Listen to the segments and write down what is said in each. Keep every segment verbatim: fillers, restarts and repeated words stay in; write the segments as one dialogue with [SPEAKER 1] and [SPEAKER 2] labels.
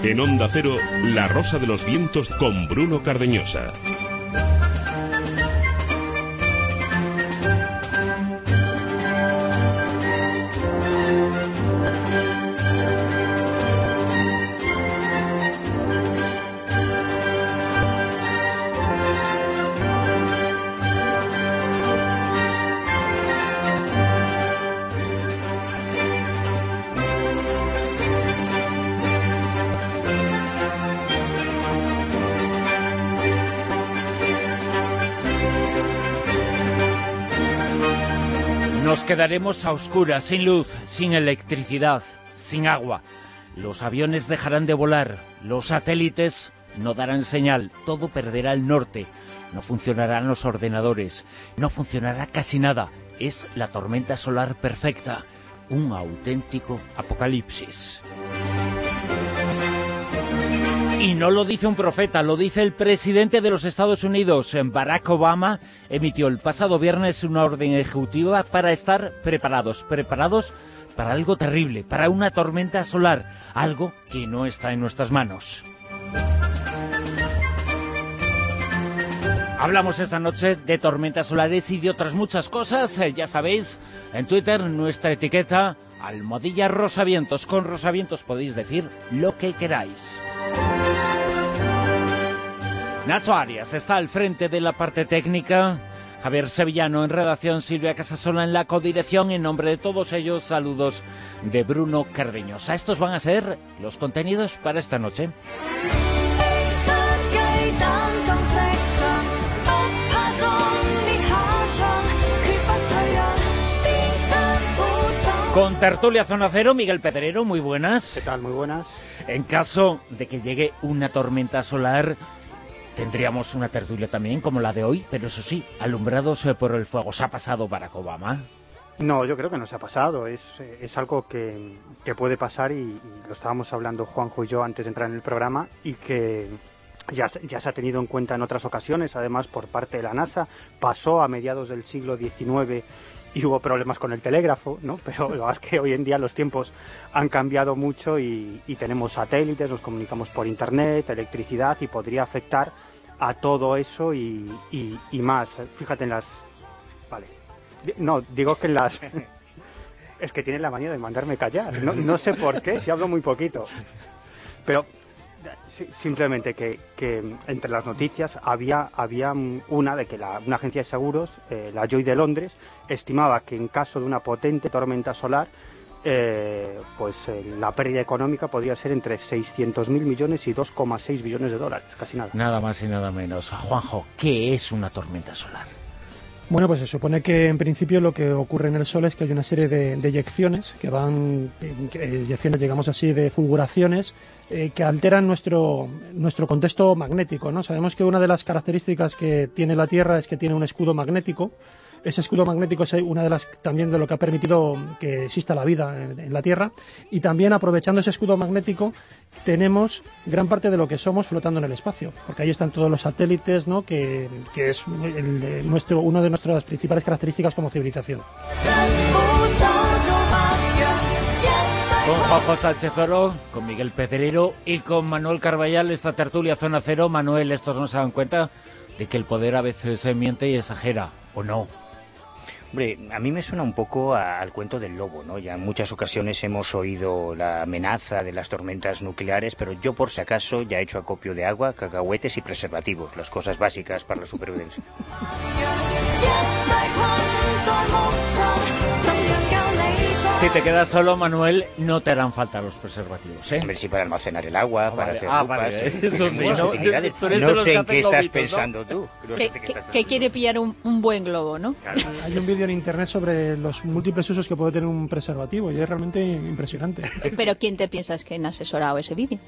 [SPEAKER 1] En Onda Cero, La Rosa de los Vientos con Bruno Cardeñosa.
[SPEAKER 2] Nos quedaremos a oscuras, sin luz, sin electricidad, sin agua. Los aviones dejarán de volar, los satélites no darán señal, todo perderá el norte, no funcionarán los ordenadores, no funcionará casi nada. Es la tormenta solar perfecta, un auténtico apocalipsis. Y no lo dice un profeta, lo dice el presidente de los Estados Unidos. Barack Obama emitió el pasado viernes una orden ejecutiva para estar preparados, preparados para algo terrible, para una tormenta solar, algo que no está en nuestras manos. Hablamos esta noche de tormentas solares y de otras muchas cosas. Eh, ya sabéis, en Twitter nuestra etiqueta almohadilla Rosavientos. Con Rosavientos podéis decir lo que queráis. Nacho Arias está al frente de la parte técnica, Javier Sevillano en redacción, Silvia Casasola en la codirección. En nombre de todos ellos, saludos de Bruno Cardeñosa. Estos van a ser los contenidos para esta noche. Con tertulia Zona Cero, Miguel Pedrero, muy buenas.
[SPEAKER 3] ¿Qué tal? Muy buenas.
[SPEAKER 2] En caso de que llegue una tormenta solar, tendríamos una tertulia también, como la de hoy, pero eso sí, alumbrados por el fuego. ¿Se ha pasado Barack Obama?
[SPEAKER 3] No, yo creo que no se ha pasado. Es, es algo que, que puede pasar y, y lo estábamos hablando Juanjo y yo antes de entrar en el programa y que ya, ya se ha tenido en cuenta en otras ocasiones, además por parte de la NASA. Pasó a mediados del siglo diecinueve y hubo problemas con el telégrafo, ¿no? Pero lo es que hoy en día los tiempos han cambiado mucho y, y tenemos satélites, nos comunicamos por internet, electricidad, y podría afectar a todo eso y, y, y más. Fíjate en las... Vale. No, digo que en las... Es que tienen la manía de mandarme callar. No, no sé por qué, si hablo muy poquito. Pero simplemente que, que entre las noticias había, había una de que la, una agencia de seguros, eh, la Lloyd de Londres, estimaba que en caso de una potente tormenta solar, eh, pues eh, la pérdida económica podría ser entre seiscientos mil millones y dos coma seis billones de dólares, casi nada.
[SPEAKER 2] Nada más y nada menos. Juanjo, ¿qué es una tormenta solar?
[SPEAKER 4] Bueno, pues se supone que en principio lo que ocurre en el Sol es que hay una serie de, de eyecciones que van, eyecciones digamos así, de fulguraciones eh, que alteran nuestro, nuestro contexto magnético, ¿no? Sabemos que una de las características que tiene la Tierra es que tiene un escudo magnético. Ese escudo magnético es una de las también de lo que ha permitido que exista la vida en, en la Tierra, y también aprovechando ese escudo magnético tenemos gran parte de lo que somos flotando en el espacio, porque ahí están todos los satélites, ¿no? que, que es el de nuestro, una de nuestras principales características como civilización.
[SPEAKER 2] Con Juanjo Sánchez Oro, con Miguel Pedrero y con Manuel Carballal, esta tertulia Zona Cero. Manuel, estos no se dan cuenta de que el poder a veces se miente y exagera, ¿o no?
[SPEAKER 5] Hombre, a mí me suena un poco a, al cuento del lobo, ¿no? Ya en muchas ocasiones hemos oído la amenaza de las tormentas nucleares, pero yo por si acaso ya he hecho acopio de agua, cacahuetes y preservativos, las cosas básicas para la supervivencia.
[SPEAKER 2] Si te quedas solo, Manuel, no te harán falta los preservativos, ¿eh?
[SPEAKER 5] Hombre, sí, para almacenar el agua,
[SPEAKER 2] ah,
[SPEAKER 5] para
[SPEAKER 2] vale.
[SPEAKER 5] hacer
[SPEAKER 2] ah,
[SPEAKER 5] lupas,
[SPEAKER 2] vale.
[SPEAKER 5] eh,
[SPEAKER 2] Eso sí, no,
[SPEAKER 5] no, no sé en qué estás globitos, pensando, ¿no? tú.
[SPEAKER 6] Que, que, que quiere pillar un, un buen globo, ¿no?
[SPEAKER 4] Claro. Hay un vídeo en internet sobre los múltiples usos que puede tener un preservativo y es realmente impresionante.
[SPEAKER 6] Pero ¿quién te piensas que ha asesorado ese vídeo?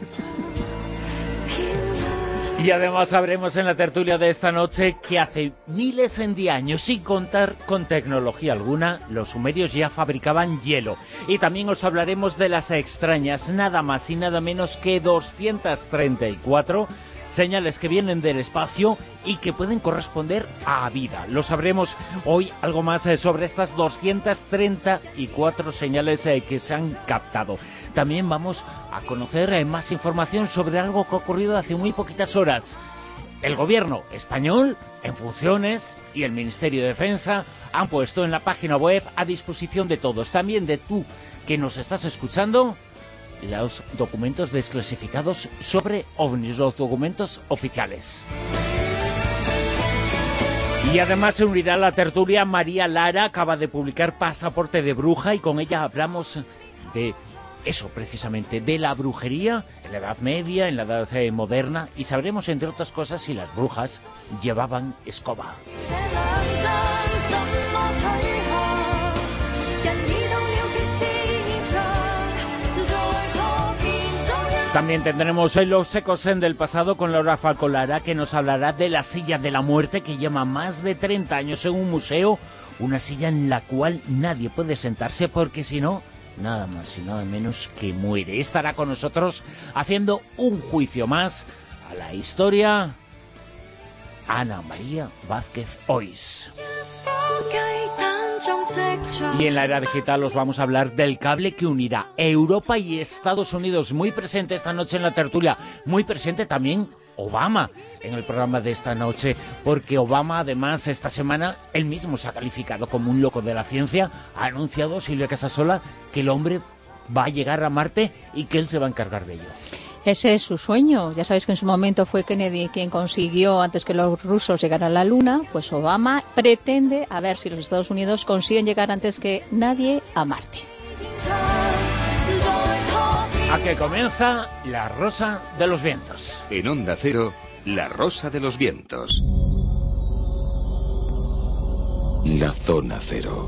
[SPEAKER 2] Y además sabremos en la tertulia de esta noche que hace miles de años, sin contar con tecnología alguna, los sumerios ya fabricaban hielo. Y también os hablaremos de las extrañas, nada más y nada menos que doscientas treinta y cuatro señales que vienen del espacio y que pueden corresponder a vida. Lo sabremos hoy algo más eh, sobre estas doscientas treinta y cuatro señales eh, que se han captado. También vamos a conocer eh, más información sobre algo que ha ocurrido hace muy poquitas horas. El gobierno español, en funciones, y el Ministerio de Defensa han puesto en la página web a disposición de todos, también de tú que nos estás escuchando, los documentos desclasificados sobre ovnis, los documentos oficiales. Y además se unirá a la tertulia María Lara, acaba de publicar Pasaporte de Bruja, y con ella hablamos de eso precisamente, de la brujería en la Edad Media, en la Edad eh, Moderna, y sabremos, entre otras cosas, si las brujas llevaban escoba. También tendremos hoy los ecos del pasado con Laura Falcolara, que nos hablará de la silla de la muerte, que lleva más de treinta años en un museo, una silla en la cual nadie puede sentarse porque si no, nada más y nada menos que muere. Estará con nosotros haciendo un juicio más a la historia Ana María Vázquez Ois. Y en la era digital os vamos a hablar del cable que unirá Europa y Estados Unidos. Muy presente esta noche en la tertulia, muy presente también Obama en el programa de esta noche, porque Obama además esta semana él mismo se ha calificado como un loco de la ciencia. Ha anunciado Silvia Casasola que el hombre va a llegar a Marte y que él se va a encargar de ello.
[SPEAKER 6] Ese es su sueño. Ya sabéis que en su momento fue Kennedy quien consiguió, antes que los rusos, llegar a la Luna. Pues Obama pretende a ver si los Estados Unidos consiguen llegar antes que nadie a Marte.
[SPEAKER 2] A que comienza La Rosa de los Vientos.
[SPEAKER 1] En Onda Cero, La Rosa de los Vientos. La Zona Cero.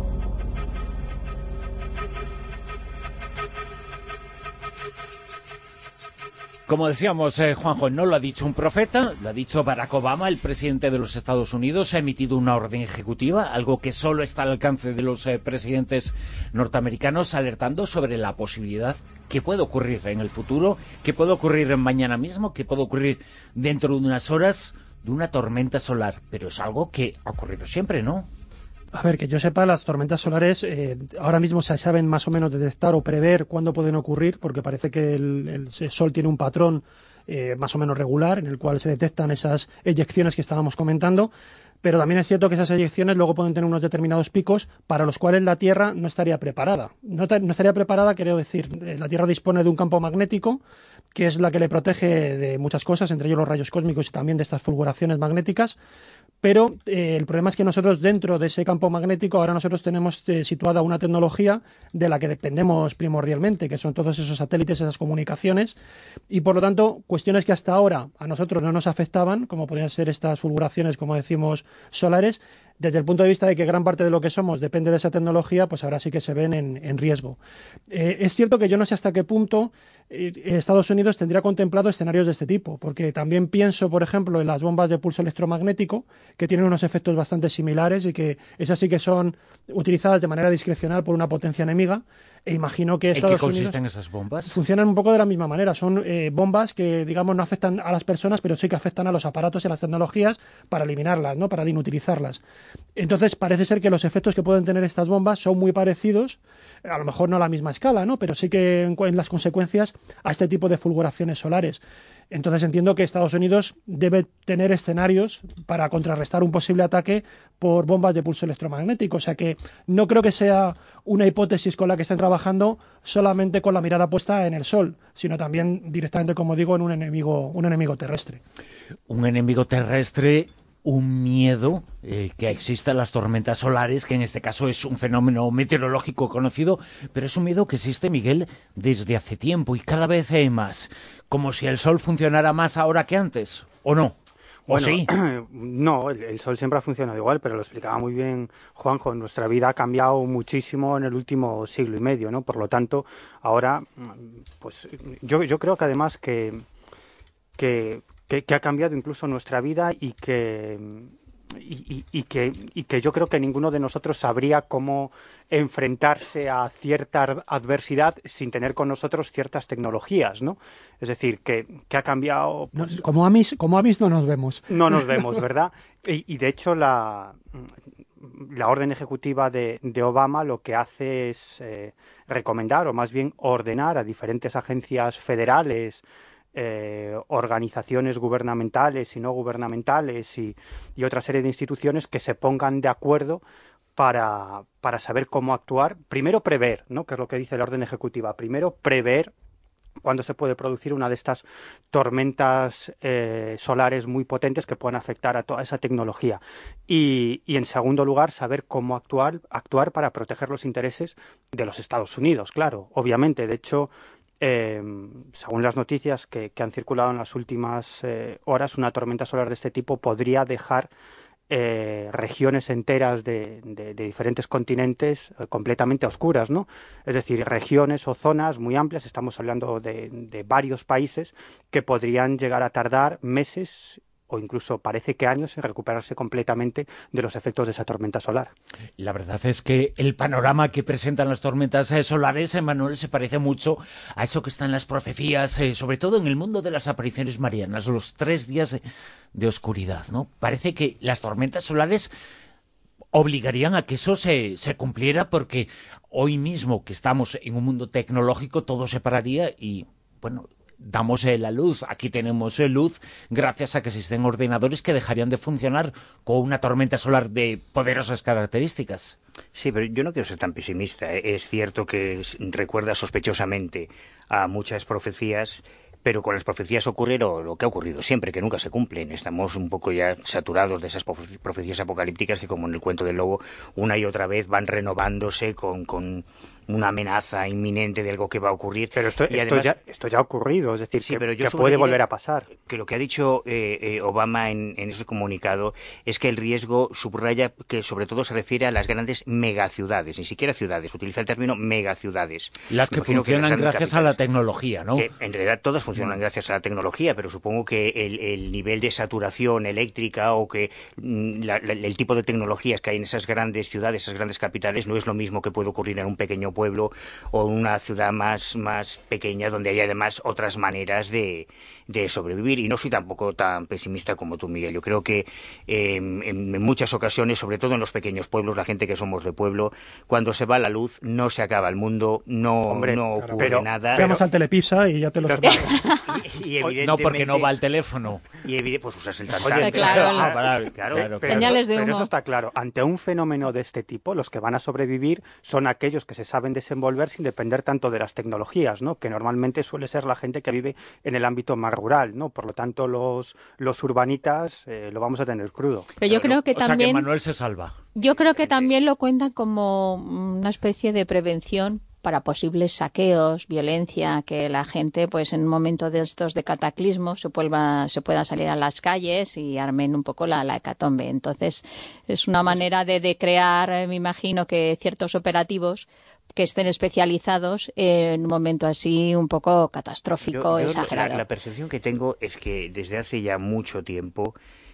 [SPEAKER 2] Como decíamos, eh, Juanjo, no lo ha dicho un profeta, lo ha dicho Barack Obama, el presidente de los Estados Unidos. Ha emitido una orden ejecutiva, algo que solo está al alcance de los eh, presidentes norteamericanos, alertando sobre la posibilidad que puede ocurrir en el futuro, que puede ocurrir mañana mismo, que puede ocurrir dentro de unas horas, de una tormenta solar. Pero es algo que ha ocurrido siempre, ¿no?
[SPEAKER 4] A ver, que yo sepa, las tormentas solares eh, ahora mismo se saben más o menos detectar o prever cuándo pueden ocurrir, porque parece que el, el Sol tiene un patrón eh, más o menos regular en el cual se detectan esas eyecciones que estábamos comentando, pero también es cierto que esas eyecciones luego pueden tener unos determinados picos para los cuales la Tierra no estaría preparada. No, te, no estaría preparada, quiero decir, eh, la Tierra dispone de un campo magnético que es la que le protege de muchas cosas, entre ellos los rayos cósmicos y también de estas fulguraciones magnéticas, pero eh, el problema es que nosotros dentro de ese campo magnético ahora nosotros tenemos eh, situada una tecnología de la que dependemos primordialmente, que son todos esos satélites, esas comunicaciones, y por lo tanto cuestiones que hasta ahora a nosotros no nos afectaban, como podrían ser estas fulguraciones, como decimos, solares, desde el punto de vista de que gran parte de lo que somos depende de esa tecnología, pues ahora sí que se ven en, en riesgo. Eh, es cierto que yo no sé hasta qué punto eh, Estados Unidos tendría contemplado escenarios de este tipo, porque también pienso, por ejemplo, en las bombas de pulso electromagnético, que tienen unos efectos bastante similares y que esas sí que son utilizadas de manera discrecional por una potencia enemiga, e imagino que Estados
[SPEAKER 2] ¿En qué consisten
[SPEAKER 4] Unidos
[SPEAKER 2] esas bombas?
[SPEAKER 4] Funcionan un poco de la misma manera. Son eh, bombas que, digamos, no afectan a las personas, pero sí que afectan a los aparatos y a las tecnologías para eliminarlas, ¿no? Para inutilizarlas. Entonces, parece ser que los efectos que pueden tener estas bombas son muy parecidos, a lo mejor no a la misma escala, ¿no? Pero sí que en, en las consecuencias a este tipo de fulguraciones solares. Entonces entiendo que Estados Unidos debe tener escenarios para contrarrestar un posible ataque por bombas de pulso electromagnético. O sea que no creo que sea una hipótesis con la que estén trabajando solamente con la mirada puesta en el Sol, sino también directamente, como digo, en un enemigo, un enemigo terrestre.
[SPEAKER 2] Un enemigo terrestre, un miedo eh, que exista las tormentas solares, que en este caso es un fenómeno meteorológico conocido, pero es un miedo que existe, Miguel, desde hace tiempo y cada vez hay más. Como si el Sol funcionara más ahora que antes, ¿o no? ¿O
[SPEAKER 3] bueno,
[SPEAKER 2] sí?
[SPEAKER 3] No, el, el Sol siempre ha funcionado igual, pero lo explicaba muy bien Juanjo. Nuestra vida ha cambiado muchísimo en el último siglo y medio, ¿no? Por lo tanto, ahora, pues yo, yo creo que además que, que, que, que ha cambiado incluso nuestra vida y que y, y, que, y que yo creo que ninguno de nosotros sabría cómo enfrentarse a cierta adversidad sin tener con nosotros ciertas tecnologías, ¿no? Es decir, que, que ha cambiado... Pues,
[SPEAKER 4] no, como Amis, como Amis no nos vemos.
[SPEAKER 3] No nos vemos, ¿verdad? Y, y de hecho la, la orden ejecutiva de, de Obama lo que hace es eh, recomendar, o más bien ordenar a diferentes agencias federales, Eh, organizaciones gubernamentales y no gubernamentales y, y otra serie de instituciones que se pongan de acuerdo para, para saber cómo actuar. Primero prever, ¿no? Que es lo que dice la orden ejecutiva. Primero prever cuándo se puede producir una de estas tormentas eh, solares muy potentes que puedan afectar a toda esa tecnología. Y, y en segundo lugar, saber cómo actuar, actuar para proteger los intereses de los Estados Unidos, claro, obviamente. De hecho, Eh, según las noticias que, que han circulado en las últimas eh, horas, una tormenta solar de este tipo podría dejar eh, regiones enteras de, de, de diferentes continentes eh, completamente oscuras, ¿no? Es decir, regiones o zonas muy amplias, estamos hablando de, de varios países, que podrían llegar a tardar meses o incluso parece que años en recuperarse completamente de los efectos de esa tormenta solar.
[SPEAKER 2] La verdad es que el panorama que presentan las tormentas solares, Manuel, se parece mucho a eso que está en las profecías, eh, sobre todo en el mundo de las apariciones marianas, los tres días de, de oscuridad, ¿no? Parece que las tormentas solares obligarían a que eso se, se cumpliera, porque hoy mismo que estamos en un mundo tecnológico todo se pararía y, bueno, damos eh, la luz, aquí tenemos eh, luz gracias a que existen ordenadores que dejarían de funcionar con una tormenta solar de poderosas características.
[SPEAKER 5] Sí, pero yo no quiero ser tan pesimista. Es cierto que recuerda sospechosamente a muchas profecías, pero con las profecías ocurre lo, lo que ha ocurrido siempre, que nunca se cumplen. Estamos un poco ya saturados de esas profecías apocalípticas que, como en el cuento del lobo, una y otra vez van renovándose con... con una amenaza inminente de algo que va a ocurrir.
[SPEAKER 3] Pero esto,
[SPEAKER 5] y
[SPEAKER 3] esto,
[SPEAKER 5] además,
[SPEAKER 3] ya, esto ya ha ocurrido, es decir,
[SPEAKER 5] sí,
[SPEAKER 3] que,
[SPEAKER 5] pero yo
[SPEAKER 3] que puede volver a pasar.
[SPEAKER 5] Que lo que ha dicho eh, eh, Obama en, en ese comunicado es que el riesgo subraya que sobre todo se refiere a las grandes megaciudades, ni siquiera ciudades, utiliza el término megaciudades.
[SPEAKER 2] Las que funcionan que gracias a la tecnología, ¿no?
[SPEAKER 5] Que en realidad todas funcionan mm. gracias a la tecnología, pero supongo que el, el nivel de saturación eléctrica o que la, la, el tipo de tecnologías que hay en esas grandes ciudades, esas grandes capitales, no es lo mismo que puede ocurrir en un pequeño pueblo o una ciudad más, más pequeña donde hay además otras maneras de, de sobrevivir. Y no soy tampoco tan pesimista como tú, Miguel. Yo creo que eh, en, en muchas ocasiones, sobre todo en los pequeños pueblos, la gente que somos de pueblo, cuando se va la luz no se acaba el mundo, no,
[SPEAKER 3] Hombre,
[SPEAKER 5] no
[SPEAKER 3] claro,
[SPEAKER 5] ocurre
[SPEAKER 3] pero,
[SPEAKER 5] nada.
[SPEAKER 4] Vamos al Telepisa y ya te lo
[SPEAKER 5] y, y evidentemente,
[SPEAKER 2] No, porque no va al teléfono.
[SPEAKER 5] Y evidentemente, pues usas el tantán.
[SPEAKER 6] Oye, claro,
[SPEAKER 2] ah, claro, claro, claro.
[SPEAKER 3] Pero,
[SPEAKER 6] Señales de humo.
[SPEAKER 3] pero eso está claro. Ante un fenómeno de este tipo, los que van a sobrevivir son aquellos que se saben desenvolver sin depender tanto de las tecnologías, ¿no? Que normalmente suele ser la gente que vive en el ámbito más rural, ¿no? Por lo tanto, los, los urbanitas eh, lo vamos a tener crudo.
[SPEAKER 6] Pero yo creo que
[SPEAKER 2] o
[SPEAKER 6] también...
[SPEAKER 2] sea, que Manuel se salva.
[SPEAKER 6] Yo creo que también lo cuentan como una especie de prevención para posibles saqueos, violencia, que la gente, pues en un momento de estos de cataclismo, se pueda, se pueda salir a las calles y armen un poco la, la hecatombe. Entonces, es una manera de, de crear, eh, me imagino, que ciertos operativos que estén especializados en un momento así un poco catastrófico,
[SPEAKER 5] yo, yo
[SPEAKER 6] exagerado.
[SPEAKER 5] La, la percepción que tengo es que desde hace ya mucho tiempo,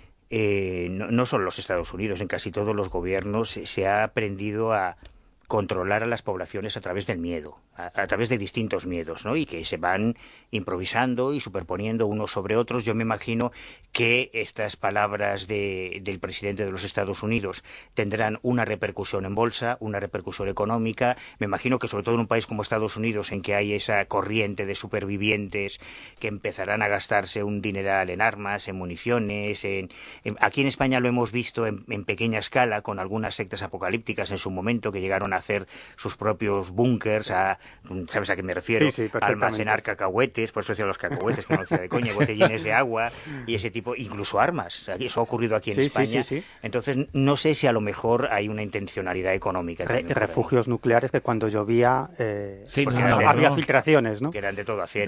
[SPEAKER 5] eh, no, no solo los Estados Unidos, en casi todos los gobiernos se, se ha aprendido a controlar a las poblaciones a través del miedo, a, a través de distintos miedos, ¿no? Y que se van improvisando y superponiendo unos sobre otros. Yo me imagino que estas palabras de, del presidente de los Estados Unidos tendrán una repercusión en bolsa, una repercusión económica. Me imagino que sobre todo en un país como Estados Unidos, en que hay esa corriente de supervivientes que empezarán a gastarse un dineral en armas, en municiones. En, en, aquí en España lo hemos visto en, en pequeña escala con algunas sectas apocalípticas en su momento que llegaron a hacer sus propios búnkers, a, ¿sabes a qué me refiero?
[SPEAKER 3] Sí, sí,
[SPEAKER 5] almacenar cacahuetes, por eso decía los cacahuetes, que no decía de coña, botellines de agua y ese tipo, incluso armas. Eso ha ocurrido aquí en
[SPEAKER 3] sí,
[SPEAKER 5] España.
[SPEAKER 3] Sí, sí, sí.
[SPEAKER 5] Entonces, no sé si a lo mejor hay una intencionalidad económica.
[SPEAKER 3] Re refugios nucleares que cuando llovía eh,
[SPEAKER 2] sí, no,
[SPEAKER 3] había, había
[SPEAKER 2] no.
[SPEAKER 3] filtraciones, ¿no?
[SPEAKER 5] Que eran de todo acero.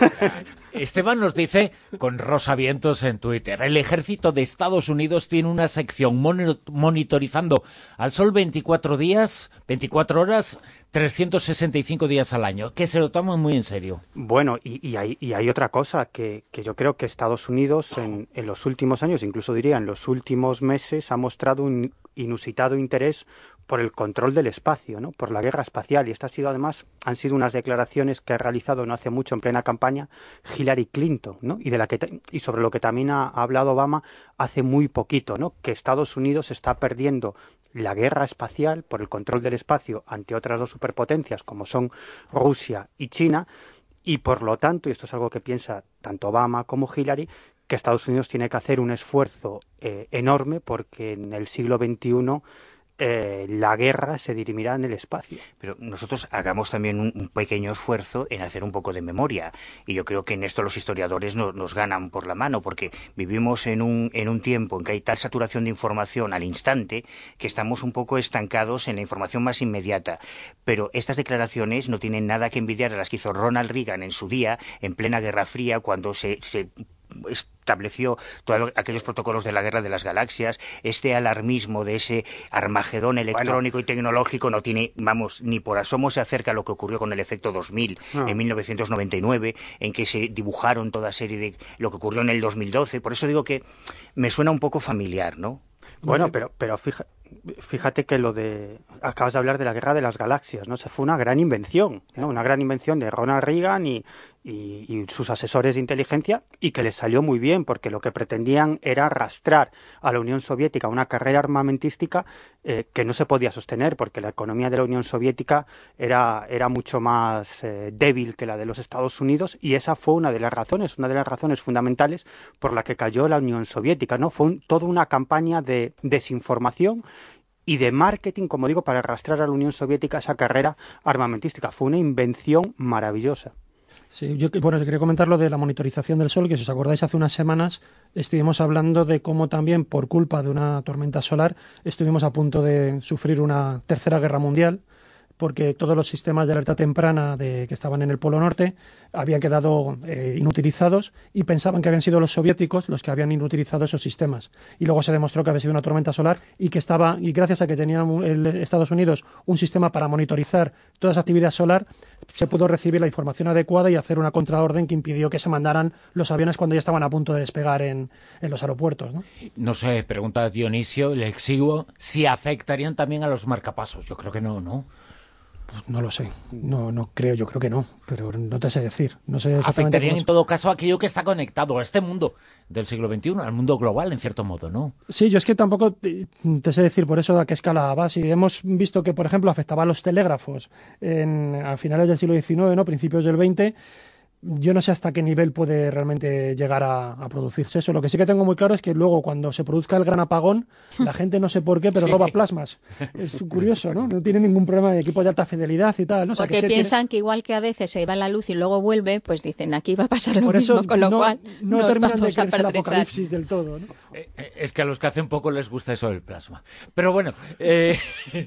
[SPEAKER 2] Esteban nos dice, con Rosavientos en Twitter, el ejército de Estados Unidos tiene una sección monitorizando al sol veinticuatro días, veinticuatro horas, trescientos sesenta y cinco días al año, que se lo toman muy en serio.
[SPEAKER 3] Bueno, y, y, hay, y hay otra cosa, que, que yo creo que Estados Unidos en, en los últimos años, incluso diría en los últimos meses, ha mostrado un inusitado interés por el control del espacio, ¿no? Por la guerra espacial. Y estas ha sido, además, han sido unas declaraciones que ha realizado no hace mucho, en plena campaña, Hillary Clinton, ¿no? Y, de la que, y sobre lo que también ha, ha hablado Obama hace muy poquito, ¿no? Que Estados Unidos está perdiendo la guerra espacial por el control del espacio ante otras dos superpotencias como son Rusia y China, y por lo tanto, y esto es algo que piensa tanto Obama como Hillary, que Estados Unidos tiene que hacer un esfuerzo eh, enorme porque en el siglo veintiuno Eh, la guerra se dirimirá en el espacio.
[SPEAKER 5] Pero nosotros hagamos también un, un pequeño esfuerzo en hacer un poco de memoria, y yo creo que en esto los historiadores no, nos ganan por la mano, porque vivimos en un, en un tiempo en que hay tal saturación de información al instante que estamos un poco estancados en la información más inmediata. Pero estas declaraciones no tienen nada que envidiar a las que hizo Ronald Reagan en su día, en plena Guerra Fría, cuando se, se estableció todos aquellos protocolos de la guerra de las galaxias. Este alarmismo de ese Armagedón electrónico bueno. y tecnológico no tiene, vamos, ni por asomo se acerca a lo que ocurrió con el efecto dos mil no. en mil novecientos noventa y nueve, en que se dibujaron toda serie de lo que ocurrió en el dos mil doce. Por eso digo que me suena un poco familiar, ¿no?
[SPEAKER 3] Bueno, pero, pero fíjate, fíjate que lo de... Acabas de hablar de la guerra de las galaxias, ¿no? Se fue una gran invención, ¿no? Una gran invención de Ronald Reagan y, y, y sus asesores de inteligencia, y que les salió muy bien, porque lo que pretendían era arrastrar a la Unión Soviética a una carrera armamentística eh, que no se podía sostener, porque la economía de la Unión Soviética era, era mucho más eh, débil que la de los Estados Unidos, y esa fue una de las razones, una de las razones fundamentales por la que cayó la Unión Soviética, ¿no? Fue un, toda una campaña de desinformación y de marketing, como digo, para arrastrar a la Unión Soviética a esa carrera armamentística. Fue una invención maravillosa.
[SPEAKER 4] Sí, yo bueno, quería comentar lo de la monitorización del Sol, que si os acordáis hace unas semanas estuvimos hablando de cómo también por culpa de una tormenta solar estuvimos a punto de sufrir una tercera guerra mundial, porque todos los sistemas de alerta temprana de, que estaban en el Polo Norte habían quedado eh, inutilizados, y pensaban que habían sido los soviéticos los que habían inutilizado esos sistemas. Y luego se demostró que había sido una tormenta solar, y que estaba, y gracias a que tenía el Estados Unidos un sistema para monitorizar toda esa actividad solar, se pudo recibir la información adecuada y hacer una contraorden que impidió que se mandaran los aviones cuando ya estaban a punto de despegar en, en los aeropuertos, ¿no?
[SPEAKER 2] No sé, pregunta Dionisio, el exiguo, si afectarían también a los marcapasos. Yo creo que no, ¿no?
[SPEAKER 4] Pues no lo sé, no no creo, yo creo que no, pero no te sé decir. No sé exactamente.
[SPEAKER 2] Afectarían en todo caso aquello que está conectado a este mundo del siglo veintiuno, al mundo global, en cierto modo, ¿no?
[SPEAKER 4] Sí, yo es que tampoco te, te sé decir por eso a qué escala va. Si hemos visto que, por ejemplo, afectaba a los telégrafos en, a finales del siglo diecinueve, ¿no? Principios del veinte. Yo no sé hasta qué nivel puede realmente llegar a, a producirse eso. Lo que sí que tengo muy claro es que luego, cuando se produzca el gran apagón, la gente no sé por qué, pero sí. roba plasmas. Es curioso, ¿no? No tiene ningún problema de equipos de alta fidelidad y tal, ¿no? O sea,
[SPEAKER 6] porque
[SPEAKER 4] que
[SPEAKER 6] piensan
[SPEAKER 4] tiene...
[SPEAKER 6] que igual que a veces se va la luz y luego vuelve, pues dicen, aquí va a pasar lo
[SPEAKER 4] por
[SPEAKER 6] mismo,
[SPEAKER 4] eso
[SPEAKER 6] con lo
[SPEAKER 4] no,
[SPEAKER 6] cual
[SPEAKER 4] no
[SPEAKER 6] nos
[SPEAKER 4] terminan
[SPEAKER 6] vamos
[SPEAKER 4] de
[SPEAKER 6] a
[SPEAKER 4] creerse el
[SPEAKER 6] pertrechar.
[SPEAKER 4] apocalipsis del todo, ¿no?
[SPEAKER 2] Eh, eh, es que a los que hacen poco les gusta eso del plasma. Pero bueno... Eh...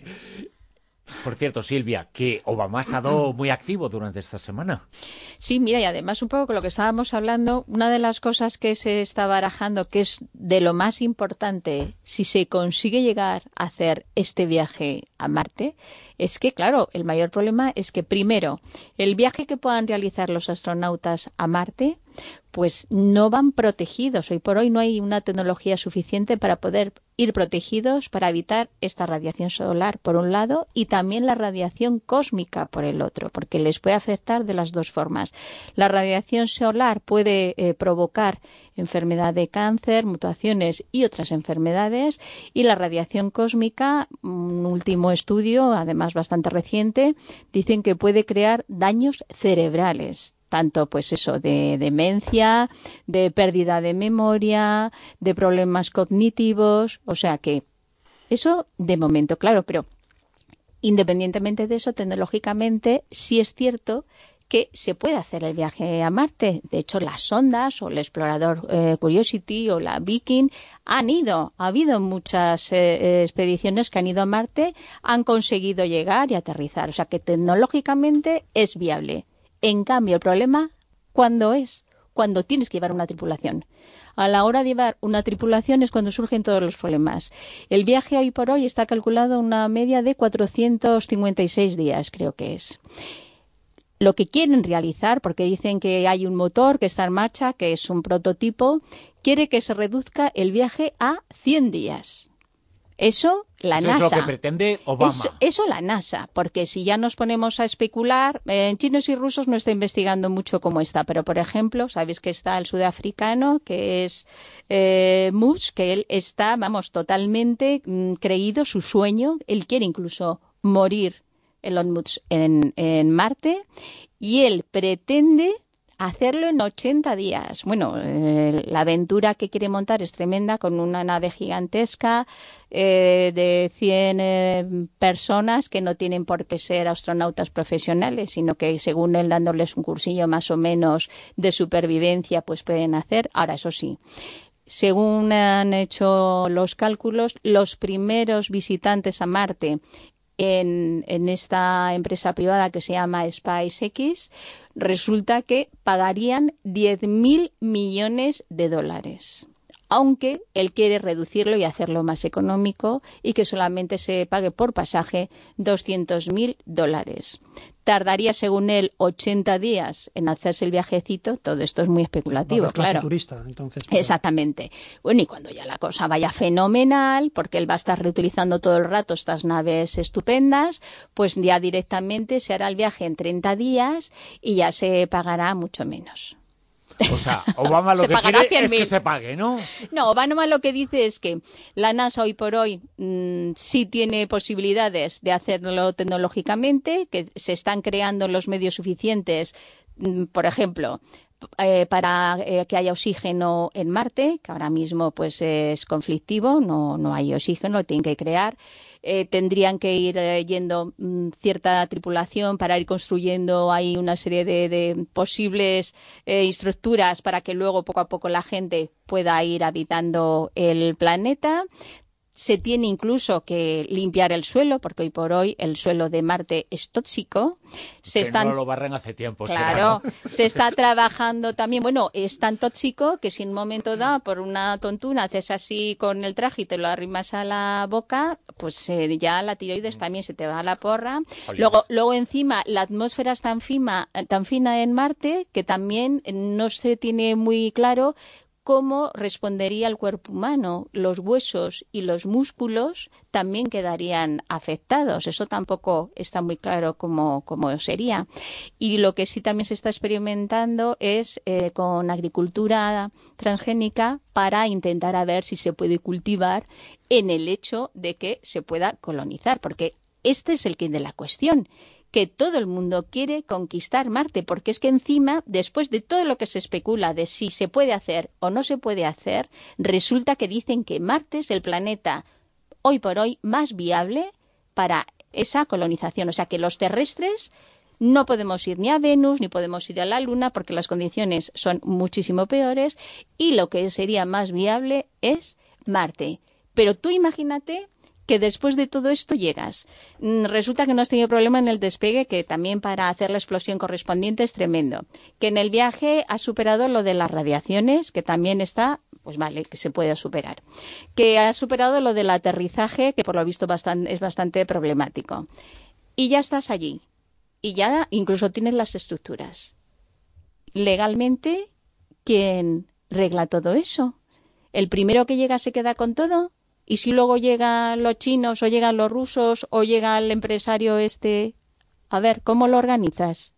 [SPEAKER 2] Por cierto, Silvia, que Obama ha estado muy activo durante esta semana.
[SPEAKER 6] Sí, mira, y además un poco con lo que estábamos hablando, una de las cosas que se está barajando, que es de lo más importante si se consigue llegar a hacer este viaje a Marte, es que, claro, el mayor problema es que, primero, el viaje que puedan realizar los astronautas a Marte, pues no van protegidos. Hoy por hoy no hay una tecnología suficiente para poder ir protegidos para evitar esta radiación solar, por un lado, y también la radiación cósmica, por el otro, porque les puede afectar de las dos formas. La radiación solar puede eh, provocar enfermedad de cáncer, mutaciones y otras enfermedades, y la radiación cósmica, un último estudio, además bastante reciente, dicen que puede crear daños cerebrales, tanto pues eso de demencia, de pérdida de memoria, de problemas cognitivos, o sea que eso de momento, claro, pero independientemente de eso, tecnológicamente sí es cierto que se puede hacer el viaje a Marte. De hecho, las sondas o el explorador eh, Curiosity o la Viking han ido, ha habido muchas eh, expediciones que han ido a Marte, han conseguido llegar y aterrizar, o sea que tecnológicamente es viable. En cambio, el problema, ¿cuándo es? cuando tienes que llevar una tripulación. A la hora de llevar una tripulación es cuando surgen todos los problemas. El viaje hoy por hoy está calculado a una media de cuatrocientos cincuenta y seis días, creo que es. Lo que quieren realizar, porque dicen que hay un motor que está en marcha, que es un prototipo, quiere que se reduzca el viaje a cien días. Eso la
[SPEAKER 2] Eso
[SPEAKER 6] NASA.
[SPEAKER 2] es lo que pretende Obama.
[SPEAKER 6] Eso, eso la NASA, porque si ya nos ponemos a especular, eh, chinos y rusos no está investigando mucho cómo está, pero por ejemplo, sabéis que está el sudafricano, que es eh, Musk, que él está, vamos, totalmente mm, creído su sueño, él quiere incluso morir Elon Musk en, en Marte, y él pretende hacerlo en ochenta días. Bueno, eh, la aventura que quiere montar es tremenda, con una nave gigantesca eh, de cien eh, personas que no tienen por qué ser astronautas profesionales, sino que según él dándoles un cursillo más o menos de supervivencia, pues pueden hacer. Ahora, eso sí, según han hecho los cálculos, los primeros visitantes a Marte En, en esta empresa privada que se llama SpaceX, resulta que pagarían diez mil millones de dólares. Aunque él quiere reducirlo y hacerlo más económico y que solamente se pague por pasaje doscientos mil dólares. Tardaría, según él, ochenta días en hacerse el viajecito. Todo esto es muy especulativo,
[SPEAKER 4] Va a clase
[SPEAKER 6] claro.
[SPEAKER 4] turista, entonces. Pero...
[SPEAKER 6] Exactamente. Bueno, y cuando ya la cosa vaya fenomenal, porque él va a estar reutilizando todo el rato estas naves estupendas, pues ya directamente se hará el viaje en treinta días y ya se pagará mucho menos.
[SPEAKER 2] O sea, Obama lo
[SPEAKER 6] Se
[SPEAKER 2] que
[SPEAKER 6] pagará
[SPEAKER 2] quiere es
[SPEAKER 6] cien mil.
[SPEAKER 2] que se pague, ¿no?
[SPEAKER 6] No, Obama lo que dice es que la NASA hoy por hoy mmm, sí tiene posibilidades de hacerlo tecnológicamente, que se están creando los medios suficientes, mmm, por ejemplo, eh, para eh, que haya oxígeno en Marte, que ahora mismo pues es conflictivo, no, no hay oxígeno, lo tienen que crear. Eh, tendrían que ir eh, yendo mm, cierta tripulación para ir construyendo ahí una serie de, de posibles eh, estructuras para que luego poco a poco la gente pueda ir habitando el planeta. Se tiene incluso que limpiar el suelo, porque hoy por hoy el suelo de Marte es tóxico. Se
[SPEAKER 2] que
[SPEAKER 6] están...
[SPEAKER 2] no lo barren hace tiempo.
[SPEAKER 6] Claro,
[SPEAKER 2] será, ¿no?
[SPEAKER 6] se está trabajando también. Bueno, es tan tóxico que si en un momento dado, por una tontuna, haces así con el traje y te lo arrimas a la boca, pues eh, ya la tiroides también se te va a la porra. Luego, luego encima, la atmósfera es tan fina, tan fina en Marte que también no se tiene muy claro cómo respondería el cuerpo humano. Los huesos y los músculos también quedarían afectados. Eso tampoco está muy claro cómo, cómo sería. Y lo que sí también se está experimentando es eh, con agricultura transgénica para intentar a ver si se puede cultivar en el hecho de que se pueda colonizar, porque este es el quid de la cuestión, que todo el mundo quiere conquistar Marte, porque es que encima, después de todo lo que se especula de si se puede hacer o no se puede hacer, resulta que dicen que Marte es el planeta hoy por hoy más viable para esa colonización. O sea que los terrestres no podemos ir ni a Venus ni podemos ir a la Luna porque las condiciones son muchísimo peores y lo que sería más viable es Marte. Pero tú imagínate que después de todo esto llegas. Resulta que no has tenido problema en el despegue, que también para hacer la explosión correspondiente es tremendo. Que en el viaje has superado lo de las radiaciones, que también está, pues vale, que se puede superar. Que has superado lo del aterrizaje, que por lo visto bastante, es bastante problemático. Y ya estás allí. Y ya incluso tienes las estructuras. Legalmente, ¿quién regla todo eso? ¿El primero que llega se queda con todo? Y si luego llegan los chinos o llegan los rusos o llega el empresario este, a ver, ¿cómo lo organizas?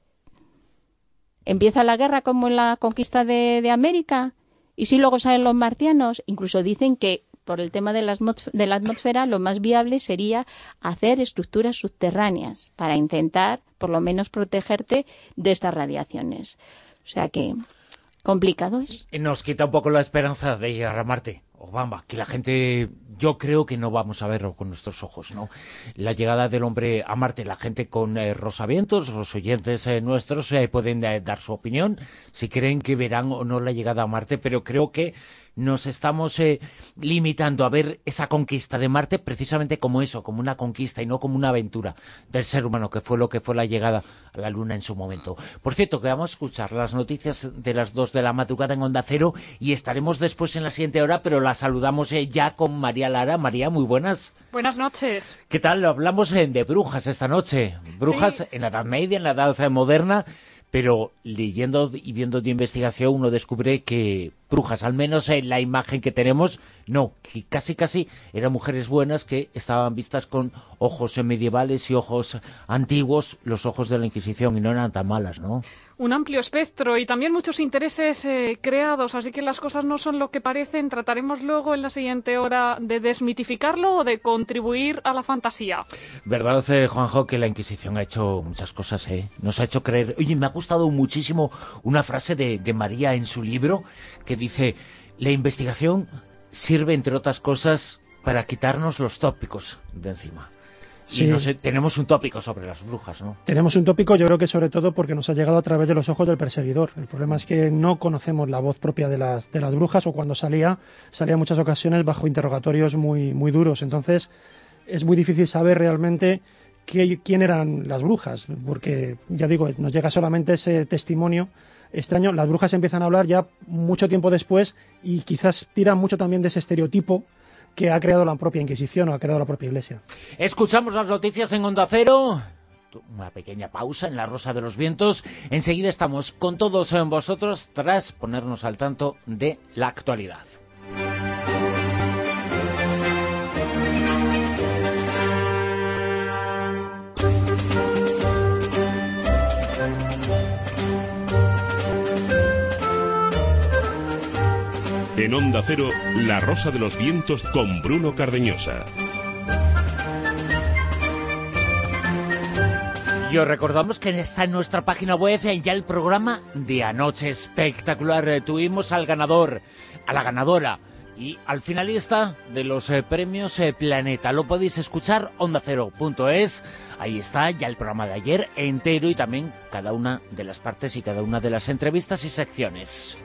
[SPEAKER 6] ¿Empieza la guerra como en la conquista de, de América? Y si luego salen los marcianos, incluso dicen que por el tema de la, de la atmósfera lo más viable sería hacer estructuras subterráneas para intentar por lo menos protegerte de estas radiaciones. O sea que complicado es.
[SPEAKER 2] Nos quita un poco la esperanza de llegar a Marte. Obama, que la gente, yo creo que no vamos a verlo con nuestros ojos, ¿no? La llegada del hombre a Marte, la gente con eh, rosavientos, los oyentes eh, nuestros eh, pueden eh, dar su opinión, si creen que verán o no la llegada a Marte, pero creo que nos estamos eh, limitando a ver esa conquista de Marte precisamente como eso, como una conquista y no como una aventura del ser humano, que fue lo que fue la llegada a la Luna en su momento. Por cierto, que vamos a escuchar las noticias de las dos de la madrugada en Onda Cero y estaremos después en la siguiente hora, pero la saludamos eh, ya con María Lara. María, muy buenas.
[SPEAKER 7] Buenas noches.
[SPEAKER 2] ¿Qué tal? Hablamos eh, de brujas esta noche. Brujas sí. En la Edad Media, en la Edad Moderna, pero leyendo y viendo de investigación uno descubre que brujas, al menos en la imagen que tenemos, no, que casi casi eran mujeres buenas que estaban vistas con ojos medievales y ojos antiguos, los ojos de la Inquisición, y no eran tan malas, ¿no?
[SPEAKER 7] Un amplio espectro y también muchos intereses eh, creados, así que las cosas no son lo que parecen. Trataremos luego en la siguiente hora de desmitificarlo o de contribuir a la fantasía.
[SPEAKER 2] ¿Verdad, eh, Juanjo, que la Inquisición ha hecho muchas cosas, eh? Nos ha hecho creer... Oye, me ha gustado muchísimo una frase de, de María en su libro, que dice, la investigación sirve, entre otras cosas, para quitarnos los tópicos de encima. Sí. Y no sé, tenemos un tópico sobre las brujas, ¿no?
[SPEAKER 4] Tenemos un tópico, yo creo que sobre todo porque nos ha llegado a través de los ojos del perseguidor. El problema es que no conocemos la voz propia de las, de las brujas, o cuando salía, salía en muchas ocasiones bajo interrogatorios muy, muy duros. Entonces, es muy difícil saber realmente qué, quién eran las brujas, porque, ya digo, nos llega solamente ese testimonio extraño. Las brujas empiezan a hablar ya mucho tiempo después y quizás tiran mucho también de ese estereotipo que ha creado la propia Inquisición o ha creado la propia Iglesia.
[SPEAKER 2] Escuchamos las noticias en Onda Cero, una pequeña pausa en La Rosa de los Vientos. Enseguida estamos con todos vosotros tras ponernos al tanto de la actualidad.
[SPEAKER 1] En Onda Cero, La Rosa de los Vientos con Bruno Cardeñosa.
[SPEAKER 2] Y os recordamos que está en nuestra página web ya el programa de anoche espectacular. Tuvimos al ganador, a la ganadora y al finalista de los eh, premios eh, Planeta. Lo podéis escuchar, onda cero punto es. Ahí está ya el programa de ayer entero y también cada una de las partes y cada una de las entrevistas y secciones.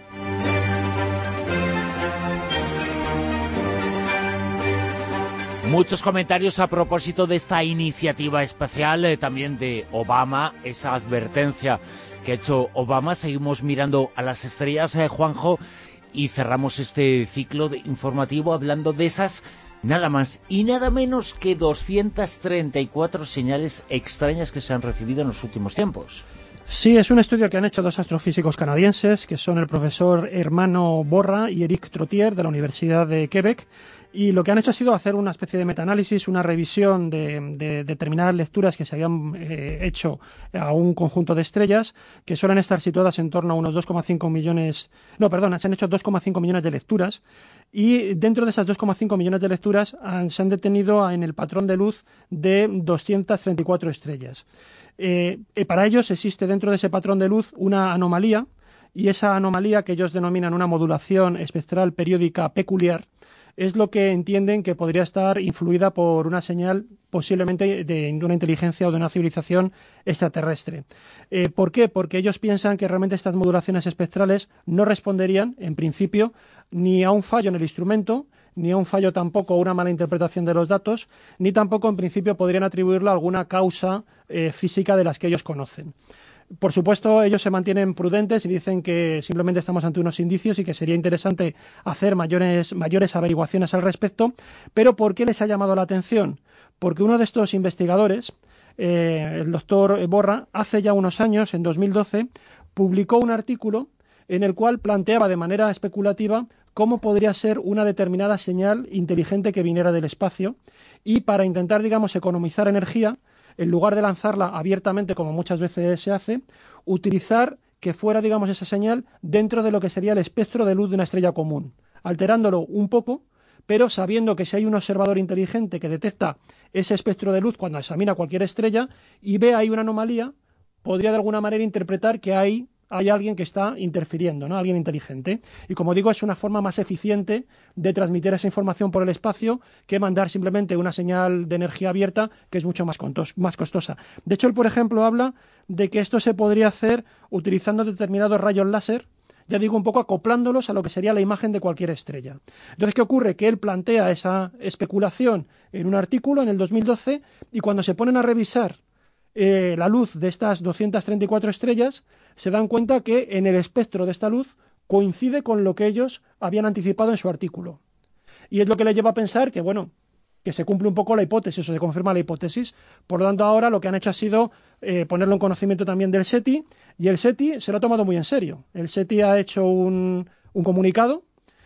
[SPEAKER 2] Muchos comentarios a propósito de esta iniciativa especial, eh, también de Obama, esa advertencia que ha hecho Obama. Seguimos mirando a las estrellas, eh, Juanjo, y cerramos este ciclo de informativo hablando de esas nada más y nada menos que doscientas treinta y cuatro señales extrañas que se han recibido en los últimos tiempos.
[SPEAKER 4] Sí, es un estudio que han hecho dos astrofísicos canadienses, que son el profesor Hermano Borra y Eric Trottier, de la Universidad de Quebec, y lo que han hecho ha sido hacer una especie de metaanálisis, una revisión de, de determinadas lecturas que se habían eh, hecho a un conjunto de estrellas, que suelen estar situadas en torno a unos dos coma cinco millones, no, perdón, se han hecho dos coma cinco millones de lecturas, y dentro de esas dos coma cinco millones de lecturas han, se han detenido en el patrón de luz de doscientas treinta y cuatro estrellas. Eh, eh, para ellos existe dentro de ese patrón de luz una anomalía, y esa anomalía, que ellos denominan una modulación espectral periódica peculiar, es lo que entienden que podría estar influida por una señal posiblemente de una inteligencia o de una civilización extraterrestre. Eh, ¿Por qué? Porque ellos piensan que realmente estas modulaciones espectrales no responderían, en principio, ni a un fallo en el instrumento, ni a un fallo tampoco a una mala interpretación de los datos, ni tampoco en principio podrían atribuirlo a alguna causa eh, física de las que ellos conocen. Por supuesto, ellos se mantienen prudentes y dicen que simplemente estamos ante unos indicios y que sería interesante hacer mayores, mayores averiguaciones al respecto. Pero ¿por qué les ha llamado la atención? Porque uno de estos investigadores, eh, el doctor Borra, hace ya unos años, en dos mil doce, publicó un artículo en el cual planteaba de manera especulativa cómo podría ser una determinada señal inteligente que viniera del espacio, y para intentar, digamos, economizar energía, en lugar de lanzarla abiertamente como muchas veces se hace, utilizar que fuera, digamos, esa señal dentro de lo que sería el espectro de luz de una estrella común, alterándolo un poco, pero sabiendo que si hay un observador inteligente que detecta ese espectro de luz cuando examina cualquier estrella y ve ahí una anomalía, podría de alguna manera interpretar que hay hay alguien que está interfiriendo, ¿no? Alguien inteligente. Y como digo, es una forma más eficiente de transmitir esa información por el espacio que mandar simplemente una señal de energía abierta, que es mucho más, contos, más costosa. De hecho, él, por ejemplo, habla de que esto se podría hacer utilizando determinados rayos láser ya digo, un poco acoplándolos a lo que sería la imagen de cualquier estrella. Entonces, ¿qué ocurre? Que él plantea esa especulación en un artículo en el dos mil doce y cuando se ponen a revisar eh, la luz de estas doscientas treinta y cuatro estrellas, se dan cuenta que en el espectro de esta luz coincide con lo que ellos habían anticipado en su artículo. Y es lo que les lleva a pensar que, bueno, que se cumple un poco la hipótesis o se confirma la hipótesis. Por lo tanto, ahora lo que han hecho ha sido eh, ponerlo en conocimiento también del SETI, y el SETI se lo ha tomado muy en serio. El SETI ha hecho un, un comunicado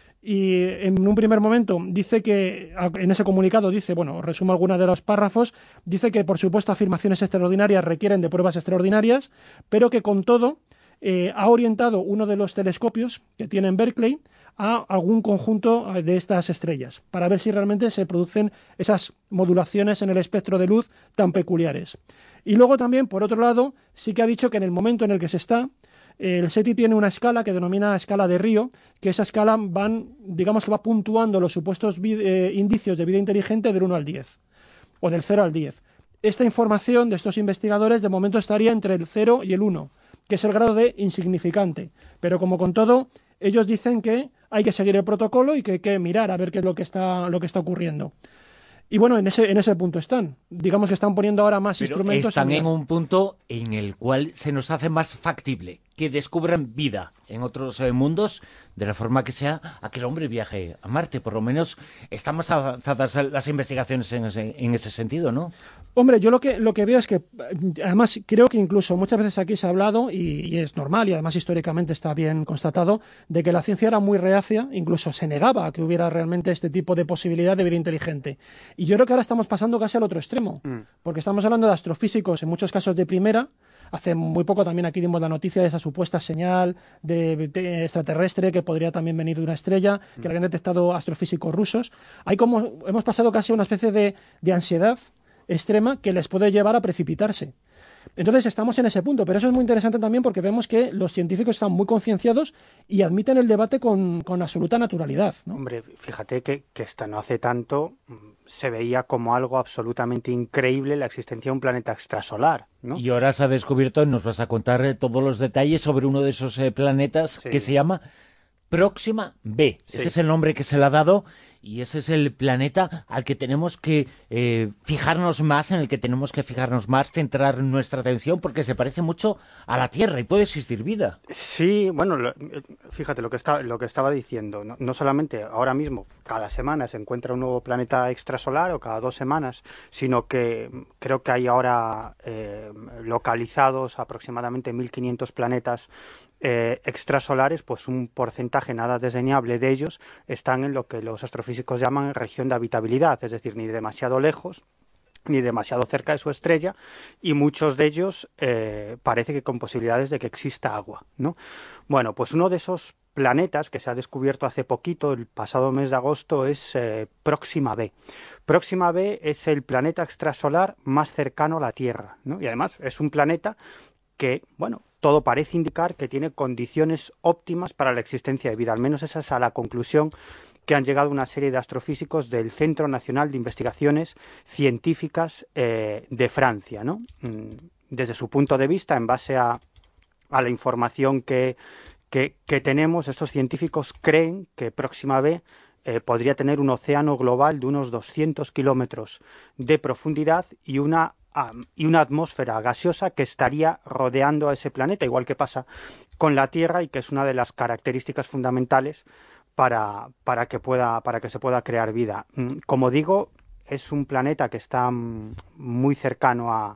[SPEAKER 4] y en un primer momento dice que, en ese comunicado dice, bueno, resumo algunos de los párrafos, dice que por supuesto afirmaciones extraordinarias requieren de pruebas extraordinarias, pero que con todo eh, ha orientado uno de los telescopios que tiene en Berkeley a algún conjunto de estas estrellas, para ver si realmente se producen esas modulaciones en el espectro de luz tan peculiares. Y luego también, por otro lado, sí que ha dicho que en el momento en el que se está, el SETI tiene una escala que denomina escala de Río, que esa escala van, digamos que va puntuando los supuestos eh, indicios de vida inteligente del uno al diez, o del cero al diez. Esta información de estos investigadores de momento estaría entre el cero y el uno, que es el grado de insignificante. Pero como con todo, ellos dicen que hay que seguir el protocolo y que hay que mirar a ver qué es lo que está, lo que está ocurriendo. Y bueno, en ese, en ese punto están. Digamos que están poniendo ahora más
[SPEAKER 2] Pero
[SPEAKER 4] instrumentos.
[SPEAKER 2] están
[SPEAKER 4] en,
[SPEAKER 2] en un punto en el cual se nos hace más factible que descubran vida en otros eh, mundos, de la forma que sea, a que el hombre viaje a Marte. Por lo menos están más avanzadas las investigaciones en ese, en ese sentido, ¿no?
[SPEAKER 4] Hombre, yo lo que, lo que veo es que, además, creo que incluso muchas veces aquí se ha hablado, y, y es normal, y además históricamente está bien constatado, de que la ciencia era muy reacia, incluso se negaba a que hubiera realmente este tipo de posibilidad de vida inteligente. Y yo creo que ahora estamos pasando casi al otro extremo, mm. porque estamos hablando de astrofísicos, en muchos casos de primera. Hace muy poco también aquí dimos la noticia de esa supuesta señal de, de extraterrestre que podría también venir de una estrella, que la habían detectado astrofísicos rusos. Hay como, hemos pasado casi a una especie de, de ansiedad extrema que les puede llevar a precipitarse. Entonces estamos en ese punto, pero eso es muy interesante también porque vemos que los científicos están muy concienciados y admiten el debate con, con absoluta naturalidad, ¿no?
[SPEAKER 3] Hombre, fíjate que, que hasta no hace tanto se veía como algo absolutamente increíble la existencia de un planeta extrasolar, ¿no?
[SPEAKER 2] Y ahora se ha descubierto, nos vas a contar eh, todos los detalles sobre uno de esos eh, planetas sí. que se llama Próxima B. Sí. Ese es el nombre que se le ha dado y ese es el planeta al que tenemos que eh, fijarnos más, en el que tenemos que fijarnos más, centrar nuestra atención, porque se parece mucho a la Tierra y puede existir vida.
[SPEAKER 3] Sí, bueno, lo, fíjate lo que, está, lo que estaba diciendo. No, no solamente ahora mismo, cada semana se encuentra un nuevo planeta extrasolar o cada dos semanas, sino que creo que hay ahora eh, localizados aproximadamente mil quinientos planetas Eh, extrasolares, pues un porcentaje nada desdeñable de ellos están en lo que los astrofísicos llaman región de habitabilidad, es decir, ni demasiado lejos ni demasiado cerca de su estrella, y muchos de ellos eh, parece que con posibilidades de que exista agua, ¿no? Bueno, pues uno de esos planetas que se ha descubierto hace poquito, el pasado mes de agosto, es eh, Próxima B. Próxima B es el planeta extrasolar más cercano a la Tierra, ¿no? Y además es un planeta que, bueno, todo parece indicar que tiene condiciones óptimas para la existencia de vida. Al menos esa es a la conclusión que han llegado una serie de astrofísicos del Centro Nacional de Investigaciones Científicas eh, de Francia, ¿no? Desde su punto de vista, en base a, a la información que, que, que tenemos, estos científicos creen que Próxima B eh, podría tener un océano global de unos doscientos kilómetros de profundidad y una Um, y una atmósfera gaseosa que estaría rodeando a ese planeta, igual que pasa con la Tierra y que es una de las características fundamentales para, para, que, pueda, para que se pueda crear vida. Como digo, es un planeta que está muy cercano a,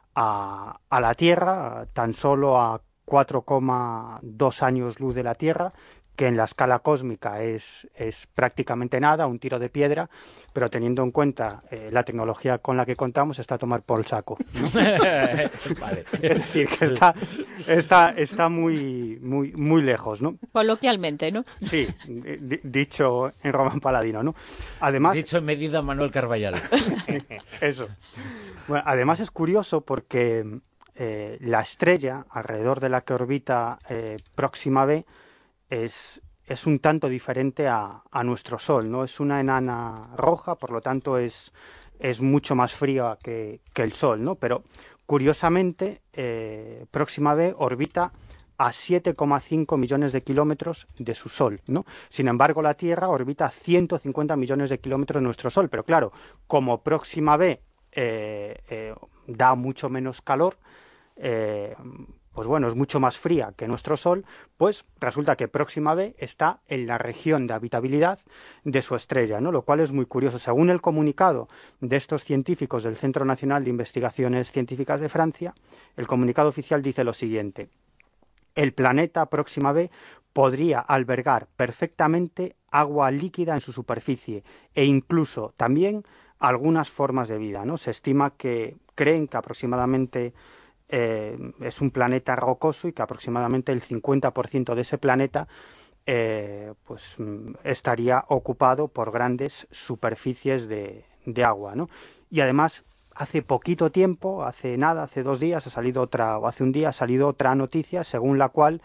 [SPEAKER 3] a, a la Tierra, tan solo a cuatro coma dos años luz de la Tierra, que en la escala cósmica es, es prácticamente nada, un tiro de piedra, pero teniendo en cuenta eh, la tecnología con la que contamos, está a tomar por el saco, ¿no? Vale. Es decir, que está, está, está muy, muy, muy lejos, ¿no?
[SPEAKER 6] Coloquialmente, ¿no?
[SPEAKER 3] Sí, di, dicho en román paladino, ¿no? Además,
[SPEAKER 2] dicho en medida Manuel Carballal.
[SPEAKER 3] Eso. Bueno, además es curioso porque eh, la estrella alrededor de la que orbita eh, Próxima B Es, es un tanto diferente a, a nuestro Sol, ¿no? Es una enana roja, por lo tanto es, es mucho más fría que, que el Sol, ¿no? Pero curiosamente, eh, Próxima B orbita a siete coma cinco millones de kilómetros de su Sol, ¿no? Sin embargo, la Tierra orbita a ciento cincuenta millones de kilómetros de nuestro Sol, pero claro, como Próxima B eh, eh, da mucho menos calor, eh, pues bueno, es mucho más fría que nuestro Sol, pues resulta que Próxima B está en la región de habitabilidad de su estrella, ¿no? Lo cual es muy curioso. Según el comunicado de estos científicos del Centro Nacional de Investigaciones Científicas de Francia, el comunicado oficial dice lo siguiente: el planeta Próxima B podría albergar perfectamente agua líquida en su superficie e incluso también algunas formas de vida, ¿no? Se estima que creen que aproximadamente Eh, es un planeta rocoso y que aproximadamente el cincuenta por ciento de ese planeta eh, pues estaría ocupado por grandes superficies de, de agua, ¿no? Y además, hace poquito tiempo, hace nada, hace dos días, ha salido otra, o hace un día ha salido otra noticia según la cual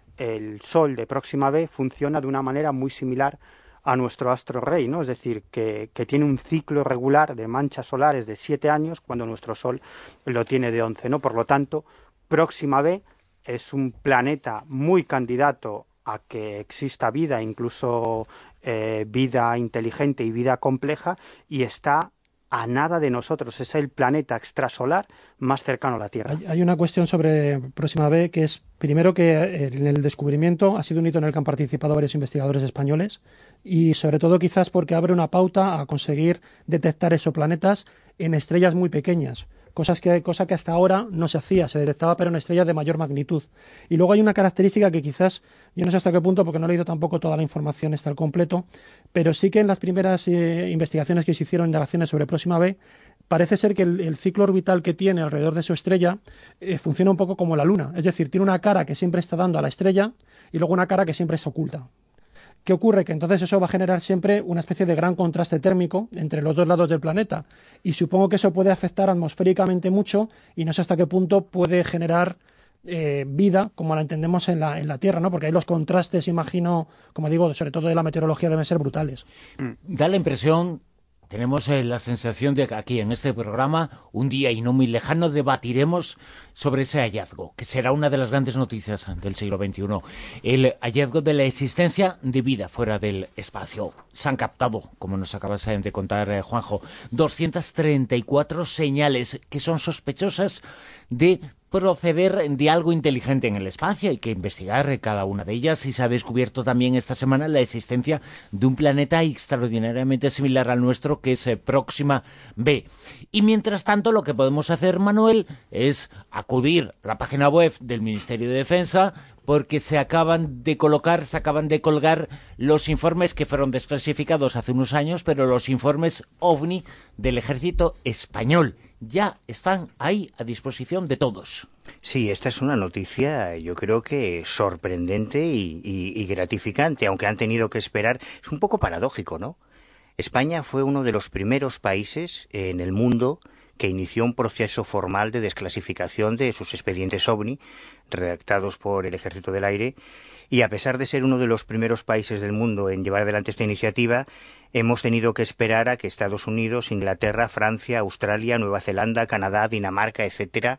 [SPEAKER 3] el Sol de Próxima B funciona de una manera muy similar a nuestro astro rey, ¿no? Es decir, que, que tiene un ciclo regular de manchas solares de siete años cuando nuestro Sol lo tiene de once, ¿no? Por lo tanto, Próxima B es un planeta muy candidato a que exista vida, incluso eh, vida inteligente y vida compleja, y está a nada de nosotros. Es el planeta extrasolar más cercano a la Tierra.
[SPEAKER 4] Hay, hay una cuestión sobre Próxima B que es, primero, que en el descubrimiento ha sido un hito en el que han participado varios investigadores españoles y sobre todo quizás porque abre una pauta a conseguir detectar exoplanetas en estrellas muy pequeñas, cosas que, cosa que hasta ahora no se hacía, se detectaba pero en estrellas de mayor magnitud. Y luego hay una característica que quizás, yo no sé hasta qué punto, porque no he leído tampoco toda la información está al completo, pero sí que en las primeras eh, investigaciones que se hicieron, indagaciones sobre Próxima B, parece ser que el, el ciclo orbital que tiene alrededor de su estrella eh, funciona un poco como la Luna, es decir, tiene una cara que siempre está dando a la estrella y luego una cara que siempre se oculta. ¿Qué ocurre? Que entonces eso va a generar siempre una especie de gran contraste térmico entre los dos lados del planeta y supongo que eso puede afectar atmosféricamente mucho y no sé hasta qué punto puede generar eh, vida como la entendemos en la, en la Tierra, ¿no? Porque ahí los contrastes, imagino, como digo, sobre todo de la meteorología, deben ser brutales.
[SPEAKER 2] Da la impresión, tenemos eh, la sensación de que aquí en este programa, un día y no muy lejano, debatiremos sobre ese hallazgo, que será una de las grandes noticias del siglo veintiuno. El hallazgo de la existencia de vida fuera del espacio. Se han captado, como nos acabas de contar, eh, Juanjo, doscientas treinta y cuatro señales que son sospechosas de proceder de algo inteligente en el espacio. Hay que investigar cada una de ellas y se ha descubierto también esta semana la existencia de un planeta extraordinariamente similar al nuestro que es eh, Próxima B. Y mientras tanto lo que podemos hacer, Manuel, es acudir a la página web del Ministerio de Defensa porque se acaban de colocar, se acaban de colgar los informes que fueron desclasificados hace unos años, pero los informes OVNI del Ejército Español ya están ahí a disposición de todos.
[SPEAKER 5] Sí, esta es una noticia, yo creo que sorprendente y, y, y gratificante, aunque han tenido que esperar. Es un poco paradójico, ¿no? España fue uno de los primeros países en el mundo que inició un proceso formal de desclasificación de sus expedientes OVNI, redactados por el Ejército del Aire, y a pesar de ser uno de los primeros países del mundo en llevar adelante esta iniciativa, hemos tenido que esperar a que Estados Unidos, Inglaterra, Francia, Australia, Nueva Zelanda, Canadá, Dinamarca, etcétera,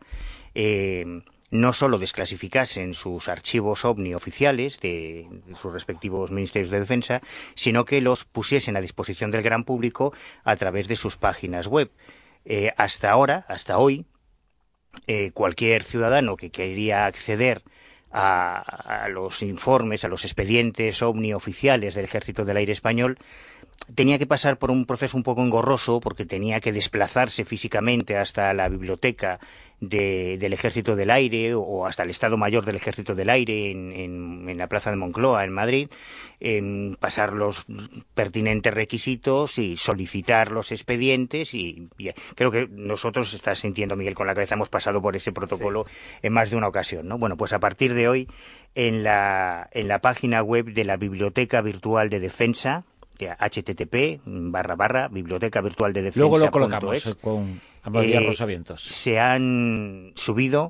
[SPEAKER 5] eh, no solo desclasificasen sus archivos OVNI oficiales de, de sus respectivos ministerios de defensa, sino que los pusiesen a disposición del gran público a través de sus páginas web. Eh, hasta ahora, hasta hoy, eh, cualquier ciudadano que quería acceder a, a los informes, a los expedientes OVNI oficiales del Ejército del Aire Español, tenía que pasar por un proceso un poco engorroso porque tenía que desplazarse físicamente hasta la biblioteca de, del Ejército del Aire o hasta el Estado Mayor del Ejército del Aire en, en, en la Plaza de Moncloa, en Madrid, en pasar los pertinentes requisitos y solicitar los expedientes y, y creo que nosotros, estás sintiendo, Miguel, con la cabeza, hemos pasado por ese protocolo sí. en más de una ocasión, ¿no? Bueno, pues a partir de hoy en la, en la página web de la Biblioteca Virtual de Defensa, http barra barra biblioteca virtual de defensa.
[SPEAKER 2] Luego lo colocamos es, con Amadía eh, Rosavientos.
[SPEAKER 5] Se han subido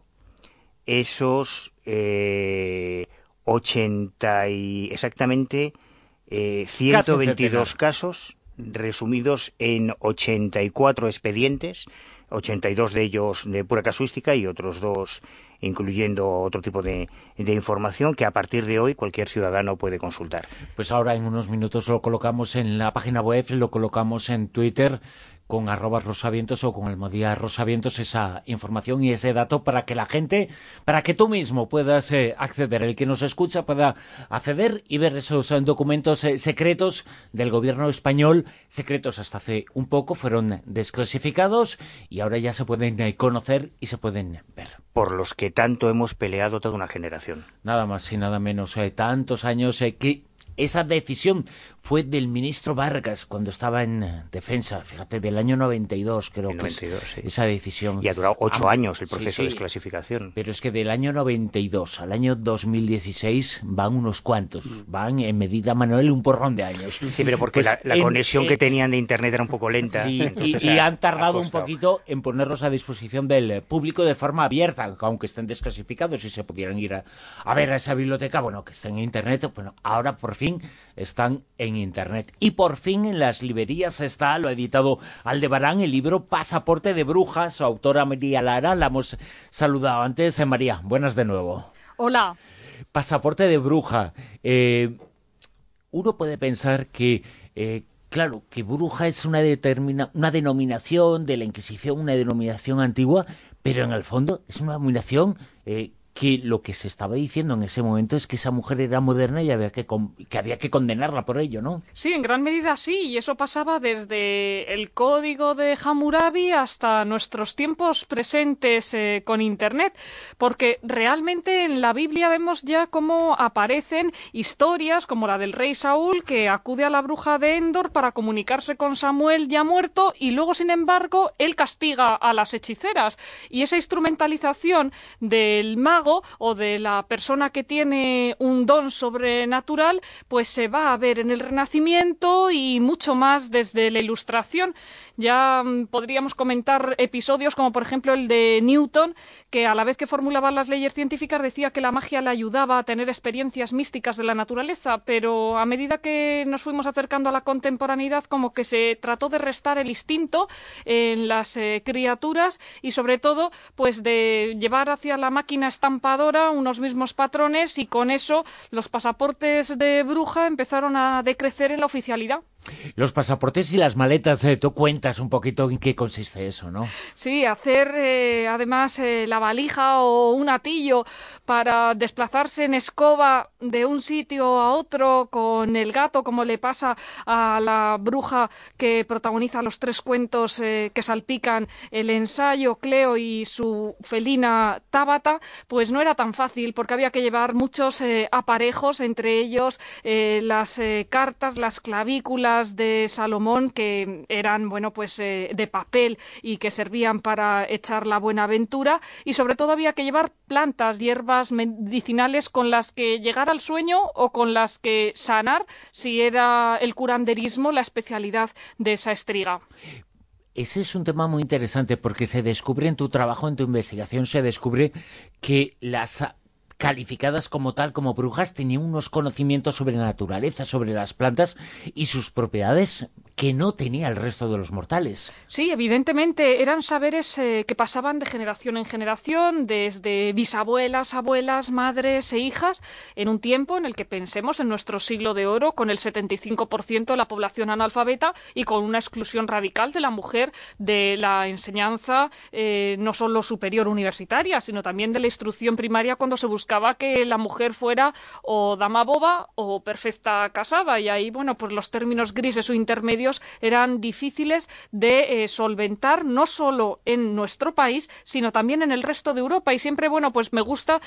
[SPEAKER 5] esos eh, ochenta y exactamente eh, ciento veintidós casos resumidos en ochenta y cuatro expedientes ochenta y dos de ellos de pura casuística y otros dos incluyendo otro tipo de, de información que a partir de hoy cualquier ciudadano puede consultar.
[SPEAKER 2] Pues ahora en unos minutos lo colocamos en la página web, lo colocamos en Twitter con arroba rosavientos o con almohadilla rosavientos, esa información y ese dato para que la gente, para que tú mismo puedas eh, acceder, el que nos escucha pueda acceder y ver esos eh, documentos eh, secretos del gobierno español, secretos hasta hace un poco, fueron desclasificados y ahora ya se pueden eh, conocer y se pueden ver.
[SPEAKER 5] Por los que tanto hemos peleado toda una generación.
[SPEAKER 2] Nada más y nada menos, eh, tantos años eh, que esa decisión fue del ministro Vargas cuando estaba en eh, defensa, fíjate, del año noventa y dos creo
[SPEAKER 5] el
[SPEAKER 2] que
[SPEAKER 5] noventa y dos,
[SPEAKER 2] es
[SPEAKER 5] sí.
[SPEAKER 2] Esa decisión.
[SPEAKER 5] Y ha durado ocho
[SPEAKER 2] ah,
[SPEAKER 5] años el proceso
[SPEAKER 2] sí, sí,
[SPEAKER 5] de desclasificación.
[SPEAKER 2] Pero es que del año noventa y dos al año dos mil dieciséis van unos cuantos, van en medida Manuel un porrón de años.
[SPEAKER 5] Sí, pero porque
[SPEAKER 2] pues
[SPEAKER 5] la, la
[SPEAKER 2] en,
[SPEAKER 5] conexión
[SPEAKER 2] en,
[SPEAKER 5] que tenían de internet era un poco lenta.
[SPEAKER 2] Sí,
[SPEAKER 5] entonces
[SPEAKER 2] y, y
[SPEAKER 5] ha,
[SPEAKER 2] han tardado un poquito en ponerlos a disposición del público de forma abierta, aunque estén desclasificados y se pudieran ir a, a ver a esa biblioteca, bueno, que estén en internet, bueno, ahora por fin están en internet. Y por fin en las librerías está, lo ha editado Aldebarán, el libro Pasaporte de Brujas, su autora María Lara, la hemos saludado antes. Eh, María, buenas de nuevo.
[SPEAKER 7] Hola.
[SPEAKER 2] Pasaporte de bruja. Eh, uno puede pensar que... Eh, Claro, que bruja es una, determina, una denominación de la Inquisición, una denominación antigua, pero en el fondo es una denominación eh, que lo que se estaba diciendo en ese momento es que esa mujer era moderna y había que, que había que condenarla por ello, ¿no?
[SPEAKER 7] Sí, en gran medida sí, y eso pasaba desde el código de Hammurabi hasta nuestros tiempos presentes eh, con Internet, porque realmente en la Biblia vemos ya cómo aparecen historias como la del rey Saúl, que acude a la bruja de Endor para comunicarse con Samuel ya muerto, y luego, sin embargo, él castiga a las hechiceras, y esa instrumentalización del mago o de la persona que tiene un don sobrenatural, pues se va a ver en el Renacimiento y mucho más desde la Ilustración. Ya mmm, podríamos comentar episodios como por ejemplo el de Newton, que a la vez que formulaba las leyes científicas decía que la magia le ayudaba a tener experiencias místicas de la naturaleza, pero a medida que nos fuimos acercando a la contemporaneidad como que se trató de restar el instinto en las eh, criaturas y sobre todo pues de llevar hacia la máquina estampadora unos mismos patrones, y con eso los pasaportes de bruja empezaron a decrecer en la oficialidad.
[SPEAKER 2] Los pasaportes y las maletas, eh, tú cuentas un poquito en qué consiste eso, ¿no?
[SPEAKER 7] Sí, hacer eh, además eh, la valija o un atillo para desplazarse en escoba de un sitio a otro con el gato, como le pasa a la bruja que protagoniza los tres cuentos eh, que salpican el ensayo, Cleo y su felina Tábata, pues no era tan fácil porque había que llevar muchos eh, aparejos, entre ellos eh, las eh, cartas, las clavículas de Salomón, que eran bueno pues eh, de papel y que servían para echar la buenaventura, y sobre todo había que llevar plantas, hierbas medicinales con las que llegar al sueño o con las que sanar, si era el curanderismo la especialidad de esa estriga.
[SPEAKER 2] Ese es un tema muy interesante porque se descubre en tu trabajo, en tu investigación, se descubre que las calificadas como tal, como brujas, tenían unos conocimientos sobre la naturaleza, sobre las plantas y sus propiedades que no tenía el resto de los mortales.
[SPEAKER 7] Sí, evidentemente eran saberes eh, que pasaban de generación en generación, desde bisabuelas, abuelas, madres e hijas, en un tiempo en el que pensemos en nuestro siglo de oro, con el setenta y cinco por ciento de la población analfabeta y con una exclusión radical de la mujer de la enseñanza, eh, no solo superior universitaria, sino también de la instrucción primaria, cuando se buscaba buscaba que la mujer fuera o dama boba o perfecta casada, y ahí, bueno, pues los términos grises o intermedios eran difíciles de eh, solventar, no solo en nuestro país, sino también en el resto de Europa. Y siempre, bueno, pues me gusta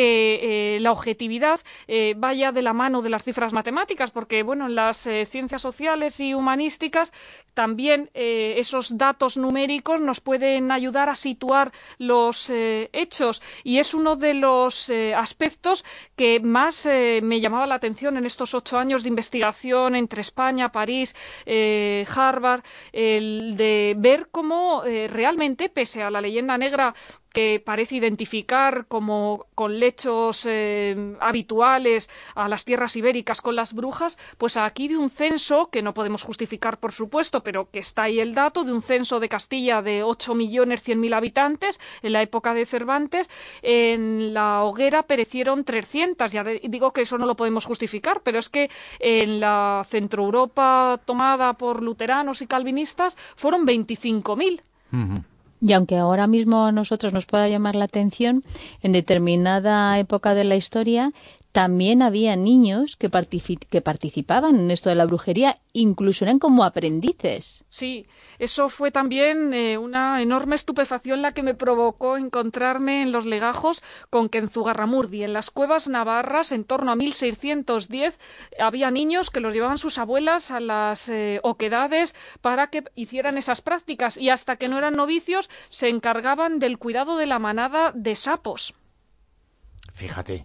[SPEAKER 7] que eh, la objetividad eh, vaya de la mano de las cifras matemáticas, porque, bueno, en las eh, ciencias sociales y humanísticas también eh, esos datos numéricos nos pueden ayudar a situar los eh, hechos, y es uno de los eh, aspectos que más eh, me llamaba la atención en estos ocho años de investigación entre España, París, eh, Harvard, el de ver cómo eh, realmente, pese a la leyenda negra que parece identificar como con lechos eh, habituales a las tierras ibéricas con las brujas, pues aquí de un censo, que no podemos justificar por supuesto, pero que está ahí el dato, de un censo de Castilla de ocho millones cien mil habitantes en la época de Cervantes, en la hoguera perecieron trescientas. Ya de, digo que eso no lo podemos justificar, pero es que en la Centroeuropa tomada por luteranos y calvinistas fueron veinticinco mil.
[SPEAKER 2] Uh-huh.
[SPEAKER 6] Y aunque ahora mismo a nosotros nos pueda llamar la atención, en determinada época de la historia también había niños que, partici- que participaban en esto de la brujería, incluso eran como aprendices.
[SPEAKER 7] Sí, eso fue también eh, una enorme estupefacción la que me provocó encontrarme en los legajos con que en Zugarramurdi, en las cuevas navarras, en torno a mil seiscientos diez, había niños que los llevaban sus abuelas a las eh, oquedades para que hicieran esas prácticas, y hasta que no eran novicios se encargaban del cuidado de la manada de sapos.
[SPEAKER 2] Fíjate.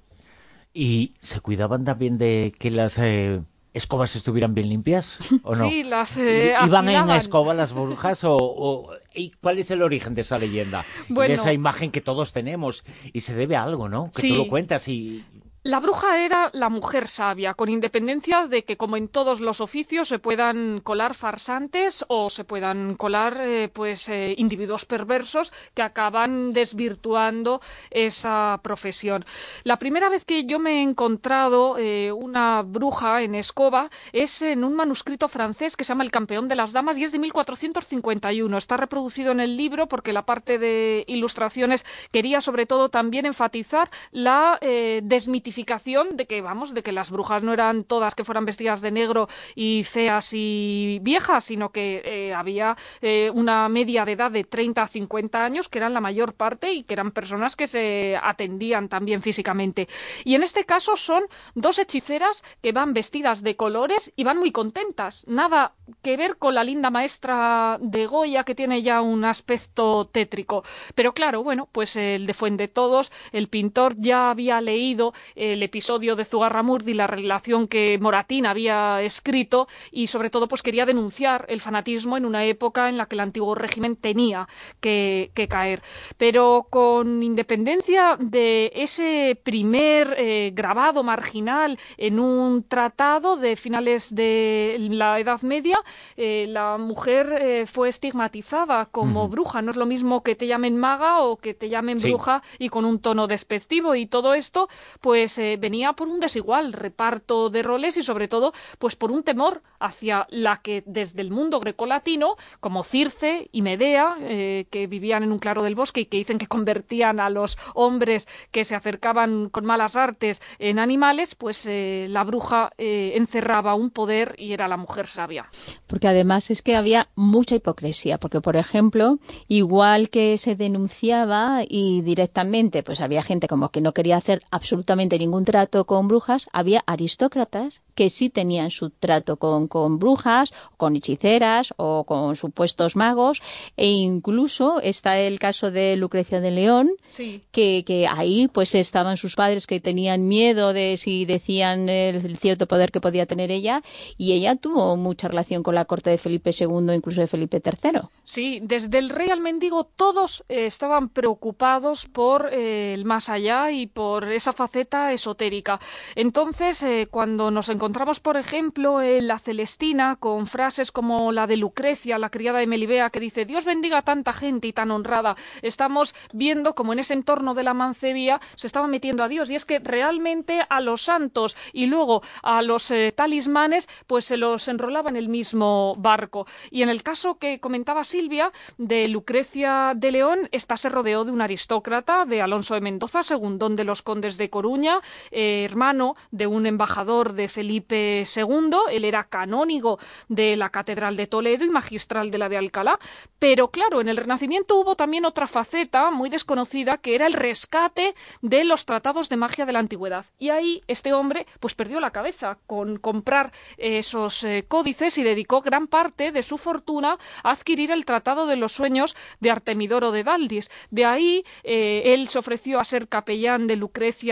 [SPEAKER 2] ¿Y se cuidaban también de que las eh, escobas estuvieran bien limpias o no?
[SPEAKER 7] Sí, las eh,
[SPEAKER 2] ¿Iban
[SPEAKER 7] afilaban.
[SPEAKER 2] en escoba las brujas o, o y cuál es el origen de esa leyenda?
[SPEAKER 7] Bueno,
[SPEAKER 2] de esa imagen que todos tenemos y se debe a algo, ¿no? Que
[SPEAKER 7] sí.
[SPEAKER 2] tú lo cuentas y...
[SPEAKER 7] La bruja era la mujer sabia, con independencia de que, como en todos los oficios, se puedan colar farsantes o se puedan colar eh, pues eh, individuos perversos que acaban desvirtuando esa profesión. La primera vez que yo me he encontrado eh, una bruja en escoba es en un manuscrito francés que se llama El campeón de las damas y es de mil cuatrocientos cincuenta y uno. Está reproducido en el libro porque la parte de ilustraciones quería sobre todo también enfatizar la eh, desmitificación de que, vamos, de que las brujas no eran todas que fueran vestidas de negro y feas y viejas, sino que eh, había eh, una media de edad de treinta a cincuenta años, que eran la mayor parte y que eran personas que se atendían también físicamente. Y en este caso son dos hechiceras que van vestidas de colores y van muy contentas. Nada que ver con la linda maestra de Goya, que tiene ya un aspecto tétrico. Pero claro, bueno, pues el de Fuendetodos, el pintor, ya había leído el episodio de Zugarramurdi, la relación que Moratín había escrito, y sobre todo pues quería denunciar el fanatismo en una época en la que el antiguo régimen tenía que, que caer. Pero con independencia de ese primer eh, grabado marginal en un tratado de finales de la Edad Media, eh, la mujer eh, fue estigmatizada como uh-huh. bruja. No es lo mismo que te llamen maga o que te llamen sí. bruja y con un tono despectivo, y todo esto pues eh, venía por un desigual reparto de roles y sobre todo pues por un temor hacia la que desde el mundo grecolatino, como Circe y Medea, eh, que vivían en un claro del bosque y que dicen que convertían a los hombres que se acercaban con malas artes en animales, pues eh, la bruja eh, encerraba un poder y era la mujer sabia.
[SPEAKER 6] Porque además es que había mucha hipocresía, porque por ejemplo, igual que se denunciaba y directamente pues había gente como que no quería hacer absolutamente ningún trato con brujas, había aristócratas que sí tenían su trato con, con brujas, con hechiceras o con supuestos magos, e incluso está el caso de Lucrecia de León,
[SPEAKER 7] sí.
[SPEAKER 6] que, que ahí pues estaban sus padres que tenían miedo de si decían el, el cierto poder que podía tener ella, y ella tuvo mucha relación con la corte de Felipe segundo, incluso de Felipe tercero.
[SPEAKER 7] Sí, desde el rey al mendigo todos eh, estaban preocupados por eh, el más allá y por esa faceta esotérica. Entonces, eh, cuando nos encontramos, por ejemplo, en la Celestina, con frases como la de Lucrecia, la criada de Melibea, que dice: Dios bendiga a tanta gente y tan honrada, estamos viendo como en ese entorno de la mancebía se estaba metiendo a Dios, y es que realmente a los santos y luego a los eh, talismanes pues se los enrolaba en el mismo barco. Y en el caso que comentaba Silvia de Lucrecia de León, esta se rodeó de un aristócrata, de Alonso de Mendoza, segundón de los condes de Coruña, eh, hermano de un embajador de Felipe segundo. Él era canónigo de la Catedral de Toledo y magistral de la de Alcalá. Pero claro, en el Renacimiento hubo también otra faceta muy desconocida, que era el rescate de los tratados de magia de la antigüedad. Y ahí este hombre pues perdió la cabeza con comprar esos eh, códices y dedicó gran parte de su fortuna a adquirir el Tratado de los Sueños de Artemidoro de Daldis. De ahí eh, él se ofreció a ser capellán de Lucrecia de León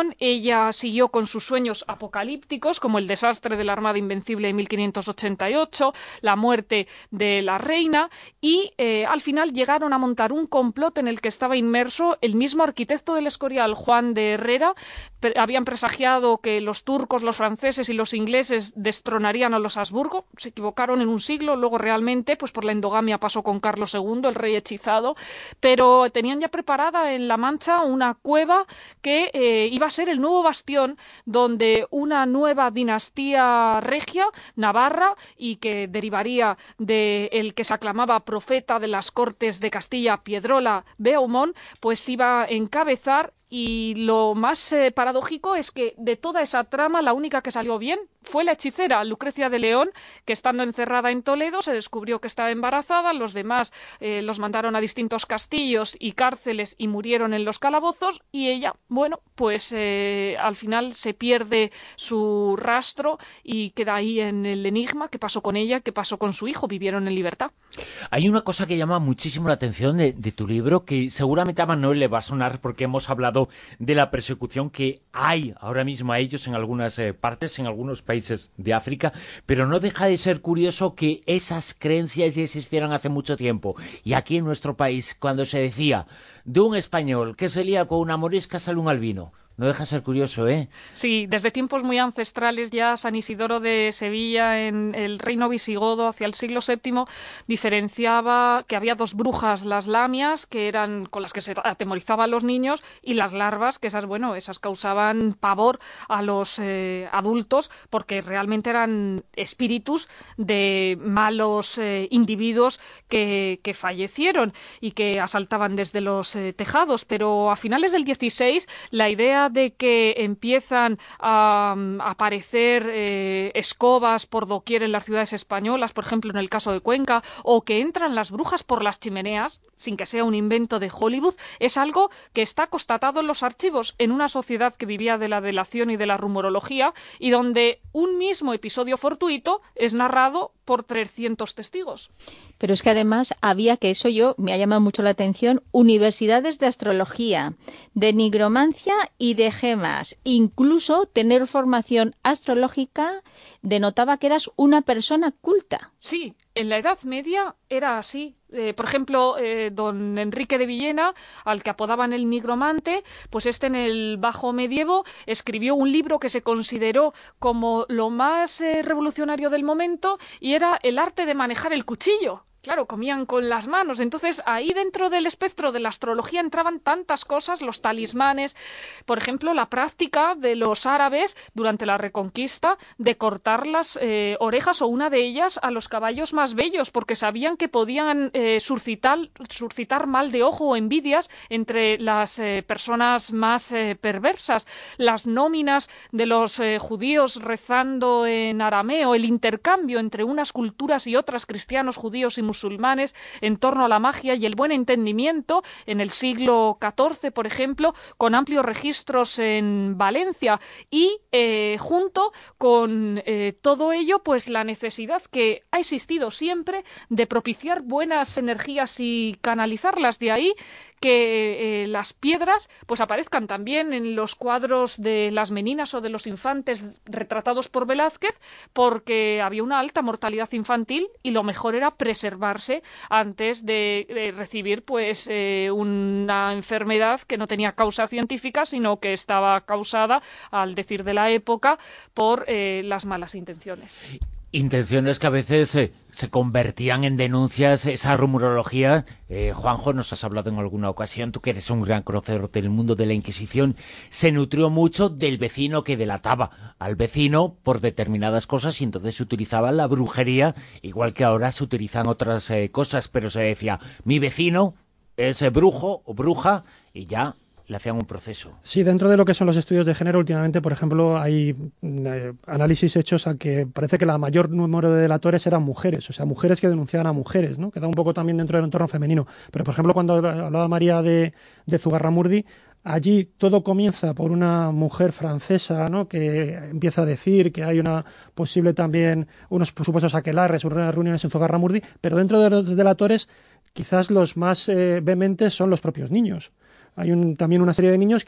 [SPEAKER 7] León. Ella siguió con sus sueños apocalípticos, como el desastre de la Armada Invencible de mil quinientos ochenta y ocho, la muerte de la reina, y eh, al final llegaron a montar un complot en el que estaba inmerso el mismo arquitecto del Escorial, Juan de Herrera. Pre- habían presagiado que los turcos, los franceses y los ingleses destronarían a los Habsburgo. Se equivocaron en un siglo, luego realmente, pues por la endogamia pasó con Carlos segundo, el rey hechizado, pero tenían ya preparada en La Mancha una cueva que eh, iba a ser el nuevo bastión donde una nueva dinastía regia, Navarra, y que derivaría del que se aclamaba profeta de las Cortes de Castilla, Piedrola Beaumont, pues iba a encabezar. Y lo más eh, paradójico es que de toda esa trama la única que salió bien fue la hechicera Lucrecia de León, que estando encerrada en Toledo se descubrió que estaba embarazada. Los demás eh, los mandaron a distintos castillos y cárceles y murieron en los calabozos, y ella, bueno, pues eh, al final se pierde su rastro y queda ahí en el enigma. ¿Qué pasó con ella? ¿Qué pasó con su hijo? ¿Vivieron en libertad?
[SPEAKER 2] Hay una cosa que llama muchísimo la atención de, de tu libro, que seguramente a Manuel le va a sonar porque hemos hablado de la persecución que hay ahora mismo a ellos en algunas eh, partes, en algunos países de África, pero no deja de ser curioso que esas creencias ya existieran hace mucho tiempo. Y aquí en nuestro país, cuando se decía de un español que se lía con una morisca, sale un albino. No deja de ser curioso, ¿eh?
[SPEAKER 7] Sí, desde tiempos muy ancestrales ya San Isidoro de Sevilla, en el reino visigodo hacia el siglo séptimo, diferenciaba que había dos brujas, las lamias, que eran con las que se atemorizaban los niños, y las larvas, que esas, bueno, esas causaban pavor a los eh, adultos, porque realmente eran espíritus de malos eh, individuos que, que fallecieron y que asaltaban desde los eh, tejados. Pero a finales del dieciséis, la idea de que empiezan a, a aparecer eh, escobas por doquier en las ciudades españolas, por ejemplo en el caso de Cuenca, o que entran las brujas por las chimeneas, sin que sea un invento de Hollywood, es algo que está constatado en los archivos, en una sociedad que vivía de la delación y de la rumorología, y donde un mismo episodio fortuito es narrado por trescientos testigos.
[SPEAKER 6] Pero es que además había, que eso yo me ha llamado mucho la atención, universidades de astrología, de nigromancia y de gemas. Incluso tener formación astrológica denotaba que eras una persona culta.
[SPEAKER 7] Sí, en la Edad Media era así. Eh, por ejemplo, eh, don Enrique de Villena, al que apodaban el nigromante, pues este en el Bajo Medievo escribió un libro que se consideró como lo más eh, revolucionario del momento, y era el arte de manejar el cuchillo. Claro, comían con las manos. Entonces, ahí dentro del espectro de la astrología entraban tantas cosas, los talismanes, por ejemplo, la práctica de los árabes durante la Reconquista de cortar las eh, orejas o una de ellas a los caballos más bellos, porque sabían que podían eh, suscitar, suscitar mal de ojo o envidias entre las eh, personas más eh, perversas. Las nóminas de los eh, judíos rezando en arameo, el intercambio entre unas culturas y otras, cristianos, judíos y musulmanes, en torno a la magia y el buen entendimiento, en el siglo catorce, por ejemplo, con amplios registros en Valencia, y eh, junto con eh, todo ello, pues la necesidad que ha existido siempre de propiciar buenas energías y canalizarlas. De ahí que eh, las piedras pues aparezcan también en los cuadros de las meninas o de los infantes retratados por Velázquez, porque había una alta mortalidad infantil y lo mejor era preservarse antes de, de recibir pues eh, una enfermedad que no tenía causa científica, sino que estaba causada, al decir de la época, por eh, las malas intenciones.
[SPEAKER 2] Intenciones que a veces eh, se convertían en denuncias, esa rumorología. Eh, Juanjo, nos has hablado en alguna ocasión, tú que eres un gran conocedor del mundo de la Inquisición, se nutrió mucho del vecino que delataba al vecino por determinadas cosas, y entonces se utilizaba la brujería, igual que ahora se utilizan otras eh, cosas, pero se decía, mi vecino es eh, brujo o bruja, y ya le hacían un proceso.
[SPEAKER 4] Sí, dentro de lo que son los estudios de género, últimamente, por ejemplo, hay eh, análisis hechos a que parece que la mayor número de delatores eran mujeres, o sea, mujeres que denunciaban a mujeres, ¿no? Queda un poco también dentro del entorno femenino. Pero, por ejemplo, cuando hablaba María de, de Zugarramurdi, allí todo comienza por una mujer francesa, ¿no?, que empieza a decir que hay una posible también, unos supuestos aquelarres, unas reuniones en Zugarramurdi, pero dentro de los delatores, quizás los más eh, vehementes son los propios niños. Hay un, también una serie de niños que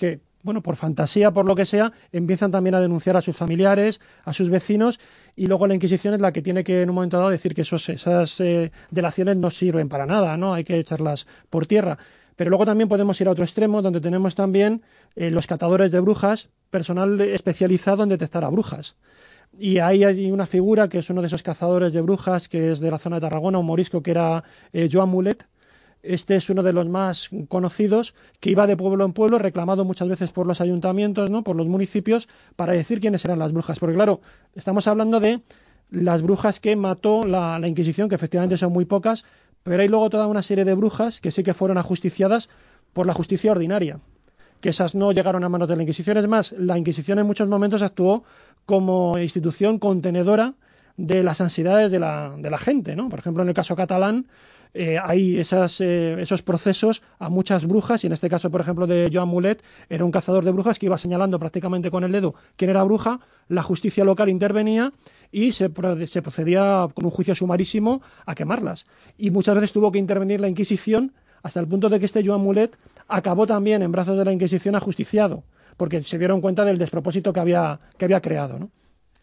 [SPEAKER 4] bueno, por fantasía, por lo que sea, empiezan también a denunciar a sus familiares, a sus vecinos, y luego la Inquisición es la que tiene que en un momento dado decir que esos, esas eh, delaciones no sirven para nada, ¿no? Hay que echarlas por tierra. Pero luego también podemos ir a otro extremo, donde tenemos también eh, los catadores de brujas, personal especializado en detectar a brujas. Y ahí hay una figura que es uno de esos cazadores de brujas, que es de la zona de Tarragona, un morisco que era eh, Joan Mulet. Este es uno de los más conocidos, que iba de pueblo en pueblo, reclamado muchas veces por los ayuntamientos, ¿no?, por los municipios, para decir quiénes eran las brujas. Porque claro, estamos hablando de las brujas que mató la, la Inquisición, que efectivamente son muy pocas, pero hay luego toda una serie de brujas que sí que fueron ajusticiadas por la justicia ordinaria, que esas no llegaron a manos de la Inquisición. Es más, la Inquisición en muchos momentos actuó como institución contenedora de las ansiedades de la, de la gente, ¿no? Por ejemplo, en el caso catalán, eh, hay esas, eh, esos procesos a muchas brujas, y en este caso, por ejemplo, de Joan Mulet, era un cazador de brujas que iba señalando prácticamente con el dedo quién era bruja, la justicia local intervenía y se, se procedía con un juicio sumarísimo a quemarlas. Y muchas veces tuvo que intervenir la Inquisición, hasta el punto de que este Joan Mulet acabó también en brazos de la Inquisición ajusticiado, porque se dieron cuenta del despropósito que había, que había creado, ¿no?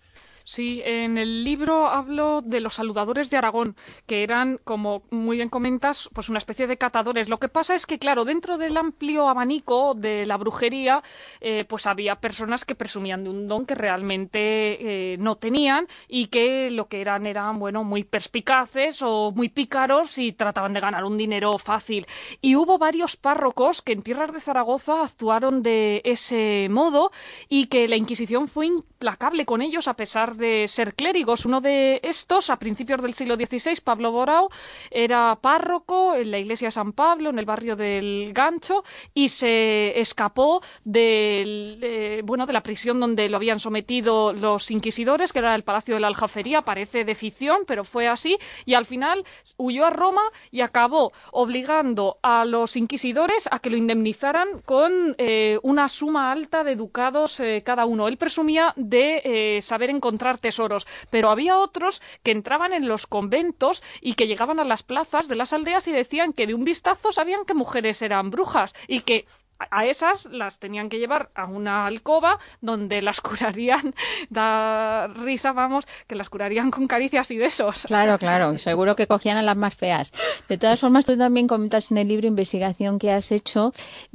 [SPEAKER 7] Sí, en el libro hablo de los saludadores de Aragón, que eran, como muy bien comentas, pues una especie de catadores. Lo que pasa es que, claro, dentro del amplio abanico de la brujería, eh, pues había personas que presumían de un don que realmente eh, no tenían, y que lo que eran eran, bueno, muy perspicaces o muy pícaros y trataban de ganar un dinero fácil. Y hubo varios párrocos que en tierras de Zaragoza actuaron de ese modo, y que la Inquisición fue implacable con ellos a pesar de ser clérigos. Uno de estos, a principios del siglo dieciséis, Pablo Borao, era párroco en la iglesia de San Pablo, en el barrio del Gancho, y se escapó del, eh, bueno, de la prisión donde lo habían sometido los inquisidores, que era el Palacio de la Aljafería. Parece de ficción, pero fue así, y al final huyó a Roma y acabó obligando a los inquisidores a que lo indemnizaran con eh, una suma alta de ducados eh, cada uno. Él presumía de eh, saber encontrar tesoros, pero había otros que entraban en los conventos y que llegaban a las plazas de las aldeas y decían que de un vistazo sabían que mujeres eran brujas, y que a esas las tenían que llevar a una alcoba donde las curarían, da risa, vamos, que las curarían con caricias y besos.
[SPEAKER 6] Claro, claro, seguro que cogían a las más feas. De todas formas, tú también comentas en el libro investigación que has hecho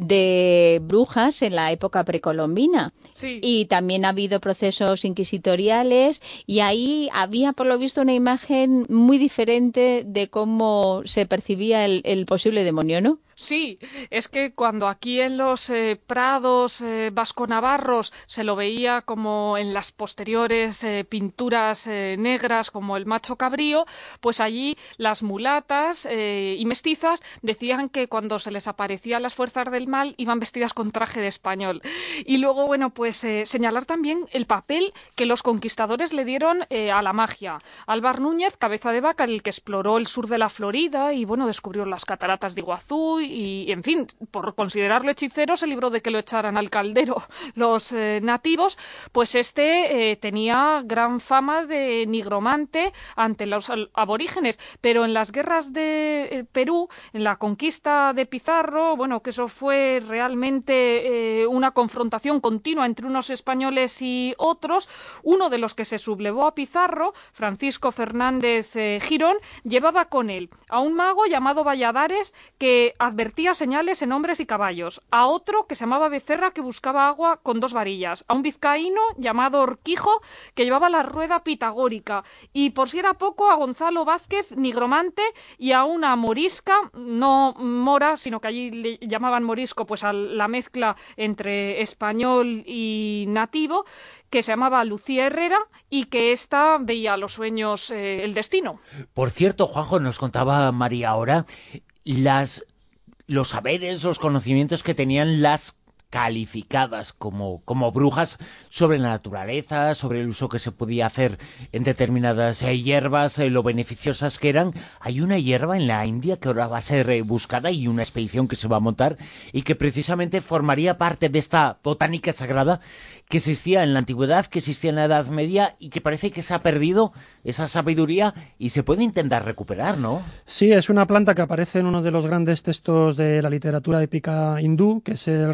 [SPEAKER 6] de brujas en la época precolombina.
[SPEAKER 7] Sí.
[SPEAKER 6] Y también ha habido procesos inquisitoriales, y ahí había, por lo visto, una imagen muy diferente de cómo se percibía el, el posible demonio, ¿no?
[SPEAKER 7] Sí, es que cuando aquí en los eh, prados eh, vasco-navarros se lo veía como en las posteriores eh, pinturas eh, negras como el macho cabrío, pues allí las mulatas eh, y mestizas decían que cuando se les aparecían las fuerzas del mal iban vestidas con traje de español. Y luego, bueno, pues eh, señalar también el papel que los conquistadores le dieron eh, a la magia. Álvar Núñez, cabeza de vaca, el que exploró el sur de la Florida y, bueno, descubrió las cataratas de Iguazú, y, en fin, por considerarlo hechicero se libró de que lo echaran al caldero los eh, nativos. Pues este eh, tenía gran fama de nigromante ante los aborígenes, pero en las guerras de eh, Perú, en la conquista de Pizarro, bueno, que eso fue realmente eh, una confrontación continua entre unos españoles y otros, uno de los que se sublevó a Pizarro, Francisco Fernández eh, Girón, llevaba con él a un mago llamado Valladares, que advertía señales en hombres y caballos, a otro que se llamaba Becerra, que buscaba agua con dos varillas, a un vizcaíno llamado Orquijo, que llevaba la rueda pitagórica, y por si era poco, a Gonzalo Vázquez, nigromante, y a una morisca, no mora, sino que allí le llamaban morisco pues a la mezcla entre español y nativo, que se llamaba Lucía Herrera, y que ésta veía a los sueños eh, el destino.
[SPEAKER 2] Por cierto, Juanjo, nos contaba María ahora las, los saberes, los conocimientos que tenían las calificadas como, como brujas sobre la naturaleza, sobre el uso que se podía hacer en determinadas eh, hierbas, eh, lo beneficiosas que eran. Hay una hierba en la India que ahora va a ser eh, buscada, y una expedición que se va a montar, y que precisamente formaría parte de esta botánica sagrada que existía en la antigüedad, que existía en la Edad Media, y que parece que se ha perdido esa sabiduría y se puede intentar recuperar, ¿no?
[SPEAKER 4] Sí, es una planta que aparece en uno de los grandes textos de la literatura épica hindú, que es el Ramayana,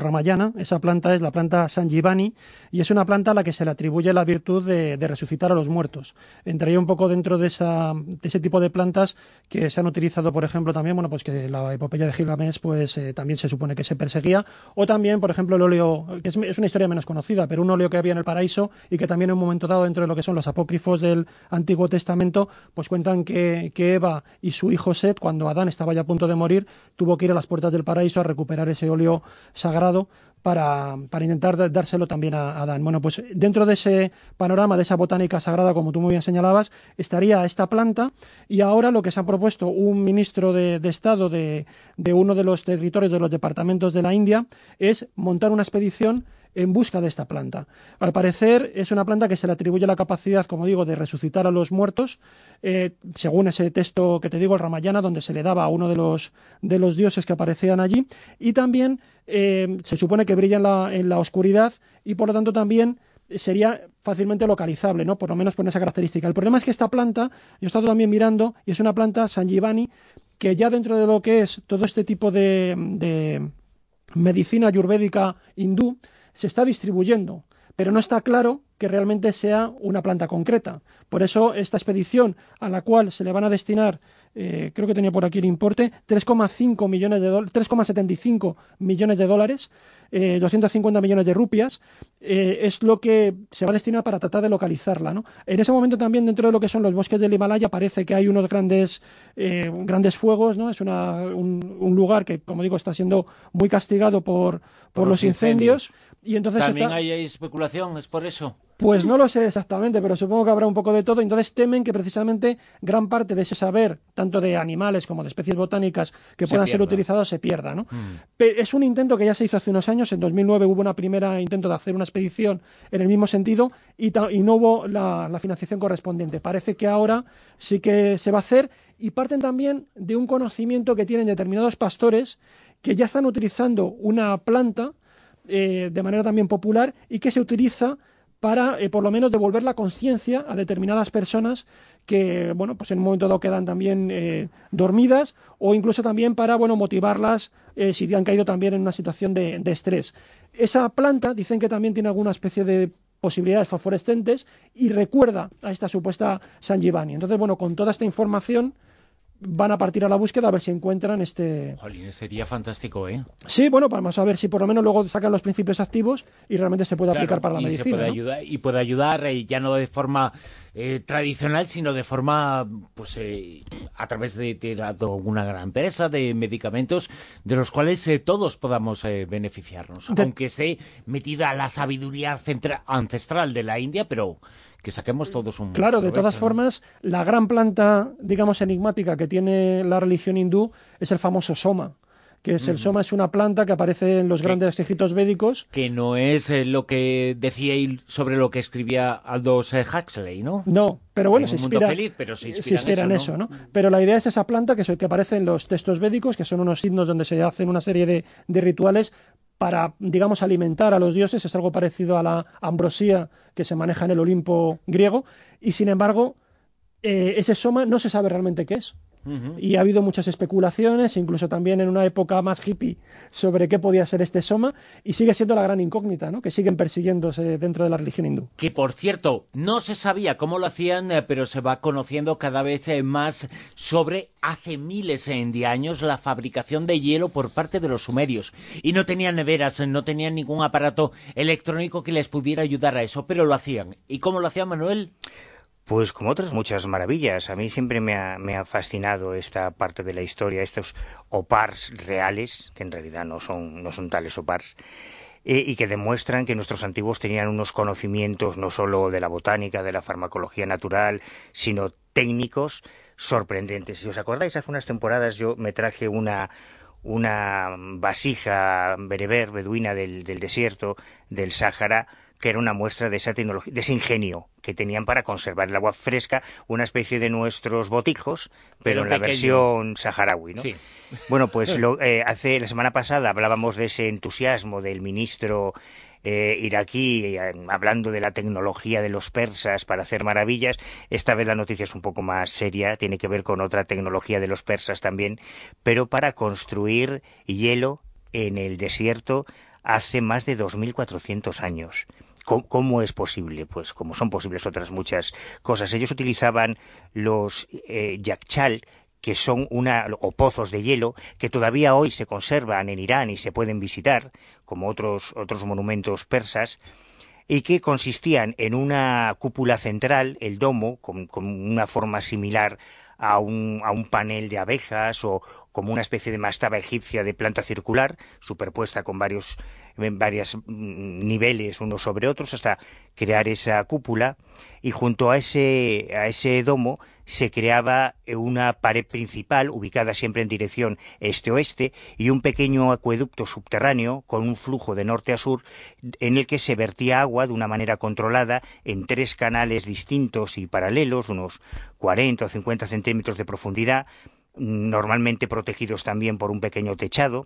[SPEAKER 4] Ramayana. Esa planta es la planta Sanjivani y es una planta a la que se le atribuye la virtud de, de resucitar a los muertos. Entraría un poco dentro de, esa, de ese tipo de plantas que se han utilizado, por ejemplo, también, bueno, pues que la epopeya de Gilgamesh pues eh, también se supone que se perseguía, o también, por ejemplo, el óleo, que es, es una historia menos conocida, pero un óleo que había en el paraíso y que también en un momento dado, dentro de lo que son los apócrifos del Antiguo Testamento, pues cuentan que, que Eva y su hijo Set, cuando Adán estaba ya a punto de morir, tuvo que ir a las puertas del paraíso a recuperar ese óleo sagrado para, para intentar dárselo también a Adán. Bueno, pues dentro de ese panorama, de esa botánica sagrada, como tú muy bien señalabas, estaría esta planta, y ahora lo que se ha propuesto un ministro de, de Estado de, de uno de los territorios de los departamentos de la India es montar una expedición en busca de esta planta. Al parecer es una planta que se le atribuye la capacidad, como digo, de resucitar a los muertos, eh, según ese texto que te digo, el Ramayana, donde se le daba a uno de los, de los dioses que aparecían allí, y también eh, se supone que brilla en la, en la oscuridad y por lo tanto también sería fácilmente localizable, ¿no? Por lo menos por esa característica. El problema es que esta planta, yo he estado también mirando, y es una planta Sanjivani, que ya dentro de lo que es todo este tipo de, de medicina ayurvédica hindú, se está distribuyendo, pero no está claro que realmente sea una planta concreta. Por eso esta expedición, a la cual se le van a destinar, eh, creo que tenía por aquí el importe, tres coma cinco millones de dólares, tres coma setenta y cinco millones de dólares, eh, doscientos cincuenta millones de rupias, eh, es lo que se va a destinar para tratar de localizarla, ¿no? En ese momento también, dentro de lo que son los bosques del Himalaya, parece que hay unos grandes, eh, grandes fuegos, ¿no? Es una, un, un lugar que, como digo, está siendo muy castigado por, por, por los, los incendios. incendios. Y entonces
[SPEAKER 2] ¿También
[SPEAKER 4] está...
[SPEAKER 2] hay especulación? ¿Es por eso?
[SPEAKER 4] Pues no lo sé exactamente, pero supongo que habrá un poco de todo. Entonces temen que precisamente gran parte de ese saber, tanto de animales como de especies botánicas que puedan ser utilizados, se pierda, ¿no? Mm. Es un intento que ya se hizo hace unos años. En dos mil nueve hubo una primera intento de hacer una expedición en el mismo sentido y, y no hubo la, la financiación correspondiente. Parece que ahora sí que se va a hacer, y parten también de un conocimiento que tienen determinados pastores que ya están utilizando una planta eh, de manera también popular y que se utiliza para, eh, por lo menos, devolver la conciencia a determinadas personas que, bueno, pues en un momento dado quedan también eh, dormidas, o incluso también para, bueno, motivarlas eh, si han caído también en una situación de, de estrés. Esa planta dicen que también tiene alguna especie de posibilidades fosforescentes y recuerda a esta supuesta Sanjivani. Entonces, bueno, con toda esta información van a partir a la búsqueda a ver si encuentran este...
[SPEAKER 2] Jolín, sería fantástico, ¿eh?
[SPEAKER 4] Sí, bueno, vamos a ver si por lo menos luego sacan los principios activos y realmente se puede
[SPEAKER 2] claro,
[SPEAKER 4] aplicar para la
[SPEAKER 2] y
[SPEAKER 4] medicina.
[SPEAKER 2] Se puede
[SPEAKER 4] ¿no?
[SPEAKER 2] ayudar, y puede ayudar eh, ya no de forma eh, tradicional, sino de forma, pues, eh, a través de, de, de una gran empresa de medicamentos de los cuales eh, todos podamos eh, beneficiarnos. De... Aunque esté metida la sabiduría ancestral de la India, pero... que saquemos todos un
[SPEAKER 4] Claro,
[SPEAKER 2] provecho,
[SPEAKER 4] de todas
[SPEAKER 2] ¿no?
[SPEAKER 4] formas, la gran planta, digamos, enigmática que tiene la religión hindú es el famoso soma, que es uh-huh. el soma es una planta que aparece en los que, grandes escritos védicos.
[SPEAKER 2] Que no es eh, lo que decía él sobre lo que escribía Aldous eh, Huxley, ¿no?
[SPEAKER 4] No, pero bueno,
[SPEAKER 2] en
[SPEAKER 4] se
[SPEAKER 2] un
[SPEAKER 4] inspira,
[SPEAKER 2] mundo feliz, pero se inspira,
[SPEAKER 4] se inspira en eso,
[SPEAKER 2] en
[SPEAKER 4] ¿no?
[SPEAKER 2] eso, ¿no?
[SPEAKER 4] Pero la idea es esa planta que, que aparece en los textos védicos, que son unos signos donde se hacen una serie de, de rituales para, digamos, alimentar a los dioses. Es algo parecido a la ambrosía que se maneja en el Olimpo griego, y sin embargo eh, ese soma no se sabe realmente qué es. Uh-huh. Y ha habido muchas especulaciones, incluso también en una época más hippie, sobre qué podía ser este soma, y sigue siendo la gran incógnita, ¿no? Que siguen persiguiéndose dentro de la religión hindú.
[SPEAKER 2] Que, por cierto, no se sabía cómo lo hacían, pero se va conociendo cada vez más sobre, hace miles de años, la fabricación de hielo por parte de los sumerios. Y no tenían neveras, no tenían ningún aparato electrónico que les pudiera ayudar a eso, pero lo hacían. ¿Y cómo lo hacían, Manuel?
[SPEAKER 5] Pues como otras muchas maravillas. A mí siempre me ha, me ha fascinado esta parte de la historia, estos opars reales, que en realidad no son, no son tales opars, eh, y que demuestran que nuestros antiguos tenían unos conocimientos no solo de la botánica, de la farmacología natural, sino técnicos sorprendentes. Si os acordáis, hace unas temporadas yo me traje una... una vasija bereber, beduina del, del desierto, del Sáhara, que era una muestra de esa tecnología, de ese ingenio que tenían para conservar el agua fresca, una especie de nuestros botijos, pero, pero en la versión saharaui, ¿no?
[SPEAKER 2] Sí.
[SPEAKER 5] Bueno, pues lo, eh, hace la semana pasada hablábamos de ese entusiasmo del ministro eh, iraquí, eh, hablando de la tecnología de los persas para hacer maravillas. Esta vez la noticia es un poco más seria, tiene que ver con otra tecnología de los persas también, pero para construir hielo en el desierto hace más de dos mil cuatrocientos años. ¿Cómo, ¿Cómo es posible? Pues como son posibles otras muchas cosas. Ellos utilizaban los eh, yakchal, que son una, o pozos de hielo, que todavía hoy se conservan en Irán y se pueden visitar, como otros, otros monumentos persas, y que consistían en una cúpula central, el domo, con, con una forma similar a un, a un panel de abejas o como una especie de mastaba egipcia de planta circular, superpuesta con varios, varios niveles unos sobre otros, hasta crear esa cúpula, y junto a ese, a ese domo se creaba una pared principal, ubicada siempre en dirección este-oeste, y un pequeño acueducto subterráneo con un flujo de norte a sur, en el que se vertía agua de una manera controlada en tres canales distintos y paralelos, unos cuarenta o cincuenta centímetros de profundidad, normalmente protegidos también por un pequeño techado,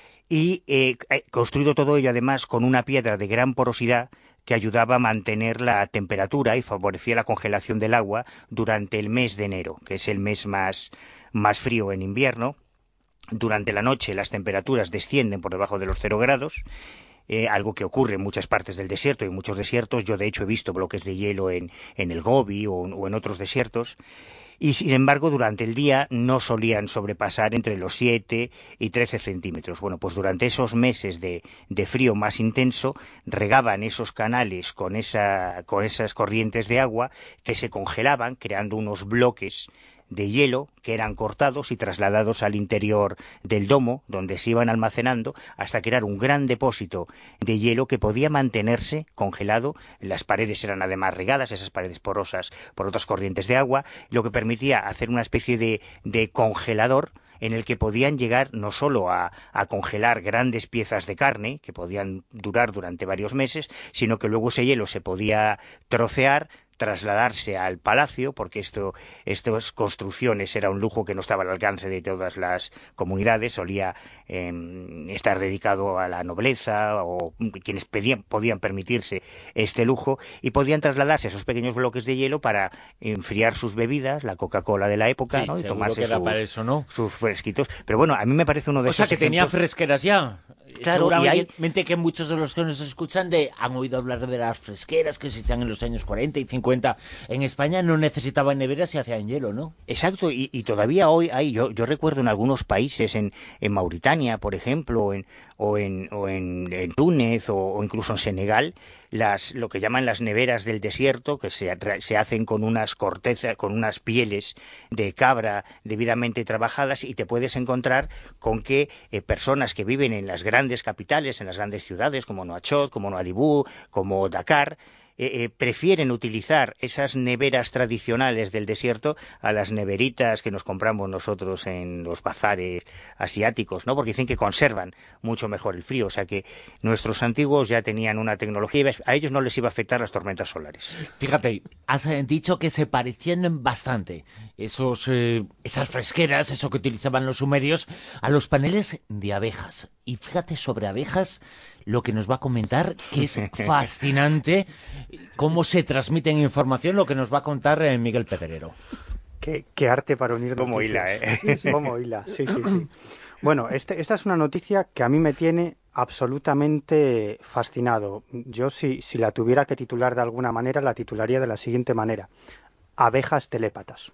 [SPEAKER 5] y eh, construido todo ello además con una piedra de gran porosidad que ayudaba a mantener la temperatura y favorecía la congelación del agua durante el mes de enero, que es el mes más, más frío en invierno. Durante la noche las temperaturas descienden por debajo de los cero grados, eh, algo que ocurre en muchas partes del desierto y en muchos desiertos. Yo de hecho he visto bloques de hielo en, en el Gobi o, o en otros desiertos. Y sin embargo durante el día no solían sobrepasar entre los siete y trece centímetros. Bueno, pues durante esos meses de, de frío más intenso regaban esos canales con, esa, con esas corrientes de agua que se congelaban, creando unos bloques de hielo que eran cortados y trasladados al interior del domo, donde se iban almacenando hasta crear un gran depósito de hielo que podía mantenerse congelado. Las paredes eran además regadas, esas paredes porosas, por otras corrientes de agua, lo que permitía hacer una especie de, de congelador en el que podían llegar no solo a, a congelar grandes piezas de carne, que podían durar durante varios meses, sino que luego ese hielo se podía trocear, trasladarse al palacio, porque esto, estas construcciones era un lujo que no estaba al alcance de todas las comunidades, solía eh, estar dedicado a la nobleza o quienes pedían, podían permitirse este lujo, y podían trasladarse a esos pequeños bloques de hielo para enfriar sus bebidas, la Coca-Cola de la época,
[SPEAKER 2] sí,
[SPEAKER 5] ¿no? Y tomarse
[SPEAKER 2] que era
[SPEAKER 5] sus,
[SPEAKER 2] para eso, ¿no?
[SPEAKER 5] sus fresquitos. Pero bueno, a mí me parece uno de
[SPEAKER 2] o
[SPEAKER 5] esos
[SPEAKER 2] sea, que
[SPEAKER 5] ejemplos...
[SPEAKER 2] tenía fresqueras ya.
[SPEAKER 5] Claro,
[SPEAKER 2] seguramente
[SPEAKER 5] y hay...
[SPEAKER 2] que muchos de los que nos escuchan de, han oído hablar de las fresqueras que existían en los años cuarenta y cincuenta. En España no necesitaban neveras y hacían hielo, ¿no?
[SPEAKER 5] Exacto, y, y todavía hoy hay, yo, yo recuerdo en algunos países, en, en Mauritania, por ejemplo, o en, o en, o en, en Túnez, o, o incluso en Senegal, las, lo que llaman las neveras del desierto, que se, se hacen con unas cortezas, con unas pieles de cabra debidamente trabajadas, y te puedes encontrar con que eh, personas que viven en las grandes capitales, en las grandes ciudades, como Nuakchot, como Nuadhibou, como Dakar, Eh, eh, prefieren utilizar esas neveras tradicionales del desierto a las neveritas que nos compramos nosotros en los bazares asiáticos, ¿no? Porque dicen que conservan mucho mejor el frío. O sea que nuestros antiguos ya tenían una tecnología y a ellos no les iba a afectar las tormentas solares.
[SPEAKER 2] Fíjate, has dicho que se parecían bastante esos, eh, esas fresqueras, eso que utilizaban los sumerios, a los paneles de abejas. Y fíjate, sobre abejas, lo que nos va a comentar, que es fascinante, cómo se transmiten información, lo que nos va a contar eh, Miguel Pedrero.
[SPEAKER 3] Qué, qué arte para unir
[SPEAKER 5] como
[SPEAKER 3] noticias.
[SPEAKER 5] hila, ¿eh?
[SPEAKER 3] Sí, sí. Como hila, sí, sí, sí. Bueno, este, esta es una noticia que a mí me tiene absolutamente fascinado. Yo, si, si la tuviera que titular de alguna manera, la titularía de la siguiente manera: abejas telépatas.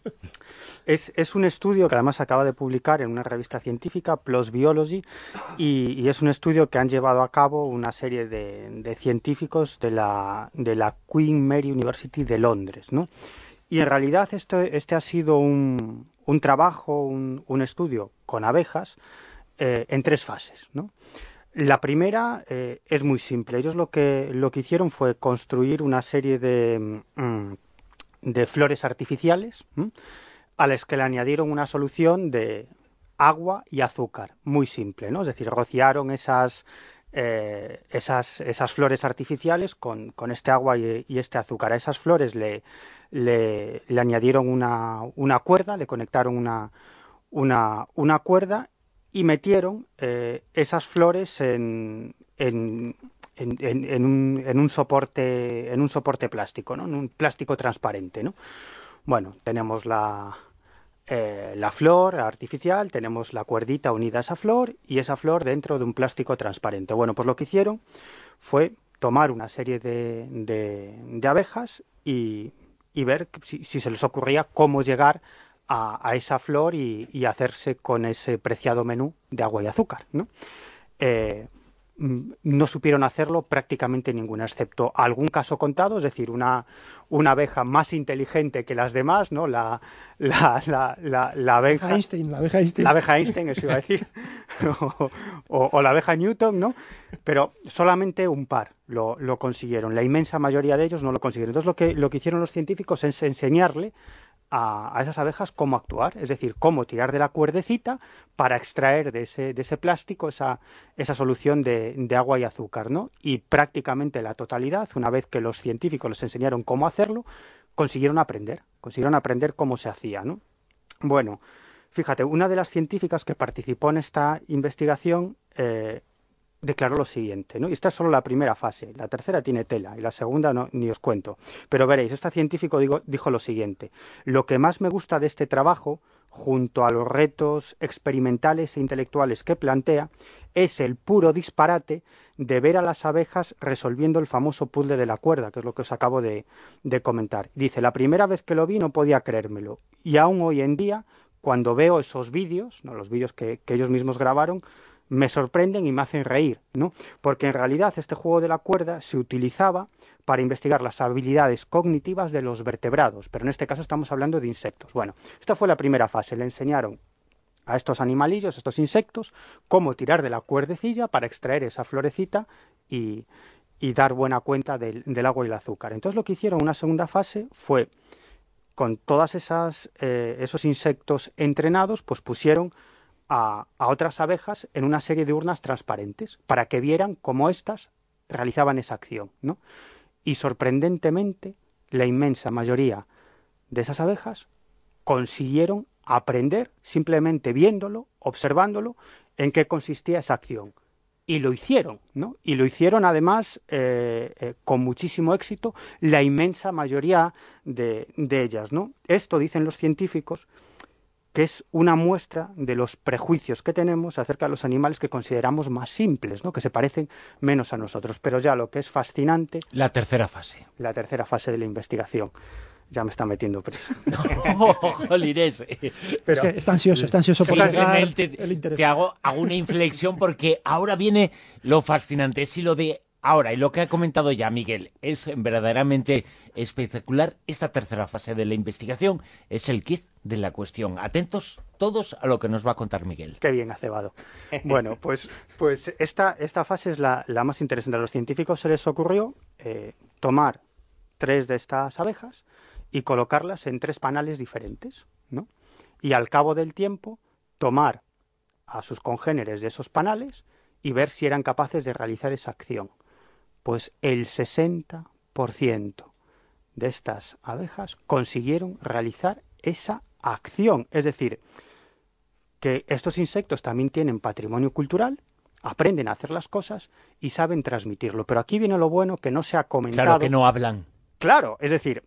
[SPEAKER 3] Es, es un estudio que además acaba de publicar en una revista científica, PLOS Biology, y, y es un estudio que han llevado a cabo una serie de, de científicos de la, de la Queen Mary University de Londres, ¿no? Y en realidad esto, este ha sido un, un trabajo, un, un estudio con abejas eh, en tres fases, ¿no? La primera eh, es muy simple. Ellos lo que, lo que hicieron fue construir una serie de... Mm, de flores artificiales, ¿m? a las que le añadieron una solución de agua y azúcar, muy simple, ¿no? Es decir, rociaron esas, eh, esas, esas flores artificiales con, con este agua y, y este azúcar. A esas flores le, le, le añadieron una, una cuerda, le conectaron una, una, una cuerda y metieron eh, esas flores en... en En, en, en, un, en un soporte en un soporte plástico, ¿no? En un plástico transparente, ¿no? Bueno, tenemos la eh, la flor artificial, tenemos la cuerdita unida a esa flor y esa flor dentro de un plástico transparente. Bueno, pues lo que hicieron fue tomar una serie de, de, de abejas y, y ver si, si se les ocurría cómo llegar a, a esa flor y, y hacerse con ese preciado menú de agua y azúcar, ¿no? Eh, no supieron hacerlo prácticamente ninguna, excepto algún caso contado, es decir, una, una abeja más inteligente que las demás, ¿no? La, la, la, la, la abeja
[SPEAKER 4] Einstein, la abeja Einstein.
[SPEAKER 3] La abeja Einstein, eso iba a decir, o, o, o la abeja Newton, ¿no? Pero solamente un par lo, lo consiguieron, la inmensa mayoría de ellos no lo consiguieron. Entonces lo que, lo que hicieron los científicos es enseñarle A, a esas abejas cómo actuar, es decir, cómo tirar de la cuerdecita para extraer de ese, de ese plástico esa, esa solución de, de agua y azúcar, ¿no? Y prácticamente la totalidad, una vez que los científicos les enseñaron cómo hacerlo, consiguieron aprender, consiguieron aprender cómo se hacía, ¿no? Bueno, fíjate, una de las científicas que participó en esta investigación eh, declaró lo siguiente, ¿no? Y esta es solo la primera fase, la tercera tiene tela y la segunda no, ni os cuento. Pero veréis, este científico digo, dijo lo siguiente: lo que más me gusta de este trabajo, junto a los retos experimentales e intelectuales que plantea, es el puro disparate de ver a las abejas resolviendo el famoso puzzle de la cuerda, que es lo que os acabo de, de comentar. Dice, la primera vez que lo vi no podía creérmelo, y aún hoy en día, cuando veo esos vídeos, ¿no? Los vídeos que, que ellos mismos grabaron, me sorprenden y me hacen reír, ¿no? Porque en realidad este juego de la cuerda se utilizaba para investigar las habilidades cognitivas de los vertebrados, pero en este caso estamos hablando de insectos. Bueno, esta fue la primera fase, le enseñaron a estos animalillos, a estos insectos, cómo tirar de la cuerdecilla para extraer esa florecita y, y dar buena cuenta del, del agua y el azúcar. Entonces lo que hicieron en una segunda fase fue, con todas esas eh, esos insectos entrenados, pues pusieron A, a otras abejas en una serie de urnas transparentes para que vieran cómo éstas realizaban esa acción, ¿no? Y sorprendentemente la inmensa mayoría de esas abejas consiguieron aprender simplemente viéndolo, observándolo, en qué consistía esa acción. Y lo hicieron, ¿no? Y lo hicieron además eh, eh, con muchísimo éxito la inmensa mayoría de, de ellas, ¿no? Esto, dicen los científicos, que es una muestra de los prejuicios que tenemos acerca de los animales que consideramos más simples, ¿no? Que se parecen menos a nosotros. Pero ya lo que es fascinante...
[SPEAKER 2] La tercera fase.
[SPEAKER 3] La tercera fase de la investigación. Ya me está metiendo preso.
[SPEAKER 2] No, jolines.
[SPEAKER 4] Pero es que está ansioso, está ansioso por llegar el interés.
[SPEAKER 2] Te hago, hago una inflexión porque ahora viene lo fascinante, es y lo de... Ahora, y lo que ha comentado ya Miguel, es verdaderamente espectacular. Esta tercera fase de la investigación es el kit de la cuestión. Atentos todos a lo que nos va a contar Miguel.
[SPEAKER 3] Qué bien ha cebado. Bueno, pues, pues esta, esta fase es la, la más interesante. A los científicos se les ocurrió eh, tomar tres de estas abejas y colocarlas en tres panales diferentes, ¿no? Y al cabo del tiempo tomar a sus congéneres de esos panales y ver si eran capaces de realizar esa acción. Pues el sesenta por ciento de estas abejas consiguieron realizar esa acción. Es decir, que estos insectos también tienen patrimonio cultural, aprenden a hacer las cosas y saben transmitirlo. Pero aquí viene lo bueno, que no se ha comentado.
[SPEAKER 2] Claro que no hablan.
[SPEAKER 3] Claro, es decir,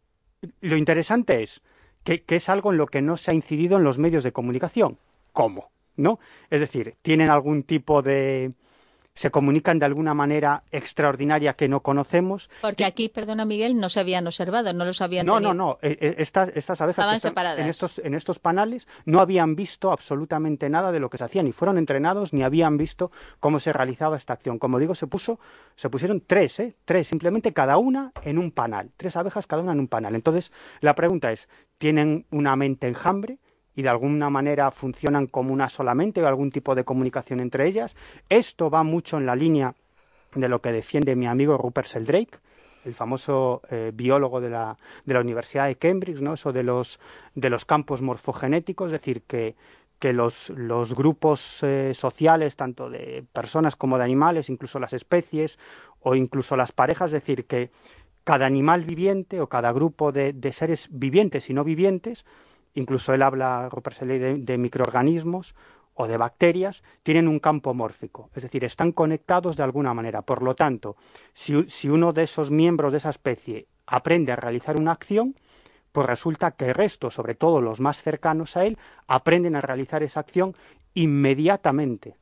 [SPEAKER 3] lo interesante es que, que es algo en lo que no se ha incidido en los medios de comunicación. ¿Cómo? ¿No? Es decir, tienen algún tipo de... se comunican de alguna manera extraordinaria que no conocemos.
[SPEAKER 6] Porque aquí, perdona Miguel, no se habían observado, no los habían
[SPEAKER 3] No,
[SPEAKER 6] tenido.
[SPEAKER 3] no, no, eh, estas, estas abejas
[SPEAKER 6] estaban
[SPEAKER 3] que están
[SPEAKER 6] separadas.
[SPEAKER 3] En estos, en estos panales no habían visto absolutamente nada de lo que se hacía, ni fueron entrenados, ni habían visto cómo se realizaba esta acción. Como digo, se puso, se pusieron tres, ¿eh? Tres, simplemente cada una en un panal, tres abejas cada una en un panal. Entonces, la pregunta es, ¿tienen una mente enjambre? Y de alguna manera funcionan como una solamente o algún tipo de comunicación entre ellas. Esto va mucho en la línea de lo que defiende mi amigo Rupert Sheldrake, el famoso eh, biólogo de la, de la Universidad de Cambridge, ¿no? Eso de los, de los campos morfogenéticos, es decir, que, que los, los grupos eh, sociales, tanto de personas como de animales, incluso las especies o incluso las parejas, es decir, que cada animal viviente o cada grupo de, de seres vivientes y no vivientes, incluso él habla, Rupert Sheldrake, de, de microorganismos o de bacterias, tienen un campo mórfico, es decir, están conectados de alguna manera. Por lo tanto, si, si uno de esos miembros de esa especie aprende a realizar una acción, pues resulta que el resto, sobre todo los más cercanos a él, aprenden a realizar esa acción inmediatamente.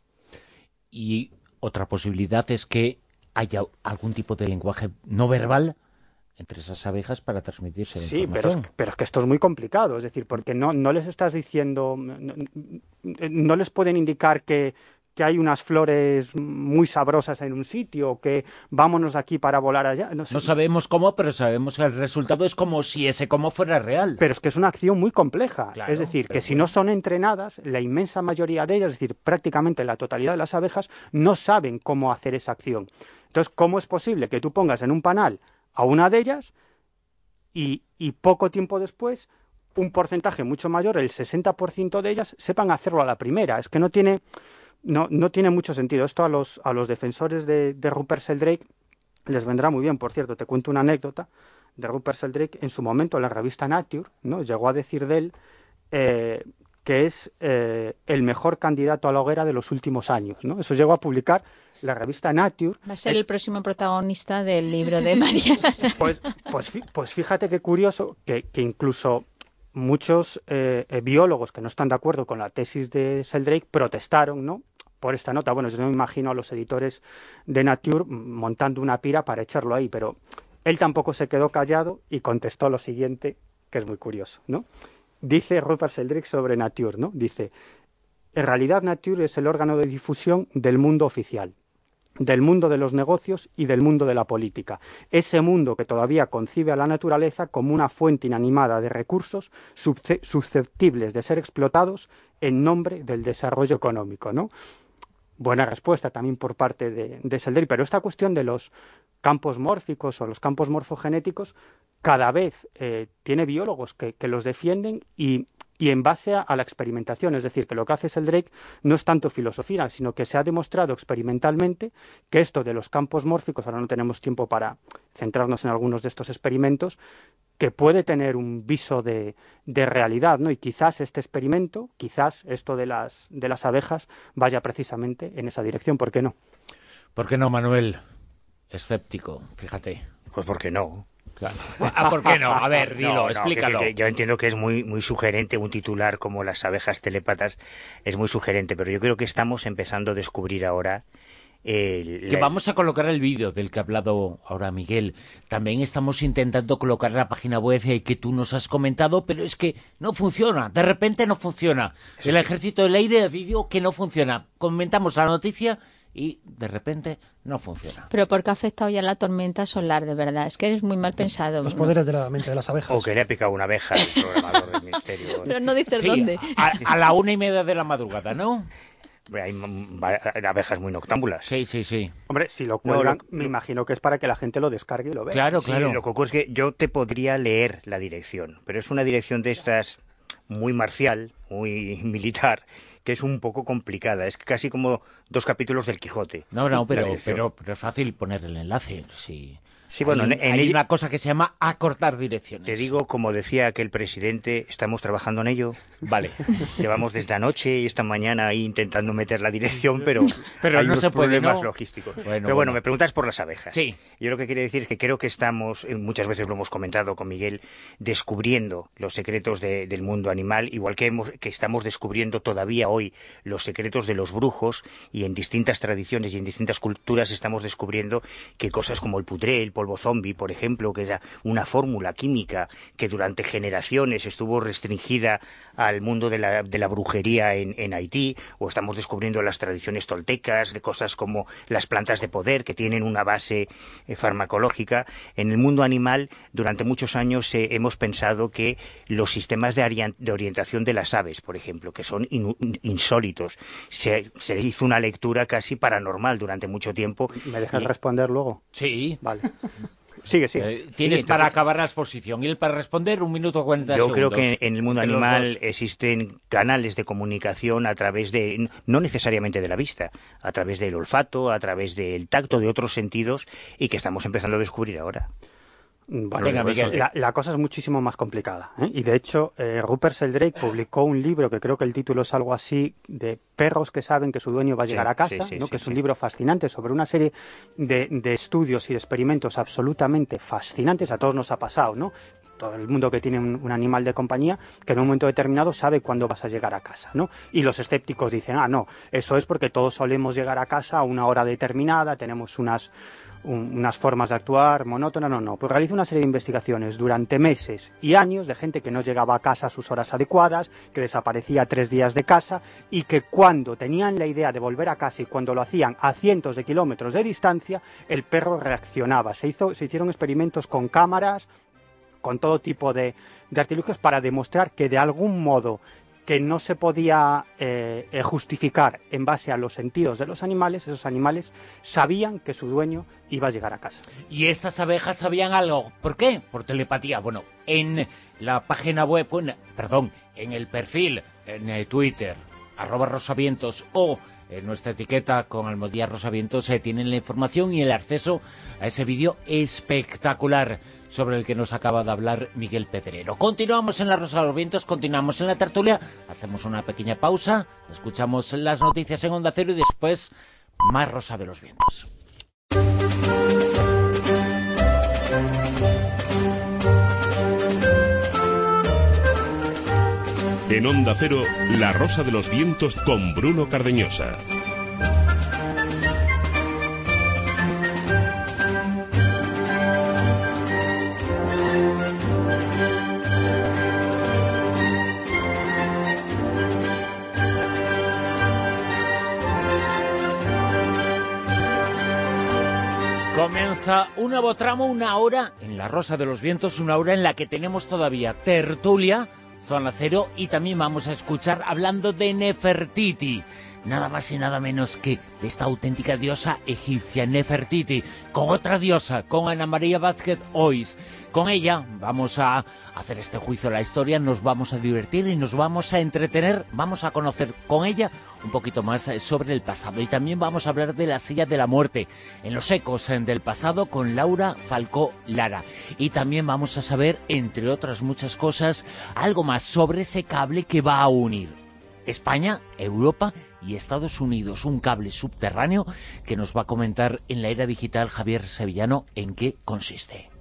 [SPEAKER 2] Y otra posibilidad es que haya algún tipo de lenguaje no verbal entre esas abejas para transmitirse la
[SPEAKER 3] sí,
[SPEAKER 2] información.
[SPEAKER 3] Sí, pero, pero es que esto es muy complicado, es decir, porque no, no les estás diciendo, no, no les pueden indicar que, que hay unas flores muy sabrosas en un sitio, que vámonos de aquí para volar allá. No sé.
[SPEAKER 2] No sabemos cómo, pero sabemos que el resultado es como si ese cómo fuera real.
[SPEAKER 3] Pero es que es una acción muy compleja.
[SPEAKER 2] Claro,
[SPEAKER 3] es decir, que
[SPEAKER 2] bueno.
[SPEAKER 3] si no son entrenadas, la inmensa mayoría de ellas, es decir, prácticamente la totalidad de las abejas, no saben cómo hacer esa acción. Entonces, ¿cómo es posible que tú pongas en un panal a una de ellas y, y poco tiempo después un porcentaje mucho mayor, el sesenta por ciento de ellas, sepan hacerlo a la primera? Es que no tiene... No, no tiene mucho sentido. Esto a los, a los defensores de, de Rupert Sheldrake les vendrá muy bien. Por cierto, te cuento una anécdota de Rupert Sheldrake. En su momento, en la revista Nature, ¿no?, llegó a decir de él eh, que es eh, el mejor candidato a la hoguera de los últimos años, ¿no? Eso llegó a publicar la revista Nature.
[SPEAKER 6] Va a ser
[SPEAKER 3] es...
[SPEAKER 6] el próximo protagonista del libro de Mariana.
[SPEAKER 3] Pues, pues, pues fíjate qué curioso que, que incluso... muchos eh, eh, biólogos que no están de acuerdo con la tesis de Sheldrake protestaron, ¿no?, por esta nota. Bueno, yo no me imagino a los editores de Nature montando una pira para echarlo ahí, pero él tampoco se quedó callado y contestó lo siguiente, que es muy curioso, ¿no? Dice Rupert Sheldrake sobre Nature, ¿no? Dice: en realidad Nature es el órgano de difusión del mundo oficial, del mundo de los negocios y del mundo de la política. Ese mundo que todavía concibe a la naturaleza como una fuente inanimada de recursos susceptibles de ser explotados en nombre del desarrollo económico, ¿no? Buena respuesta también por parte de, de Sheldrake, pero esta cuestión de los campos mórficos o los campos morfogenéticos cada vez eh, tiene biólogos que, que los defienden y y en base a, a la experimentación. Es decir, que lo que hace Sheldrake no es tanto filosofía, sino que se ha demostrado experimentalmente que esto de los campos mórficos, ahora no tenemos tiempo para centrarnos en algunos de estos experimentos, que puede tener un viso de, de realidad, ¿no? Y quizás este experimento, quizás esto de las, de las abejas vaya precisamente en esa dirección. ¿Por qué no?
[SPEAKER 2] ¿Por qué no, Manuel? Escéptico, fíjate.
[SPEAKER 5] Pues ¿por qué no?
[SPEAKER 2] Claro. Ah, ¿por qué no? A ver, dilo,
[SPEAKER 5] no, no,
[SPEAKER 2] explícalo.
[SPEAKER 5] Que, que, yo entiendo que es muy, muy sugerente un titular como las abejas telépatas, es muy sugerente, pero yo creo que estamos empezando a descubrir ahora... Eh,
[SPEAKER 2] que
[SPEAKER 5] la...
[SPEAKER 2] vamos a colocar el vídeo del que ha hablado ahora Miguel. También estamos intentando colocar la página web que tú nos has comentado, pero es que no funciona, de repente no funciona. El Ejército del Aire decidió que no funciona. Comentamos la noticia y de repente no funciona.
[SPEAKER 6] Pero ¿por qué ha afectado ya la tormenta solar, de verdad? Es que eres muy mal pensado.
[SPEAKER 4] Los poderes de la mente de las abejas.
[SPEAKER 5] O que le ha picado una abeja el programador del Ministerio.
[SPEAKER 6] Pero no dices
[SPEAKER 2] sí,
[SPEAKER 6] dónde.
[SPEAKER 2] A, a la una y media de la madrugada, ¿no?
[SPEAKER 5] Hay abejas muy noctámbulas.
[SPEAKER 2] Sí, sí, sí.
[SPEAKER 3] Hombre, si lo cuelgan,
[SPEAKER 5] no, lo,
[SPEAKER 3] me imagino que es para que la gente lo descargue y lo vea.
[SPEAKER 2] Claro,
[SPEAKER 5] sí,
[SPEAKER 2] claro.
[SPEAKER 5] Lo que ocurre es que yo te podría leer la dirección, pero es una dirección de estas muy marcial, muy militar, que es un poco complicada. Es casi como dos capítulos del Quijote.
[SPEAKER 2] No, no, pero, pero, pero es fácil poner el enlace. Sí.
[SPEAKER 5] Sí, bueno,
[SPEAKER 2] hay,
[SPEAKER 5] en, en
[SPEAKER 2] hay
[SPEAKER 5] ello,
[SPEAKER 2] una cosa que se llama acortar direcciones.
[SPEAKER 5] Te digo, como decía aquel presidente, estamos trabajando en ello.
[SPEAKER 2] Vale.
[SPEAKER 5] Llevamos desde anoche y esta mañana ahí intentando meter la dirección, pero,
[SPEAKER 2] pero
[SPEAKER 5] hay
[SPEAKER 2] no
[SPEAKER 5] unos
[SPEAKER 2] se puede,
[SPEAKER 5] problemas
[SPEAKER 2] ¿no?
[SPEAKER 5] logísticos.
[SPEAKER 2] Bueno,
[SPEAKER 5] pero bueno,
[SPEAKER 2] bueno,
[SPEAKER 5] me preguntas por las abejas.
[SPEAKER 2] Sí.
[SPEAKER 5] Yo lo que quiero decir es que creo que estamos, muchas veces lo hemos comentado con Miguel, descubriendo los secretos de, del mundo animal, igual que, hemos, que estamos descubriendo todavía hoy los secretos de los brujos, y en distintas tradiciones y en distintas culturas estamos descubriendo que cosas como el putré, el polvo zombie, por ejemplo, ejemplo, que era una fórmula química que durante generaciones estuvo restringida al mundo de la, de la brujería en, en Haití, o estamos descubriendo las tradiciones toltecas, de cosas como las plantas de poder, que tienen una base eh, farmacológica. En el mundo animal, durante muchos años eh, hemos pensado que los sistemas de, de orientación de las aves, por ejemplo, que son in, insólitos, se, se hizo una lectura casi paranormal durante mucho tiempo.
[SPEAKER 3] ¿Me dejas
[SPEAKER 5] y...
[SPEAKER 3] responder luego?
[SPEAKER 2] Sí.
[SPEAKER 3] Vale. Sigue, sigue.
[SPEAKER 2] Eh, tienes
[SPEAKER 5] sí, entonces,
[SPEAKER 2] para acabar la exposición y él para responder un minuto cuarenta
[SPEAKER 5] yo
[SPEAKER 2] segundos.
[SPEAKER 5] Yo creo que en el mundo animal existen canales de comunicación a través de, no necesariamente de la vista, a través del olfato, a través del tacto, de otros sentidos, y que estamos empezando a descubrir ahora.
[SPEAKER 3] Vale,
[SPEAKER 2] Venga, Miguel.
[SPEAKER 3] La, la cosa es muchísimo más complicada, ¿eh? Y de hecho, eh, Rupert Sheldrake publicó un libro que creo que el título es algo así, de perros que saben que su dueño va a llegar
[SPEAKER 5] sí,
[SPEAKER 3] a casa,
[SPEAKER 5] sí, sí,
[SPEAKER 3] ¿no?
[SPEAKER 5] sí,
[SPEAKER 3] que es un
[SPEAKER 5] sí.
[SPEAKER 3] libro fascinante sobre una serie de, de estudios y de experimentos absolutamente fascinantes. A todos nos ha pasado, ¿no? todo el mundo que tiene un, un animal de compañía, que en un momento determinado sabe cuándo vas a llegar a casa, ¿no? Y los escépticos dicen, ah, no, eso es porque todos solemos llegar a casa a una hora determinada, tenemos unas... Un, unas formas de actuar monótonas, no, no, pues realiza una serie de investigaciones durante meses y años de gente que no llegaba a casa a sus horas adecuadas, que desaparecía tres días de casa y que cuando tenían la idea de volver a casa y cuando lo hacían a cientos de kilómetros de distancia, el perro reaccionaba. Se hizo, se hicieron experimentos con cámaras, con todo tipo de, de artilugios para demostrar que de algún modo que no se podía eh, justificar en base a los sentidos de los animales, esos animales sabían que su dueño iba a llegar a casa.
[SPEAKER 2] Y estas abejas sabían algo. ¿Por qué? Por telepatía. Bueno, en la página web, bueno, perdón, en el perfil, en el Twitter, arroba rosavientos, o en nuestra etiqueta con Almodía Rosavientos, se eh, tienen la información y el acceso a ese vídeo espectacular sobre el que nos acaba de hablar Miguel Pedrero. Continuamos en la Rosa de los Vientos, continuamos en la tertulia, hacemos una pequeña pausa, escuchamos las noticias en Onda Cero y después más Rosa de los Vientos.
[SPEAKER 1] En Onda Cero, la Rosa de los Vientos con Bruno Cardeñosa.
[SPEAKER 2] Comienza un nuevo tramo, una hora en la Rosa de los Vientos, una hora en la que tenemos todavía tertulia, Zona Cero, y también vamos a escuchar hablando de Nefertiti, nada más y nada menos que de esta auténtica diosa egipcia, Nefertiti, con otra diosa, con Ana María Vázquez Ois. Con ella vamos a hacer este juicio de la historia, nos vamos a divertir y nos vamos a entretener, vamos a conocer con ella un poquito más sobre el pasado. Y también vamos a hablar de la silla de la muerte, en los ecos del pasado, con Laura Falcó Lara. Y también vamos a saber, entre otras muchas cosas, algo más sobre ese cable que va a unir España, Europa y Estados Unidos, un cable subterráneo que nos va a comentar en la era digital Javier Sevillano en qué consiste.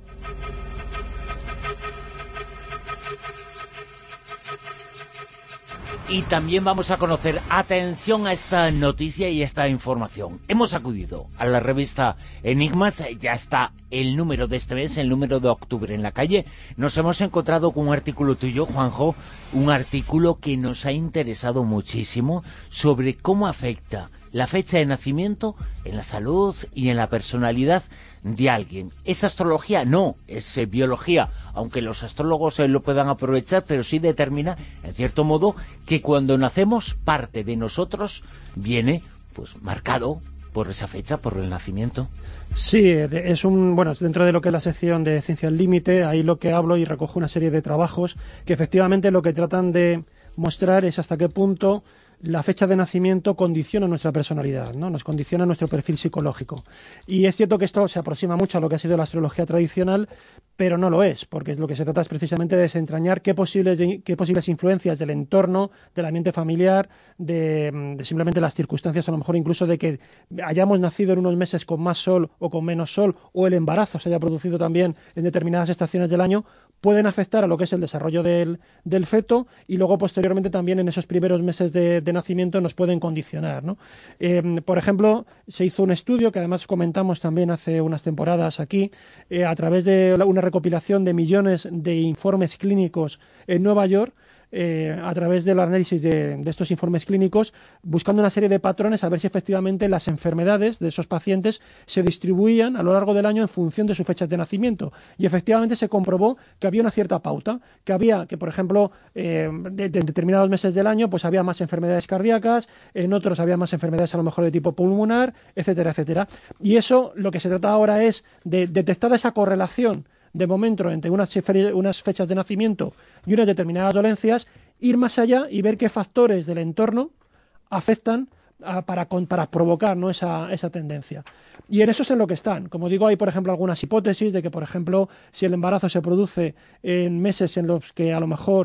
[SPEAKER 2] Y también vamos a conocer, atención a esta noticia y esta información. Hemos acudido a la revista Enigmas, ya está el número de este mes, el número de octubre en la calle. Nos hemos encontrado con un artículo tuyo, Juanjo, un artículo que nos ha interesado muchísimo sobre cómo afecta la fecha de nacimiento en la salud y en la personalidad de alguien. ¿Es astrología? No, es eh, biología, aunque los astrólogos eh, lo puedan aprovechar, pero sí determina, en cierto modo, que cuando nacemos, parte de nosotros viene pues marcado por esa fecha, por el nacimiento.
[SPEAKER 4] Sí, es un, bueno, dentro de lo que es la sección de Ciencia al Límite, ahí lo que hablo y recojo una serie de trabajos que efectivamente lo que tratan de mostrar es hasta qué punto la fecha de nacimiento condiciona nuestra personalidad, ¿no? Nos condiciona nuestro perfil psicológico. Y es cierto que esto se aproxima mucho a lo que ha sido la astrología tradicional, pero no lo es, porque lo que se trata es precisamente de desentrañar qué posibles, qué posibles influencias del entorno, del ambiente familiar, de, de simplemente las circunstancias, a lo mejor incluso de que hayamos nacido en unos meses con más sol o con menos sol, o el embarazo se haya producido también en determinadas estaciones del año, pueden afectar a lo que es el desarrollo del, del feto, y luego posteriormente también en esos primeros meses de, de nacimiento nos pueden condicionar, ¿no? Eh, por ejemplo, se hizo un estudio que además comentamos también hace unas temporadas aquí, eh, a través de una recopilación de millones de informes clínicos en Nueva York, Eh, a través del análisis de, de estos informes clínicos, buscando una serie de patrones a ver si efectivamente las enfermedades de esos pacientes se distribuían a lo largo del año en función de sus fechas de nacimiento. Y efectivamente se comprobó que había una cierta pauta, que había, que por ejemplo, eh, de, de determinados meses del año pues había más enfermedades cardíacas, en otros había más enfermedades a lo mejor de tipo pulmonar, etcétera, etcétera. Y eso, lo que se trata ahora es de detectar esa correlación de momento entre unas, unas fechas de nacimiento y unas determinadas dolencias, ir más allá y ver qué factores del entorno afectan a, para, para provocar, ¿no?, esa, esa tendencia. Y en eso es en lo que están. Como digo, hay por ejemplo algunas hipótesis de que, por ejemplo, si el embarazo se produce en meses en los que a lo mejor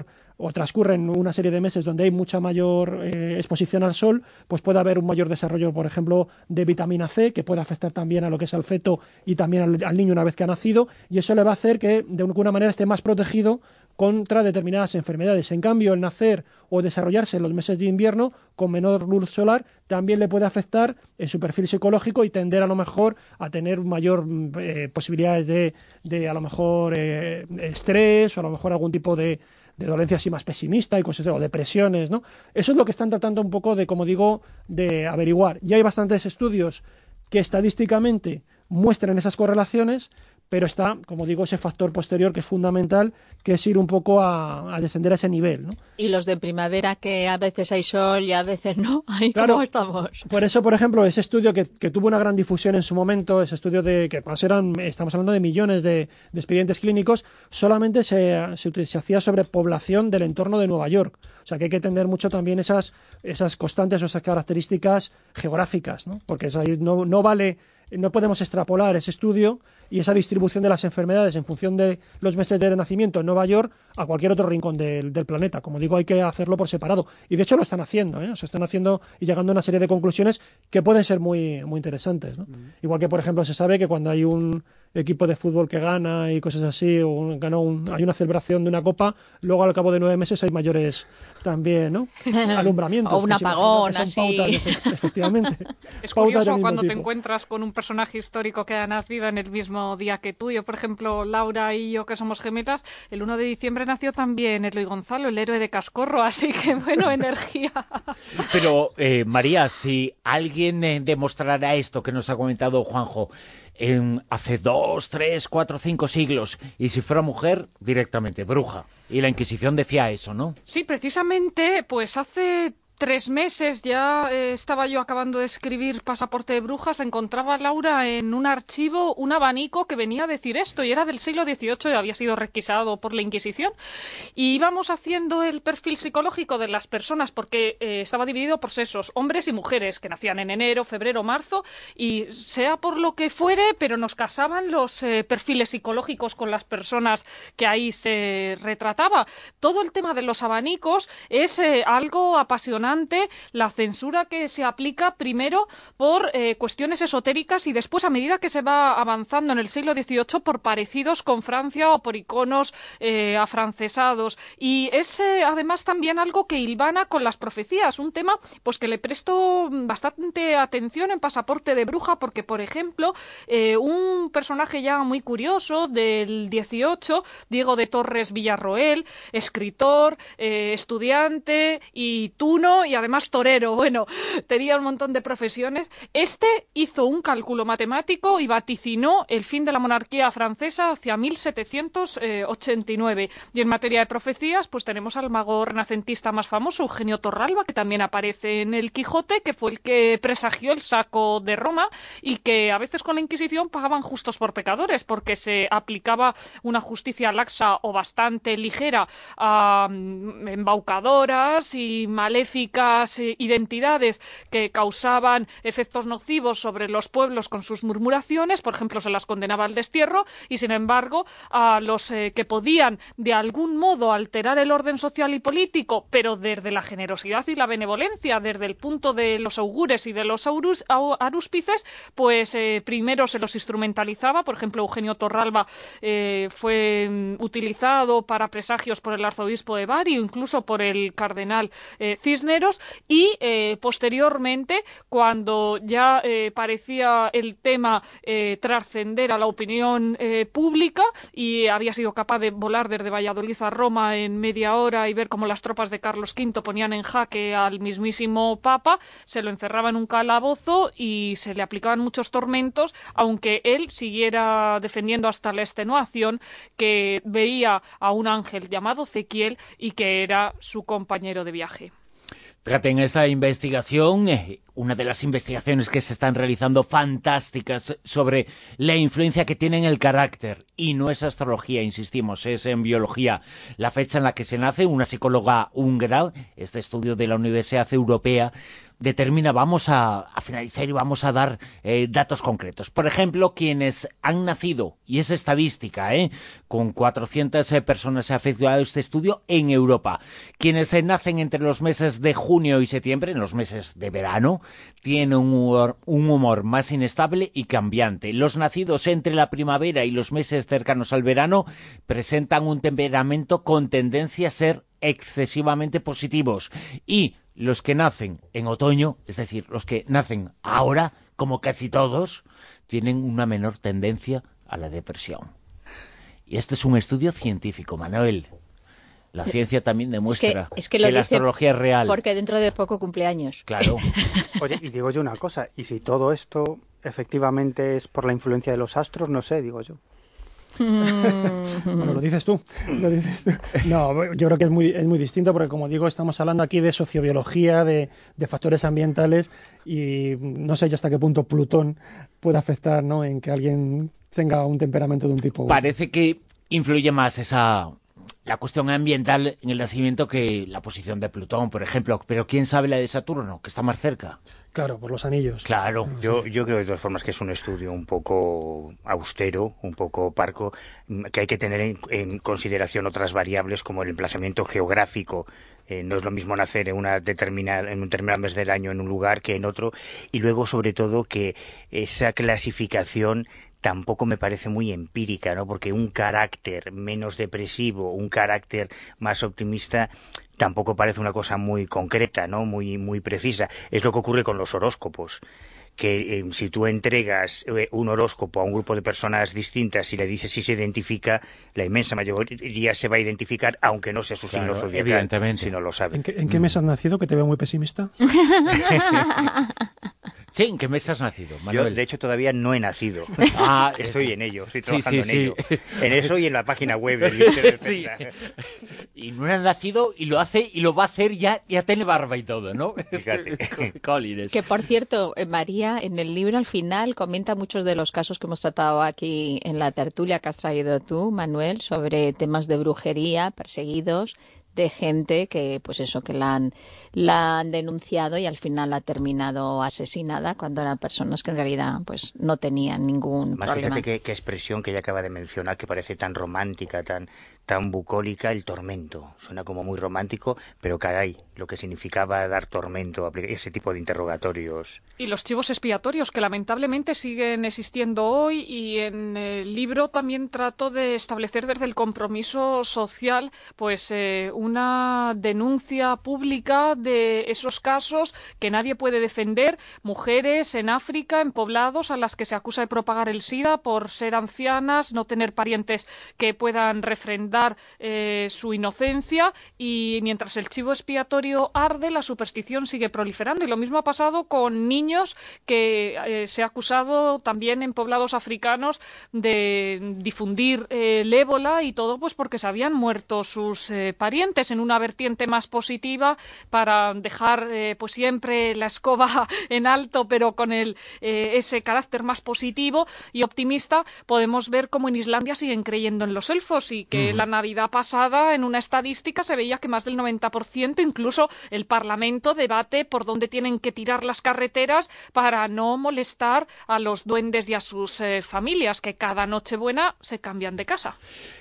[SPEAKER 4] o transcurren una serie de meses donde hay mucha mayor eh, exposición al sol, pues puede haber un mayor desarrollo, por ejemplo, de vitamina C, que puede afectar también a lo que es al feto y también al, al niño una vez que ha nacido, y eso le va a hacer que de alguna manera esté más protegido contra determinadas enfermedades. En cambio, el nacer o desarrollarse en los meses de invierno con menor luz solar también le puede afectar en su perfil psicológico y tender a lo mejor a tener mayor eh, posibilidades de, de a lo mejor eh, estrés o a lo mejor algún tipo de, de dolencia así más pesimista y cosas, o depresiones, ¿no? Eso es lo que están tratando un poco de, como digo, de averiguar. Y hay bastantes estudios que estadísticamente muestran esas correlaciones, pero está, como digo, ese factor posterior que es fundamental, que es ir un poco a, a descender a ese nivel, ¿no?
[SPEAKER 6] Y los de primavera, que a veces hay sol y a veces no, ahí
[SPEAKER 4] claro,
[SPEAKER 6] cómo estamos.
[SPEAKER 4] Por eso, por ejemplo, ese estudio que, que tuvo una gran difusión en su momento, ese estudio de que más eran, estamos hablando de millones de, de expedientes clínicos, solamente se, se, se hacía sobre población del entorno de Nueva York. O sea que hay que entender mucho también esas, esas constantes o esas características geográficas, ¿no? Porque es ahí, no, no vale... No podemos extrapolar ese estudio y esa distribución de las enfermedades en función de los meses de nacimiento en Nueva York a cualquier otro rincón del, del planeta. Como digo, hay que hacerlo por separado. Y de hecho lo están haciendo, ¿eh? O sea, están haciendo y llegando a una serie de conclusiones que pueden ser muy, muy interesantes, ¿no? Mm. Igual que, por ejemplo, se sabe que cuando hay un equipo de fútbol que gana y cosas así, o un, gana un, hay una celebración de una copa, luego al cabo de nueve meses hay mayores también, ¿no? Alumbramientos.
[SPEAKER 6] O un apagón, así.
[SPEAKER 4] Pautas, efectivamente.
[SPEAKER 7] Es curioso cuando tipo. te encuentras con un personaje histórico que ha nacido en el mismo día que tú. Yo, por ejemplo, Laura y yo, que somos gemelas, el uno de diciembre nació también Eloy Gonzalo, el héroe de Cascorro, así que, bueno, energía.
[SPEAKER 2] Pero, eh, María, si alguien eh, demostrara esto que nos ha comentado Juanjo, en hace dos, tres, cuatro, cinco siglos, y si fuera mujer, directamente, bruja. Y la Inquisición decía eso, ¿no?
[SPEAKER 7] Sí, precisamente, pues hace... Tres meses ya eh, estaba yo acabando de escribir Pasaporte de Brujas, encontraba Laura en un archivo un abanico que venía a decir esto, y era del siglo dieciocho y había sido requisado por la Inquisición. Y íbamos haciendo el perfil psicológico de las personas, porque eh, estaba dividido por sexos, hombres y mujeres, que nacían en enero, febrero, marzo, y sea por lo que fuere, pero nos casaban los eh, perfiles psicológicos con las personas que ahí se retrataba. Todo el tema de los abanicos es eh, algo apasionante. La censura que se aplica primero por eh, cuestiones esotéricas y después, a medida que se va avanzando en el siglo dieciocho, por parecidos con Francia o por iconos eh, afrancesados. Y es eh, además también algo que hilvana con las profecías, un tema pues que le presto bastante atención en Pasaporte de Bruja, porque, por ejemplo, eh, un personaje ya muy curioso del dieciocho, Diego de Torres Villarroel, escritor, eh, estudiante y tuno, y además torero, bueno, tenía un montón de profesiones. Este hizo un cálculo matemático y vaticinó el fin de la monarquía francesa hacia mil setecientos ochenta y nueve. Y en materia de profecías, pues tenemos al mago renacentista más famoso, Eugenio Torralba, que también aparece en el Quijote, que fue el que presagió el saco de Roma y que a veces con la Inquisición pagaban justos por pecadores, porque se aplicaba una justicia laxa o bastante ligera a embaucadoras y maléficas identidades que causaban efectos nocivos sobre los pueblos con sus murmuraciones. Por ejemplo, se las condenaba al destierro, y sin embargo a los eh, que podían de algún modo alterar el orden social y político, pero desde la generosidad y la benevolencia, desde el punto de los augures y de los aurus, arúspices, pues eh, primero se los instrumentalizaba. Por ejemplo, Eugenio Torralba eh, fue mm, utilizado para presagios por el arzobispo de Bari o incluso por el cardenal eh, Cisneros. Y eh, posteriormente, cuando ya eh, parecía el tema eh, trascender a la opinión eh, pública y había sido capaz de volar desde Valladolid a Roma en media hora y ver cómo las tropas de Carlos quinto ponían en jaque al mismísimo Papa, se lo encerraba en un calabozo y se le aplicaban muchos tormentos, aunque él siguiera defendiendo hasta la extenuación que veía a un ángel llamado Ezequiel y que era su compañero de viaje.
[SPEAKER 2] Fíjate, en esta investigación, eh, una de las investigaciones que se están realizando fantásticas sobre la influencia que tiene en el carácter, y no es astrología, insistimos, es en biología, la fecha en la que se nace, una psicóloga húngara, este estudio de la Universidad Europea, determina, vamos a, a finalizar y vamos a dar eh, datos concretos. Por ejemplo, quienes han nacido, y es estadística, ¿eh? con cuatrocientas eh, personas se ha efectuado este estudio en Europa, quienes eh, nacen entre los meses de junio y septiembre, en los meses de verano, tienen un humor, un humor más inestable y cambiante. Los nacidos entre la primavera y los meses cercanos al verano presentan un temperamento con tendencia a ser excesivamente positivos, y los que nacen en otoño, es decir, los que nacen ahora, como casi todos, tienen una menor tendencia a la depresión. Y este es un estudio científico, Manuel. La ciencia también demuestra
[SPEAKER 6] es que, es que, lo
[SPEAKER 2] que la
[SPEAKER 6] dice
[SPEAKER 2] astrología es real.
[SPEAKER 6] Porque dentro de poco cumpleaños.
[SPEAKER 2] Claro.
[SPEAKER 3] Oye, y digo yo una cosa, y si todo esto efectivamente es por la influencia de los astros, no sé, digo yo.
[SPEAKER 4] Bueno, lo dices tú, lo dices tú. No, yo creo que es muy, es muy distinto porque, como digo, estamos hablando aquí de sociobiología, de, de factores ambientales, y no sé yo hasta qué punto Plutón puede afectar, ¿no?, en que alguien tenga un temperamento de un tipo.
[SPEAKER 2] Parece que influye más esa la cuestión ambiental en el nacimiento que la posición de Plutón, por ejemplo. Pero ¿quién sabe la de Saturno, que está más cerca?
[SPEAKER 4] Claro, por los anillos.
[SPEAKER 2] Claro.
[SPEAKER 5] Yo, yo creo de todas formas que es un estudio un poco austero, un poco parco, que hay que tener en, en consideración otras variables como el emplazamiento geográfico. Eh, no es lo mismo nacer en, una determinada, en un determinado mes del año en un lugar que en otro. Y luego, sobre todo, que esa clasificación tampoco me parece muy empírica, ¿no? Porque un carácter menos depresivo, un carácter más optimista, tampoco parece una cosa muy concreta, ¿no? Muy, muy precisa. Es lo que ocurre con los horóscopos, que eh, si tú entregas eh, un horóscopo a un grupo de personas distintas y le dices si se identifica, la inmensa mayoría se va a identificar, aunque no sea su
[SPEAKER 2] claro,
[SPEAKER 5] signo zodiacal,
[SPEAKER 2] evidentemente.
[SPEAKER 5] si no lo sabe.
[SPEAKER 4] ¿En qué, en qué mes has nacido, que te veo muy pesimista?
[SPEAKER 2] Sí, ¿en qué mes has nacido, Manuel?
[SPEAKER 5] Yo, de hecho, todavía no he nacido.
[SPEAKER 2] Ah,
[SPEAKER 5] estoy en ello, estoy
[SPEAKER 2] sí,
[SPEAKER 5] trabajando
[SPEAKER 2] sí,
[SPEAKER 5] en ello.
[SPEAKER 2] sí.
[SPEAKER 5] En eso y en la página web del Ministerio de
[SPEAKER 2] Sí.
[SPEAKER 5] Defensa.
[SPEAKER 2] Y no ha nacido y lo hace y lo va a hacer ya, ya tiene barba y todo, ¿no?
[SPEAKER 5] Fíjate.
[SPEAKER 2] Colines.
[SPEAKER 6] Que, por cierto, eh, María, en el libro al final comenta muchos de los casos que hemos tratado aquí en la tertulia que has traído tú, Manuel, sobre temas de brujería, perseguidos, de gente que, pues eso, que la han, la han denunciado y al final ha terminado asesinada cuando eran personas que en realidad pues no tenían ningún
[SPEAKER 5] Más
[SPEAKER 6] problema.
[SPEAKER 5] fíjate qué, qué expresión que ella acaba de mencionar, que parece tan romántica, tan, tan bucólica, el tormento. Suena como muy romántico, pero caray, lo que significaba dar tormento, ese tipo de interrogatorios.
[SPEAKER 7] Y los chivos expiatorios, que lamentablemente siguen existiendo hoy, y en el libro también trato de establecer desde el compromiso social pues eh, una denuncia pública de esos casos que nadie puede defender, mujeres en África, en poblados, a las que se acusa de propagar el SIDA por ser ancianas, no tener parientes que puedan refrendar eh, su inocencia, y mientras el chivo expiatorio arde, la superstición sigue proliferando. Y lo mismo ha pasado con niños que eh, se ha acusado también en poblados africanos de difundir eh, el ébola, y todo pues porque se habían muerto sus eh, parientes, en una vertiente más positiva, para dejar eh, pues siempre la escoba en alto, pero con el, eh, ese carácter más positivo y optimista. Podemos ver cómo en Islandia siguen creyendo en los elfos, y que uh-huh. la Navidad pasada, en una estadística, se veía que más del noventa por ciento, incluso el Parlamento debate por dónde tienen que tirar las carreteras para no molestar a los duendes y a sus eh, familias, que cada Nochebuena se cambian de casa.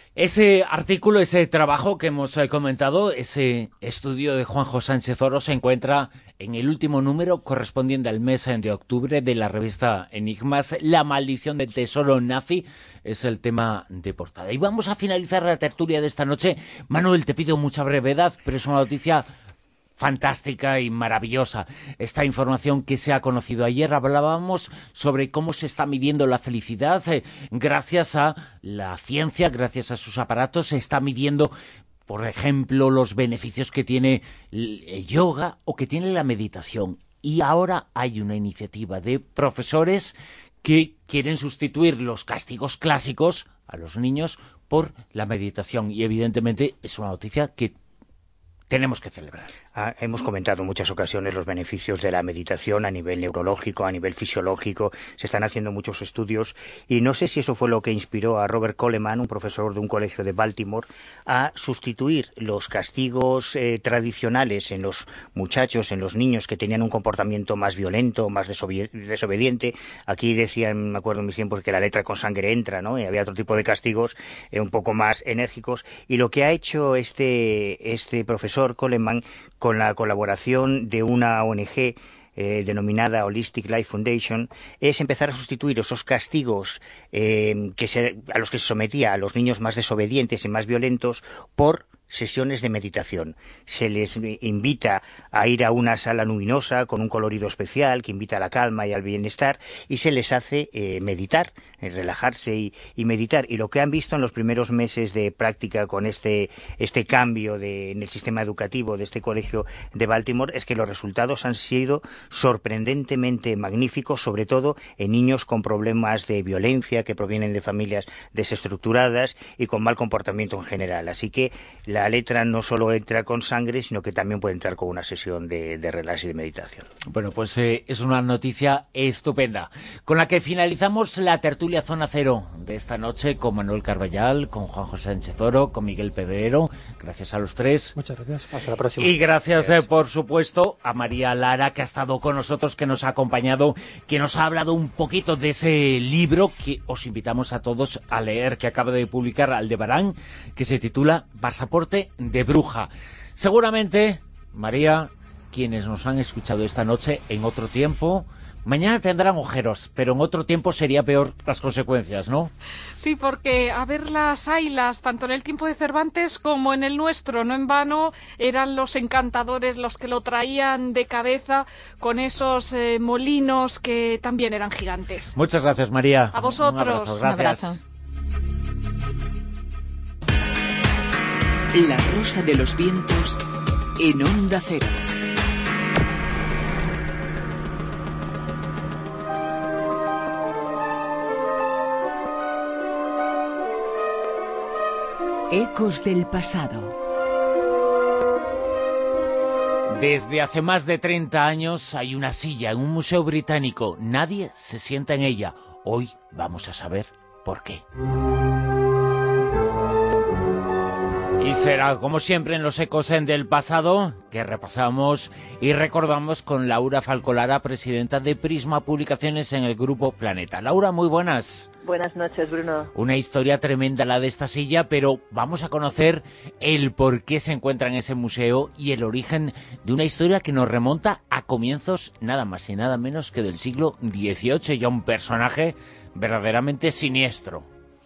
[SPEAKER 2] Ese artículo, ese trabajo que hemos eh, comentado, ese estudio de Juanjo Sánchez Oro, se encuentra en el último número correspondiente al mes de octubre de la revista Enigmas. La maldición del tesoro nazi es el tema de portada. Y vamos a finalizar la tertulia de esta noche. Manuel, te pido mucha brevedad, pero es una noticia fantástica y maravillosa. Esta información que se ha conocido ayer, hablábamos sobre cómo se está midiendo la felicidad eh, gracias a la ciencia, gracias a sus aparatos. Se está midiendo, por ejemplo, los beneficios que tiene el yoga o que tiene la meditación. Y ahora hay una iniciativa de profesores que quieren sustituir los castigos clásicos a los niños por la meditación. Y evidentemente es una noticia que tenemos que celebrar.
[SPEAKER 5] Ah, hemos comentado en muchas ocasiones los beneficios de la meditación a nivel neurológico, a nivel fisiológico. Se están haciendo muchos estudios y no sé si eso fue lo que inspiró a Robert Coleman, un profesor de un colegio de Baltimore, a sustituir los castigos eh, tradicionales en los muchachos, en los niños que tenían un comportamiento más violento, más desobedi- desobediente. Aquí decían, me acuerdo en mis tiempos, que la letra con sangre entra, ¿no? Y había otro tipo de castigos eh, un poco más enérgicos. Y lo que ha hecho este, este profesor Coleman, con la colaboración de una O N G eh, denominada Holistic Life Foundation, es empezar a sustituir esos castigos eh, que se, a los que se sometía a los niños más desobedientes y más violentos por sesiones de meditación. Se les invita a ir a una sala luminosa con un colorido especial que invita a la calma y al bienestar, y se les hace eh, meditar, eh, relajarse y, y meditar. Y lo que han visto en los primeros meses de práctica con este, este cambio de, en el sistema educativo de este colegio de Baltimore es que los resultados han sido sorprendentemente magníficos, sobre todo en niños con problemas de violencia que provienen de familias desestructuradas y con mal comportamiento en general. Así que la La letra no solo entra con sangre, sino que también puede entrar con una sesión de, de relax y de meditación.
[SPEAKER 2] Bueno, pues eh, es una noticia estupenda, con la que finalizamos la tertulia Zona Cero de esta noche con Manuel Carballal, con Juan José Sánchez Oro, con Miguel Pedrero. Gracias a los tres.
[SPEAKER 4] Muchas gracias.
[SPEAKER 3] Hasta la próxima.
[SPEAKER 2] Y gracias, eh, por supuesto, a María Lara, que ha estado con nosotros, que nos ha acompañado, que nos ha hablado un poquito de ese libro que os invitamos a todos a leer, que acaba de publicar Aldebarán, que se titula Pasaporte de bruja. Seguramente, María, quienes nos han escuchado esta noche en otro tiempo, mañana tendrán ojeros, pero en otro tiempo sería peor las consecuencias, ¿no?
[SPEAKER 7] Sí, porque a ver las haylas, tanto en el tiempo de Cervantes como en el nuestro, no en vano, eran los encantadores los que lo traían de cabeza con esos eh, molinos que también eran gigantes.
[SPEAKER 2] Muchas gracias, María.
[SPEAKER 7] A vosotros.
[SPEAKER 2] Un abrazo, gracias.
[SPEAKER 6] Un abrazo.
[SPEAKER 8] La Rosa de los Vientos en Onda Cero. Ecos del pasado.
[SPEAKER 2] Desde hace más de treinta años hay una silla en un museo británico. Nadie se sienta en ella. Hoy vamos a saber por qué. Y será, como siempre, en los ecos del pasado, que repasamos y recordamos con Laura Falcolara, presidenta de Prisma Publicaciones en el Grupo Planeta. Laura, muy buenas.
[SPEAKER 9] Buenas noches, Bruno.
[SPEAKER 2] Una historia tremenda la de esta silla, pero vamos a conocer el por qué se encuentra en ese museo y el origen de una historia que nos remonta a comienzos nada más y nada menos que del siglo dieciocho, y a un personaje verdaderamente siniestro.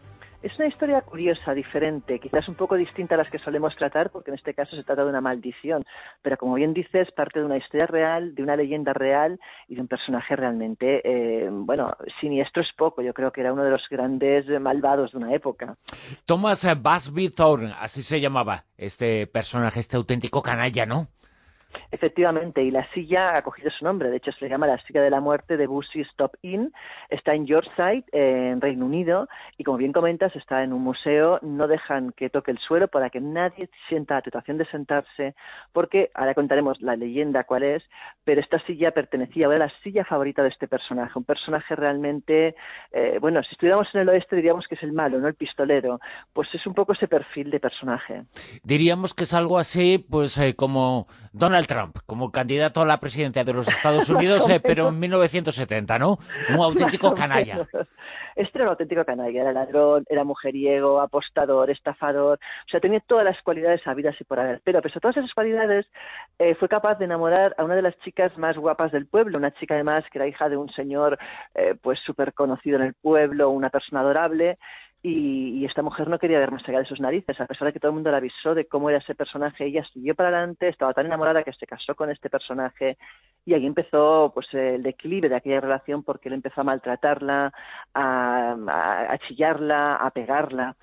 [SPEAKER 9] Es una historia curiosa, diferente, quizás un poco distinta a las que solemos tratar, porque en este caso se trata de una maldición, pero como bien dices, parte de una historia real, de una leyenda real y de un personaje realmente, eh, bueno, siniestro es poco, yo creo que era uno de los grandes malvados de una época.
[SPEAKER 2] Thomas Busby Thorne, así se llamaba este personaje, este auténtico canalla, ¿no?
[SPEAKER 9] Efectivamente, y la silla ha cogido su nombre, de hecho se le llama la silla de la muerte de Busby Stop Inn, está en Yorkshire, eh, en Reino Unido, y como bien comentas, está en un museo, no dejan que toque el suelo para que nadie sienta la tentación de sentarse, porque ahora contaremos la leyenda cuál es, pero esta silla pertenecía, era la silla favorita de este personaje, un personaje realmente, eh, bueno, si estuviéramos en el oeste diríamos que es el malo, no el pistolero, pues es un poco ese perfil de personaje.
[SPEAKER 2] Diríamos que es algo así, pues eh, como Donald Trump, como candidato a la presidencia de los Estados Unidos, eh, pero en mil novecientos setenta, ¿no? Un auténtico canalla.
[SPEAKER 9] Este era un auténtico canalla, era ladrón, era mujeriego, apostador, estafador, o sea, tenía todas las cualidades habidas y por haber, pero pese a todas esas cualidades, eh, fue capaz de enamorar a una de las chicas más guapas del pueblo, una chica además que era hija de un señor eh, pues súper conocido en el pueblo, una persona adorable. Y, y esta mujer no quería ver más allá de sus narices, a pesar de que todo el mundo le avisó de cómo era ese personaje. Ella siguió para adelante, estaba tan enamorada que se casó con este personaje, y ahí empezó pues el declive de aquella relación, porque él empezó a maltratarla, a, a, a chillarla, a pegarla.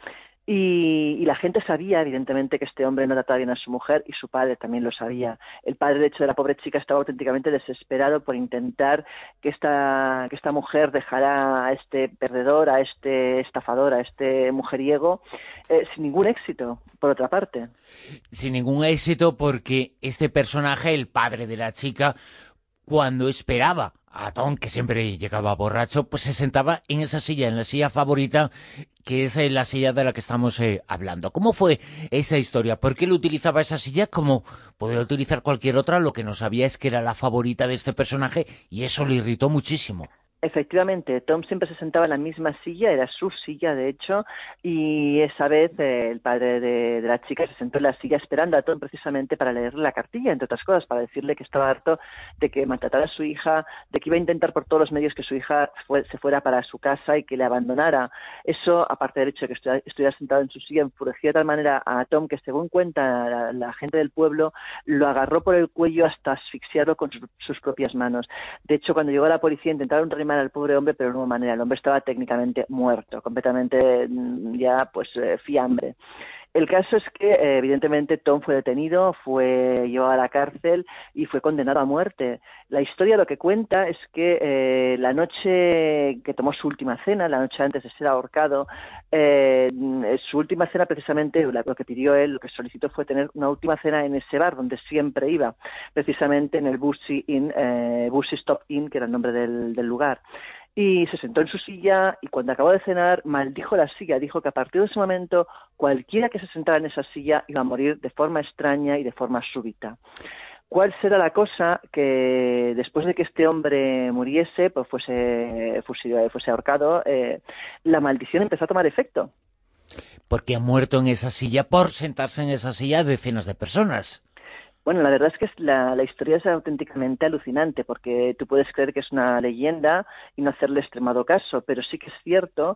[SPEAKER 9] Y, y la gente sabía, evidentemente, que este hombre no trataba bien a su mujer, y su padre también lo sabía. El padre, de hecho, de la pobre chica estaba auténticamente desesperado por intentar que esta, que esta mujer dejara a este perdedor, a este estafador, a este mujeriego, eh, sin ningún éxito, por otra parte.
[SPEAKER 2] Sin ningún éxito, porque este personaje, el padre de la chica, cuando esperaba a Tom, que siempre llegaba borracho, pues se sentaba en esa silla, en la silla favorita, que es la silla de la que estamos eh, hablando. ¿Cómo fue esa historia? ¿Por qué él utilizaba esa silla como podía utilizar cualquier otra? Lo que no sabía es que era la favorita de este personaje y eso le irritó muchísimo.
[SPEAKER 9] Efectivamente, Tom siempre se sentaba en la misma silla, era su silla de hecho, y esa vez eh, el padre de, de la chica se sentó en la silla esperando a Tom precisamente para leerle la cartilla, entre otras cosas, para decirle que estaba harto de que maltratara a su hija, de que iba a intentar por todos los medios que su hija fue, se fuera para su casa y que le abandonara. Eso, aparte del hecho de que estuviera, estuviera sentado en su silla, enfureció de tal manera a Tom que, según cuenta la, la gente del pueblo, lo agarró por el cuello hasta asfixiarlo con sus, sus propias manos. De hecho, cuando llegó la policía intentaron reanimar al pobre hombre, pero de una manera, el hombre estaba técnicamente muerto, completamente ya pues eh, fiambre. El caso es que, eh, evidentemente, Tom fue detenido, fue llevado a la cárcel y fue condenado a muerte. La historia lo que cuenta es que eh, la noche que tomó su última cena, la noche antes de ser ahorcado, eh, su última cena precisamente, lo que pidió él, lo que solicitó fue tener una última cena en ese bar donde siempre iba, precisamente en el Bushy Inn, eh, Bushy Stop Inn, que era el nombre del, del lugar. Y se sentó en su silla y cuando acabó de cenar maldijo la silla, dijo que a partir de ese momento cualquiera que se sentara en esa silla iba a morir de forma extraña y de forma súbita. ¿Cuál será la cosa? Que después de que este hombre muriese, pues fuese, fuese, fuese ahorcado, eh, la maldición empezó a tomar efecto.
[SPEAKER 2] Porque ha muerto en esa silla por sentarse en esa silla decenas de personas.
[SPEAKER 9] Bueno, la verdad es que la, la historia es auténticamente alucinante, porque tú puedes creer que es una leyenda y no hacerle extremado caso, pero sí que es cierto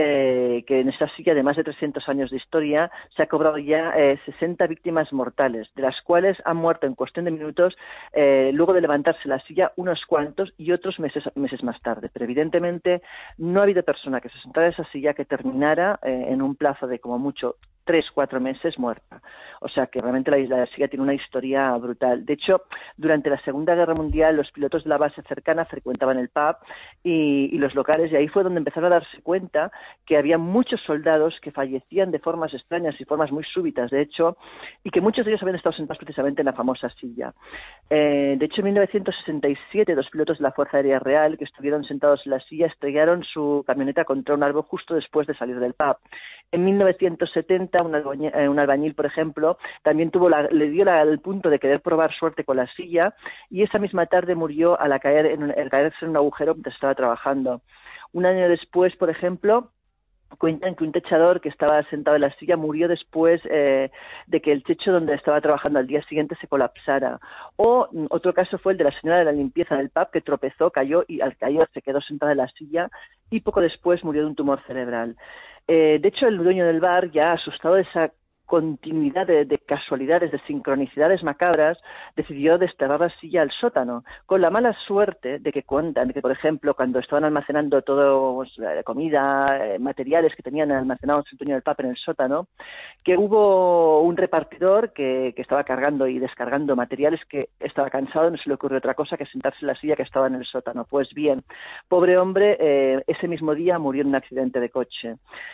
[SPEAKER 9] eh, que en esa silla de más de trescientos años de historia se ha cobrado ya eh, sesenta víctimas mortales, de las cuales han muerto en cuestión de minutos, eh, luego de levantarse la silla, unos cuantos y otros meses, meses más tarde. Pero evidentemente no ha habido persona que se sentara en esa silla que terminara eh, en un plazo de como mucho tres, cuatro meses muerta. O sea que realmente la isla de Silla tiene una historia brutal. De hecho, durante la Segunda Guerra Mundial los pilotos de la base cercana frecuentaban el pub y, y los locales, y ahí fue donde empezaron a darse cuenta que había muchos soldados que fallecían de formas extrañas y formas muy súbitas, de hecho, y que muchos de ellos habían estado sentados precisamente en la famosa silla. Eh, de hecho, en mil novecientos sesenta y siete, dos pilotos de la Fuerza Aérea Real que estuvieron sentados en la silla estrellaron su camioneta contra un árbol justo después de salir del pub. En mil novecientos setenta, un albañil, un albañil, por ejemplo, también tuvo la, le dio la, el punto de querer probar suerte con la silla y esa misma tarde murió al caer en, al caerse en un agujero mientras estaba trabajando. Un año después, por ejemplo, cuentan que un techador que estaba sentado en la silla murió después eh, de que el techo donde estaba trabajando al día siguiente se colapsara. O otro caso fue el de la señora de la limpieza del pub que tropezó, cayó y al caer se quedó sentada en la silla y poco después murió de un tumor cerebral. Eh, de hecho, el dueño del bar, ya asustado de esa continuidad de, de casualidades, de sincronicidades macabras, decidió desterrar la silla al sótano, con la mala suerte de que cuentan de que, por ejemplo, cuando estaban almacenando todo, pues, la comida, eh, materiales que tenían almacenados en el dueño del pub en el sótano, que hubo un repartidor que, que estaba cargando y descargando materiales que estaba cansado, no se le ocurrió otra cosa que sentarse en la silla que estaba en el sótano. Pues bien, pobre hombre, eh, ese mismo día murió en un accidente de coche.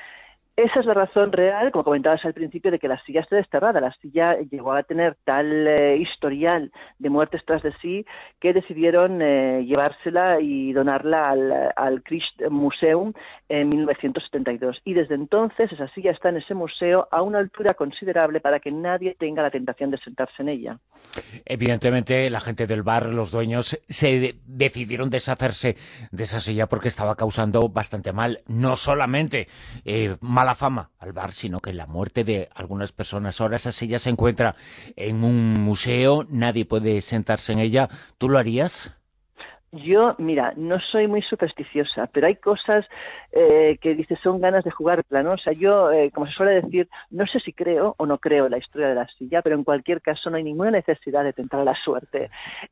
[SPEAKER 9] Esa es la razón real, como comentabas al principio, de que la silla esté desterrada. La silla llegó a tener tal eh, historial de muertes tras de sí que decidieron eh, llevársela y donarla al, al Christ Museum en mil novecientos setenta y dos. Y desde entonces esa silla está en ese museo a una altura considerable para que nadie tenga la tentación de sentarse en ella.
[SPEAKER 2] Evidentemente la gente del bar, los dueños, se de- decidieron deshacerse de esa silla porque estaba causando bastante mal, no solamente eh, mala fama al bar, sino que la muerte de algunas personas. Ahora esa silla se encuentra en un museo, nadie puede sentarse en ella. ¿Tú lo harías?
[SPEAKER 9] Yo, mira, no soy muy supersticiosa, pero hay cosas eh, que dices son ganas de jugarla, ¿no? O sea, yo, eh, como se suele decir, no sé si creo o no creo en la historia de la silla, pero en cualquier caso no hay ninguna necesidad de tentar a la suerte.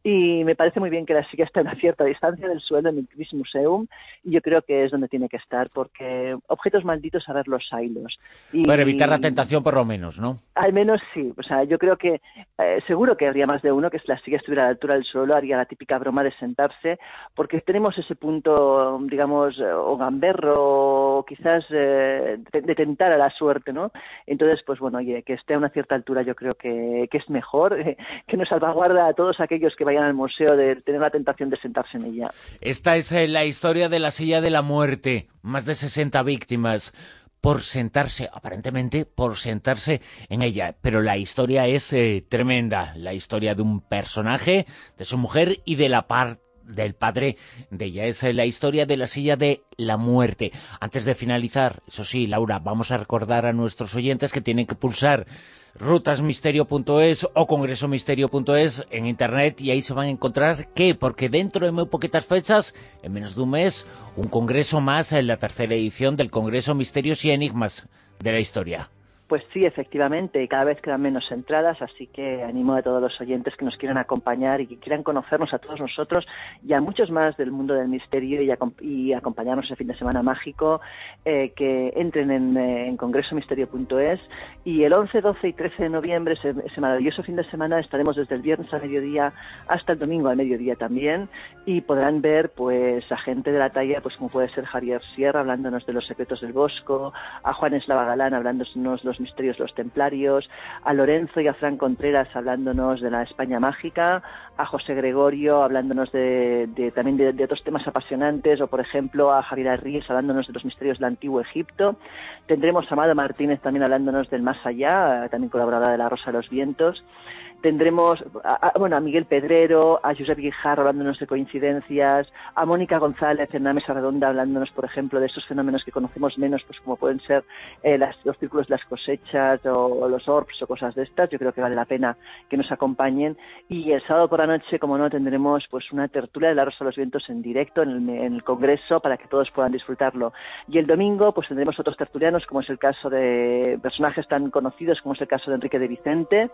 [SPEAKER 9] Y me parece muy bien que la silla esté a una cierta distancia del suelo en el British Museum, y yo creo que es donde tiene que estar, porque objetos malditos a ver los haylos. Y,
[SPEAKER 2] para evitar la tentación por lo menos, ¿no?
[SPEAKER 9] Al menos sí, o sea, yo creo que eh, seguro que habría más de uno que si la silla estuviera a la altura del suelo haría la típica broma de sentarse, porque tenemos ese punto, digamos, o gamberro, o quizás eh, de, de tentar a la suerte, ¿no? Entonces, pues bueno, oye, que esté a una cierta altura yo creo que, que es mejor, eh, que nos salvaguarda a todos aquellos que vayan al museo de tener la tentación de sentarse en ella.
[SPEAKER 2] Esta es eh, la historia de la silla de la muerte, más de sesenta víctimas por sentarse, aparentemente por sentarse en ella. Pero la historia es eh, tremenda, la historia de un personaje, de su mujer y de la parte del padre de ella. Es eh, la historia de la silla de la muerte. Antes de finalizar, eso sí, Laura, vamos a recordar a nuestros oyentes que tienen que pulsar rutasmisterio punto es o congresomisterio punto es en internet, y ahí se van a encontrar ¿qué? Porque dentro de muy poquitas fechas, en menos de un mes, un congreso más, en la tercera edición del Congreso Misterios y Enigmas de la Historia.
[SPEAKER 9] Pues sí, efectivamente, y cada vez quedan menos entradas, así que animo a todos los oyentes que nos quieran acompañar y que quieran conocernos a todos nosotros y a muchos más del mundo del misterio y, acom y acompañarnos ese fin de semana mágico, eh, que entren en, eh, en congresomisterio punto es, y el once, doce y trece de noviembre, ese, ese maravilloso fin de semana, estaremos desde el viernes al mediodía hasta el domingo al mediodía también, y podrán ver pues a gente de la talla, pues como puede ser Javier Sierra hablándonos de los secretos del Bosco, a Juan Eslava Galán hablándonos de los misterios de los templarios, a Lorenzo y a Fran Contreras hablándonos de la España mágica, a José Gregorio hablándonos de, de también de, de otros temas apasionantes, o por ejemplo a Javier Arríes hablándonos de los misterios del Antiguo Egipto. Tendremos a Amado Martínez también hablándonos del más allá, también colaboradora de La Rosa de los Vientos. Tendremos a, a, bueno, a Miguel Pedrero, a Josep Guijarro hablándonos de coincidencias, a Mónica González en una mesa redonda hablándonos, por ejemplo, de esos fenómenos que conocemos menos, pues como pueden ser eh, las, los círculos de las cosechas o, o los orbs o cosas de estas. Yo creo que vale la pena que nos acompañen. Y el sábado por la noche, como no, tendremos pues una tertulia de La Rosa de los Vientos en directo en el, en el Congreso para que todos puedan disfrutarlo. Y el domingo pues tendremos otros tertulianos, como es el caso de personajes tan conocidos como es el caso de Enrique de Vicente,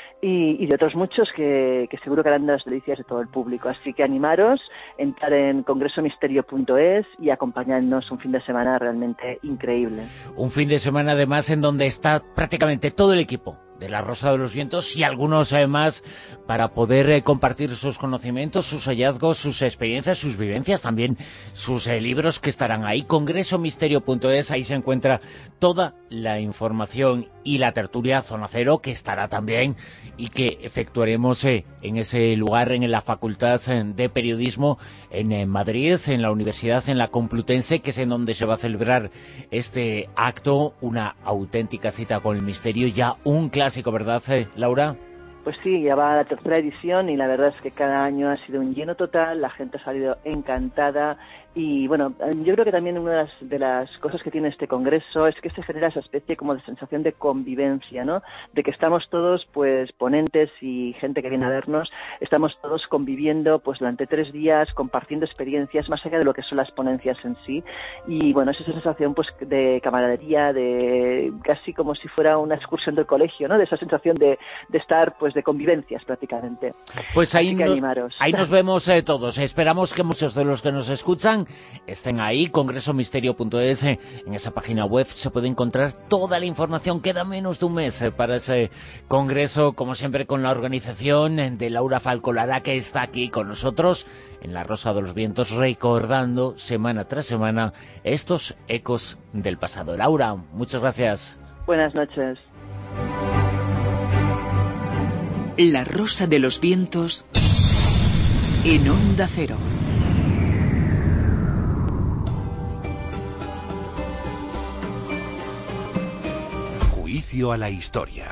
[SPEAKER 9] Y, y de otros muchos que, que seguro que harán de las delicias de todo el público. Así que animaros, entrar en congresomisterio punto es y acompañarnos un fin de semana realmente increíble.
[SPEAKER 2] Un fin de semana además en donde está prácticamente todo el equipo de La Rosa de los Vientos y algunos además para poder eh, compartir sus conocimientos, sus hallazgos, sus experiencias, sus vivencias, también sus eh, libros que estarán ahí. congresomisterio punto es, ahí se encuentra toda la información, y la tertulia Zona Cero, que estará también y que efectuaremos eh, en ese lugar, en la Facultad de Periodismo en eh, Madrid, en la Universidad, en la Complutense, que es en donde se va a celebrar este acto, una auténtica cita con el misterio, ya un clásico, ¿verdad, eh, Laura?
[SPEAKER 9] Pues sí, ya va a la tercera edición y la verdad es que cada año ha sido un lleno total, la gente ha salido encantada. Y bueno, yo creo que también una de las, de las cosas que tiene este congreso es que se genera esa especie como de sensación de convivencia, ¿no? De que estamos todos, pues, ponentes y gente que viene a vernos, estamos todos conviviendo, pues, durante tres días, compartiendo experiencias más allá de lo que son las ponencias en sí. Y bueno, es esa sensación, pues, de camaradería, de casi como si fuera una excursión del colegio, ¿no? De esa sensación de, de estar, pues, de convivencias prácticamente.
[SPEAKER 2] Pues ahí,
[SPEAKER 9] Así que
[SPEAKER 2] nos,
[SPEAKER 9] animaros.
[SPEAKER 2] ahí nos vemos eh, todos. Esperamos que muchos de los que nos escuchan estén ahí. congresomisterio punto es, eh, en esa página web se puede encontrar toda la información. Queda menos de un mes eh, para ese congreso, como siempre con la organización de Laura Falcolara, que está aquí con nosotros en La Rosa de los Vientos, recordando semana tras semana estos ecos del pasado. Laura, muchas gracias.
[SPEAKER 9] Buenas noches.
[SPEAKER 8] La Rosa de los Vientos en Onda Cero.
[SPEAKER 1] Juicio a la historia.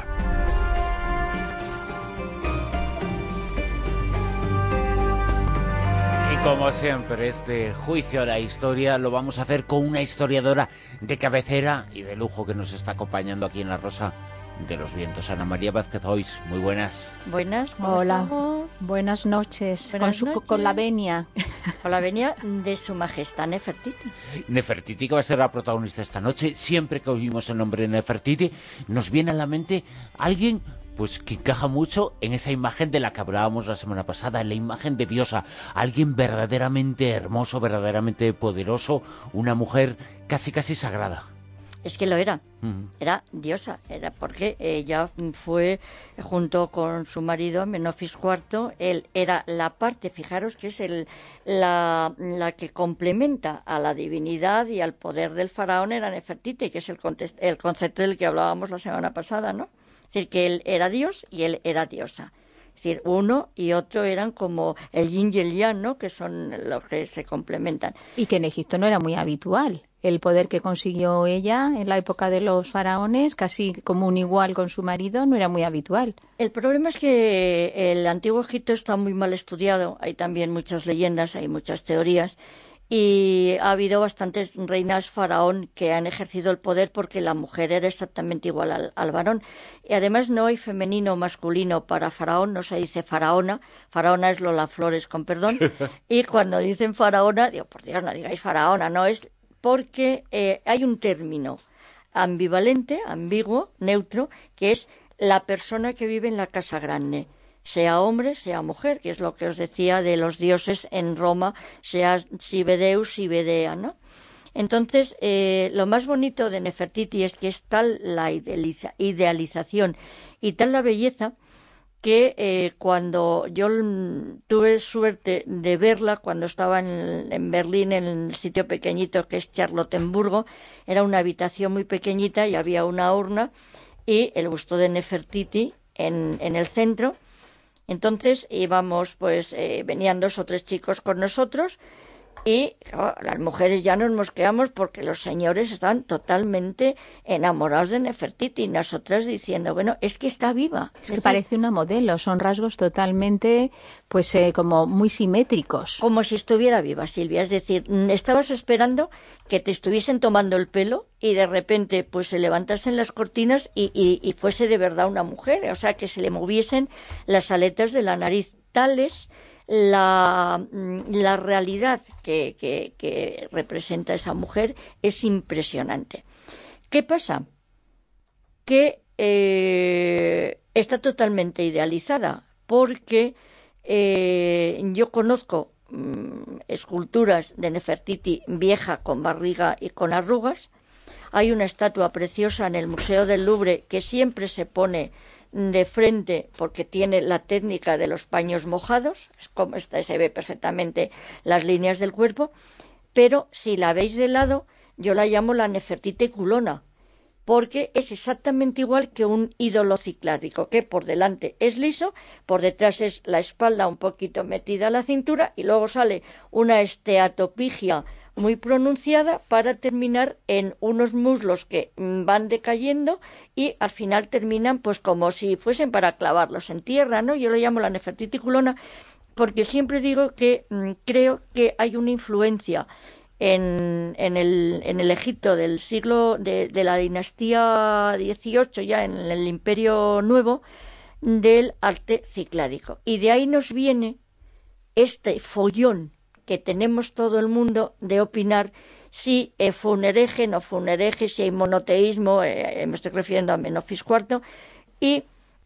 [SPEAKER 2] Y como siempre, este juicio a la historia lo vamos a hacer con una historiadora de cabecera y de lujo que nos está acompañando aquí en La Rosa de los Vientos. Ana María Vázquez Ois, muy buenas.
[SPEAKER 10] Buenas, ¿cómo
[SPEAKER 6] Hola.
[SPEAKER 10] estamos?
[SPEAKER 6] Buenas noches.
[SPEAKER 10] Buenas
[SPEAKER 6] con, su,
[SPEAKER 10] noches.
[SPEAKER 6] con la venia.
[SPEAKER 10] Con la venia de su majestad Nefertiti.
[SPEAKER 2] Nefertiti, que va a ser la protagonista esta noche. Siempre que oímos el nombre de Nefertiti, nos viene a la mente alguien pues que encaja mucho en esa imagen de la que hablábamos la semana pasada, en la imagen de diosa. Alguien verdaderamente hermoso, verdaderamente poderoso, una mujer casi casi sagrada.
[SPEAKER 10] Es que lo era,
[SPEAKER 2] Uh-huh.
[SPEAKER 10] era diosa, era porque ella fue, junto con su marido Menofis cuarto, él era la parte, fijaros que es el, la, la que complementa a la divinidad y al poder del faraón, era Nefertiti, que es el, contest, el concepto del que hablábamos la semana pasada, ¿no? Es decir, que él era dios y él era diosa. Es decir, uno y otro eran como el yin y el yang, ¿no? Que son los que se complementan.
[SPEAKER 6] Y que en Egipto no era muy habitual. El poder que consiguió ella en la época de los faraones, casi como un igual con su marido, no era muy habitual.
[SPEAKER 10] El problema es que el antiguo Egipto está muy mal estudiado. Hay también muchas leyendas, hay muchas teorías. Y ha habido bastantes reinas faraón que han ejercido el poder porque la mujer era exactamente igual al, al varón. Y además no hay femenino o masculino para faraón, no se dice faraona. Faraona es Lola Flores, con perdón. Y cuando dicen faraona, digo, por Dios, no digáis faraona, no es porque eh, hay un término ambivalente, ambiguo, neutro, que es la persona que vive en la casa grande. Sea hombre, sea mujer, que es lo que os decía de los dioses en Roma, sea Sibedeus, Sibedea, ¿no? Entonces, eh, lo más bonito de Nefertiti es que es tal la idealiza, idealización y tal la belleza que eh, cuando yo tuve suerte de verla, cuando estaba en, en Berlín, en el sitio pequeñito que es Charlottenburgo, era una habitación muy pequeñita y había una urna y el busto de Nefertiti en, en el centro. Entonces íbamos, pues eh, venían dos o tres chicos con nosotros y oh, las mujeres ya nos mosqueamos porque los señores están totalmente enamorados de Nefertiti y nosotras diciendo, bueno, es que está viva.
[SPEAKER 6] Es, es que decir, parece una modelo, son rasgos totalmente, pues eh, como muy simétricos.
[SPEAKER 10] Como si estuviera viva, Silvia, es decir, estabas esperando que te estuviesen tomando el pelo y de repente pues se levantasen las cortinas y, y, y fuese de verdad una mujer, o sea, que se le moviesen las aletas de la nariz, tales La, la realidad que, que, que representa esa mujer es impresionante. ¿Qué pasa? Que eh, está totalmente idealizada porque eh, yo conozco mm, esculturas de Nefertiti vieja con barriga y con arrugas. Hay una estatua preciosa en el Museo del Louvre que siempre se pone de frente porque tiene la técnica de los paños mojados, es como esta, se ve perfectamente las líneas del cuerpo, pero si la veis de lado, yo la llamo la Nefertiti culona, porque es exactamente igual que un ídolo cicládico, que por delante es liso, por detrás es la espalda un poquito metida a la cintura y luego sale una esteatopigia muy pronunciada para terminar en unos muslos que van decayendo y al final terminan pues como si fuesen para clavarlos en tierra, ¿no? Yo lo llamo la Nefertiti culona porque siempre digo que mmm, creo que hay una influencia en, en, el, en el Egipto del siglo de, de la dinastía dieciocho, ya en el Imperio Nuevo, del arte cicládico. Y de ahí nos viene este follón que tenemos todo el mundo de opinar si eh, fue un hereje, no fue un hereje, si hay monoteísmo, eh, me estoy refiriendo a Menofis cuarto, y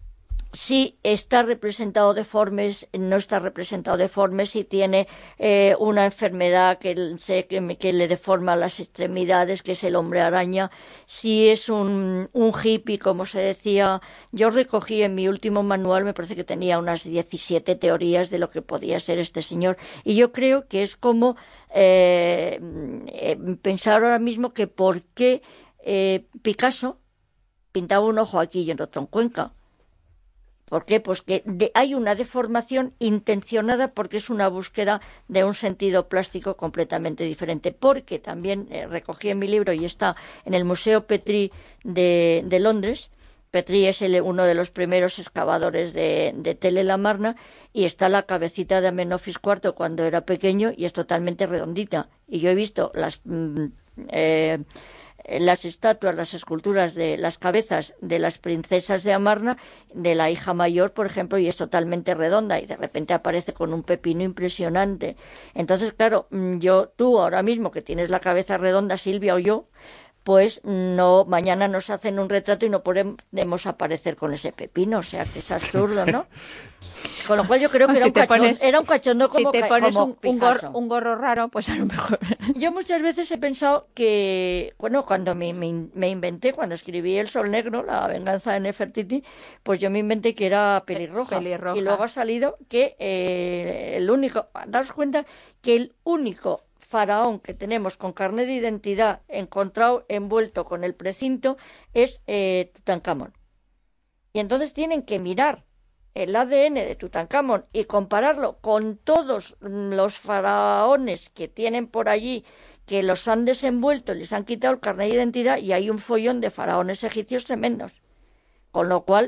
[SPEAKER 10] si está representado deformes, no está representado deforme, si tiene eh, una enfermedad que, se, que, que le deforma las extremidades, que es el hombre araña, si es un, un hippie, como se decía. Yo recogí en mi último manual, me parece que tenía unas diecisiete teorías de lo que podía ser este señor, y yo creo que es como eh, eh, pensar ahora mismo que por qué eh, Picasso pintaba un ojo aquí y el otro en Cuenca. ¿Por qué? Pues que de, hay una deformación intencionada porque es una búsqueda de un sentido plástico completamente diferente. Porque también eh, recogí en mi libro y está en el Museo Petrie de, de Londres. Petrie es el, uno de los primeros excavadores de, de Tell el Amarna y está la cabecita de Menofis cuarto cuando era pequeño y es totalmente redondita. Y yo he visto las... Mm, eh, las estatuas, las esculturas de las cabezas de las princesas de Amarna, de la hija mayor, por ejemplo, y es totalmente redonda y de repente aparece con un pepino impresionante. Entonces, claro, yo, tú ahora mismo que tienes la cabeza redonda, Silvia o yo, pues no, mañana nos hacen un retrato y no podemos aparecer con ese pepino, o sea que es absurdo, ¿no? Con lo cual yo creo que era,
[SPEAKER 6] si
[SPEAKER 10] un cachón,
[SPEAKER 6] pones,
[SPEAKER 10] era un cachondo como
[SPEAKER 6] Si te pones
[SPEAKER 10] como
[SPEAKER 6] un, un, gorro, un gorro raro, pues a lo mejor...
[SPEAKER 10] Yo muchas veces he pensado que, bueno, cuando me, me, me inventé, cuando escribí El Sol Negro, la venganza de Nefertiti, pues yo me inventé que era pelirroja.
[SPEAKER 6] pelirroja.
[SPEAKER 10] Y luego ha salido que eh, el único, daos cuenta que el único faraón que tenemos con carnet de identidad encontrado envuelto con el precinto es eh, Tutankamón. Y entonces tienen que mirar el A D N de Tutankamón y compararlo con todos los faraones que tienen por allí, que los han desenvuelto y les han quitado el carnet de identidad, y hay un follón de faraones egipcios tremendos. Con lo cual,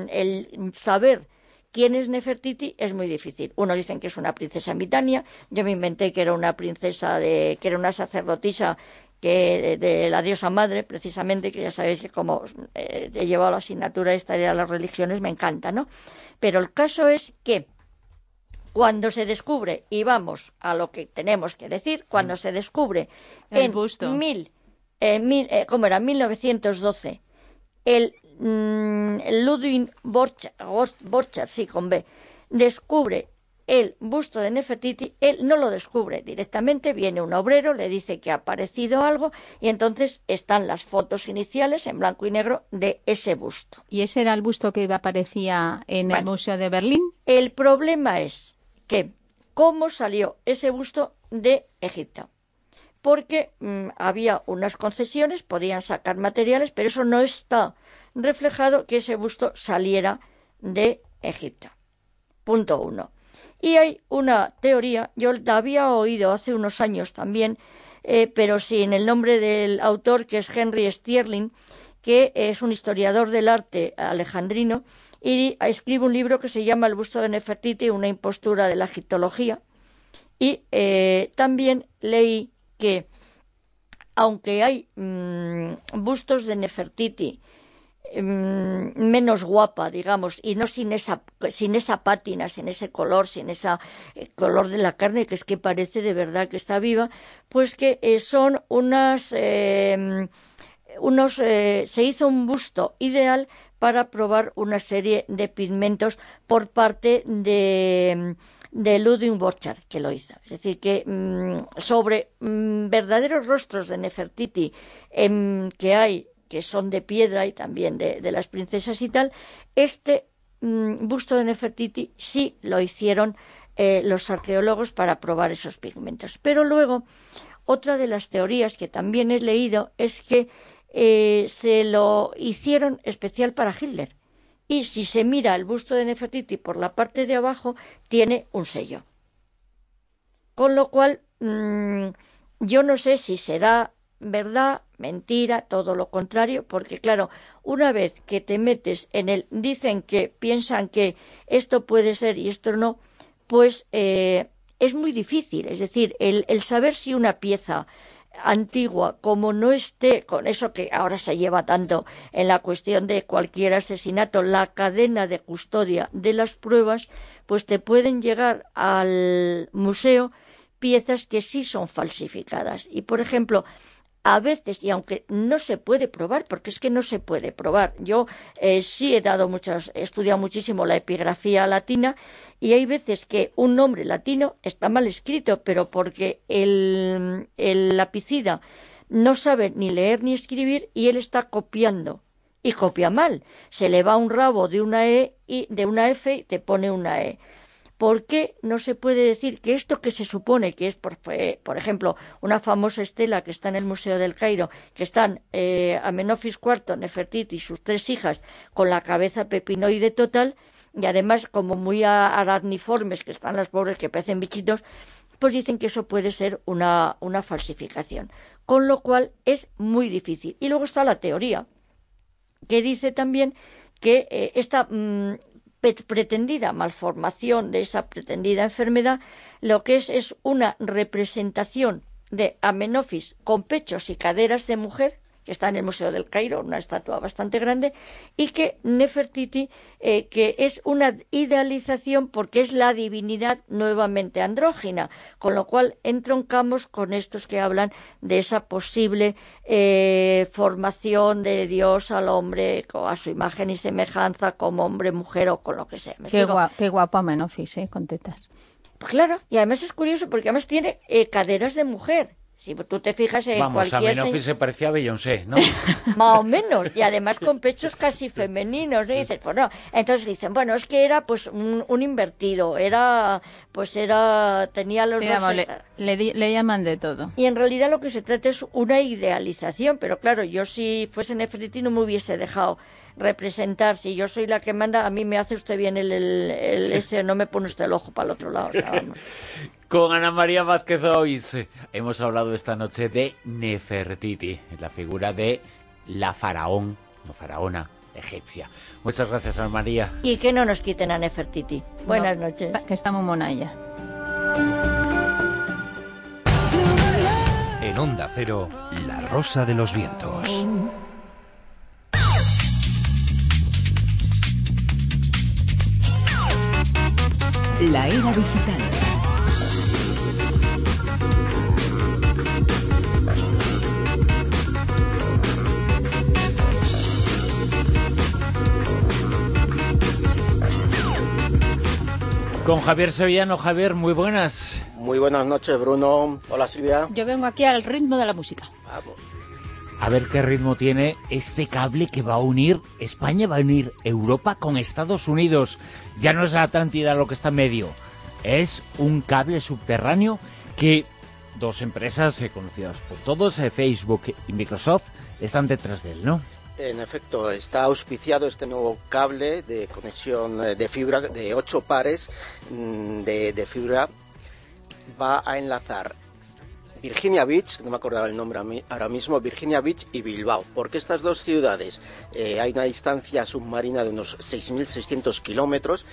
[SPEAKER 10] el saber quién es Nefertiti es muy difícil. Unos dicen que es una princesa mitania, yo me inventé que era una princesa, de que era una sacerdotisa que de, de la diosa madre, precisamente, que ya sabéis que como eh, he llevado la asignatura esta de las religiones, me encanta, ¿no? Pero el caso es que cuando se descubre, y vamos a lo que tenemos que decir, cuando se descubre
[SPEAKER 6] el
[SPEAKER 10] en
[SPEAKER 6] busto.
[SPEAKER 10] mil, eh, mil eh, ¿cómo era? mil novecientos doce, el, mmm, el Ludwig Borchardt, Borchardt, sí, con B, descubre el busto de Nefertiti, él no lo descubre directamente, viene un obrero, le dice que ha aparecido algo y entonces están las fotos iniciales en blanco y negro de ese busto.
[SPEAKER 6] ¿Y ese era el busto que aparecía en bueno, el Museo de Berlín?
[SPEAKER 10] El problema es que cómo salió ese busto de Egipto. Porque mmm, había unas concesiones, podían sacar materiales, pero eso no está reflejado que ese busto saliera de Egipto. Punto uno. Y hay una teoría, yo la había oído hace unos años también, eh, pero sin el nombre del autor, que es Henry Sterling, que es un historiador del arte alejandrino, y escribe un libro que se llama El busto de Nefertiti, una impostura de la egiptología. Y eh, también leí que, aunque hay mmm, bustos de Nefertiti menos guapa, digamos, y no sin esa sin esa pátina, sin ese color, sin ese eh, color de la carne, que es que parece de verdad que está viva, pues que eh, son unas eh, unos eh, se hizo un busto ideal para probar una serie de pigmentos por parte de de Ludwig Borchardt, que lo hizo. Es decir, que mmm, sobre mmm, verdaderos rostros de Nefertiti eh, que hay, que son de piedra y también de, de las princesas y tal, este mmm, busto de Nefertiti sí lo hicieron eh, los arqueólogos para probar esos pigmentos. Pero luego, otra de las teorías que también he leído es que eh, se lo hicieron especial para Hitler. Y si se mira el busto de Nefertiti por la parte de abajo, tiene un sello. Con lo cual, mmm, yo no sé si será verdad, mentira, todo lo contrario, porque claro, una vez que te metes en el, dicen que piensan que esto puede ser y esto no, pues eh, es muy difícil, es decir, el, el saber si una pieza antigua, como no esté con eso que ahora se lleva tanto en la cuestión de cualquier asesinato, la cadena de custodia de las pruebas, pues te pueden llegar al museo piezas que sí son falsificadas. Y por ejemplo, a veces, y aunque no se puede probar, porque es que no se puede probar, yo eh, sí he dado muchas, he estudiado muchísimo la epigrafía latina, y hay veces que un nombre latino está mal escrito, pero porque el, el lapicida no sabe ni leer ni escribir y él está copiando, y copia mal. Se le va un rabo de una E y de una F y te pone una E. ¿Por qué no se puede decir que esto que se supone que es, por, por ejemplo, una famosa estela que está en el Museo del Cairo, que están eh, Amenofis cuarto, Nefertiti y sus tres hijas con la cabeza pepinoide total, y además como muy aracniformes, que están las pobres que parecen bichitos, pues dicen que eso puede ser una, una falsificación. Con lo cual es muy difícil. Y luego está la teoría, que dice también que eh, esta mmm, pretendida malformación de esa pretendida enfermedad, lo que es es una representación de Amenofis con pechos y caderas de mujer, que está en el Museo del Cairo, una estatua bastante grande, y que Nefertiti, eh, que es una idealización porque es la divinidad nuevamente andrógina, con lo cual entroncamos con estos que hablan de esa posible eh, formación de Dios al hombre a su imagen y semejanza, como hombre, mujer o con lo que sea.
[SPEAKER 6] Qué, gua qué guapa Menofis, ¿eh? Con tetas.
[SPEAKER 10] Pues claro, y además es curioso porque además tiene eh, caderas de mujer. Si tú te fijas en
[SPEAKER 2] Vamos,
[SPEAKER 10] cualquier...
[SPEAKER 2] Vamos, a Menofis se parecía a Beyoncé, ¿no?
[SPEAKER 10] Más o menos, y además con pechos casi femeninos, ¿no? Y dices, pues no. Entonces dicen, bueno, es que era pues un, un invertido, era, pues era, tenía los
[SPEAKER 6] sí,
[SPEAKER 10] dos...
[SPEAKER 6] Vamos, le, le, le llaman de todo.
[SPEAKER 10] Y en realidad lo que se trata es una idealización, pero claro, yo si fuese Nefertiti no me hubiese dejado representar. Si yo soy la que manda, a mí me hace usted bien el, el, el ese, no me pone usted el ojo para el otro lado. O sea, vamos.
[SPEAKER 2] Con Ana María Vázquez Ois hemos hablado esta noche de Nefertiti, la figura de la faraón, no faraona, egipcia. Muchas gracias, Ana María.
[SPEAKER 10] Y que no nos quiten a Nefertiti. Buenas
[SPEAKER 6] no,
[SPEAKER 10] noches.
[SPEAKER 6] Que está muy mona ella.
[SPEAKER 1] En Onda Cero, La Rosa de los Vientos.
[SPEAKER 8] La era digital.
[SPEAKER 2] Con Javier Sevillano. Javier, muy buenas.
[SPEAKER 11] Muy buenas noches, Bruno. Hola, Silvia.
[SPEAKER 6] Yo vengo aquí al ritmo de la música.
[SPEAKER 11] Vamos.
[SPEAKER 2] A ver qué ritmo tiene este cable que va a unir España, va a unir Europa con Estados Unidos. Ya no es la Atlántida lo que está en medio, es un cable subterráneo que dos empresas eh, conocidas por todos, eh, Facebook y Microsoft, están detrás de él, ¿no?
[SPEAKER 11] En efecto, está auspiciado este nuevo cable de conexión de fibra de ocho pares de, de fibra. Va a enlazar Virginia Beach, no me acordaba el nombre ahora mismo, Virginia Beach y Bilbao, porque estas dos ciudades eh, hay una distancia submarina de unos seis mil seiscientos kilómetros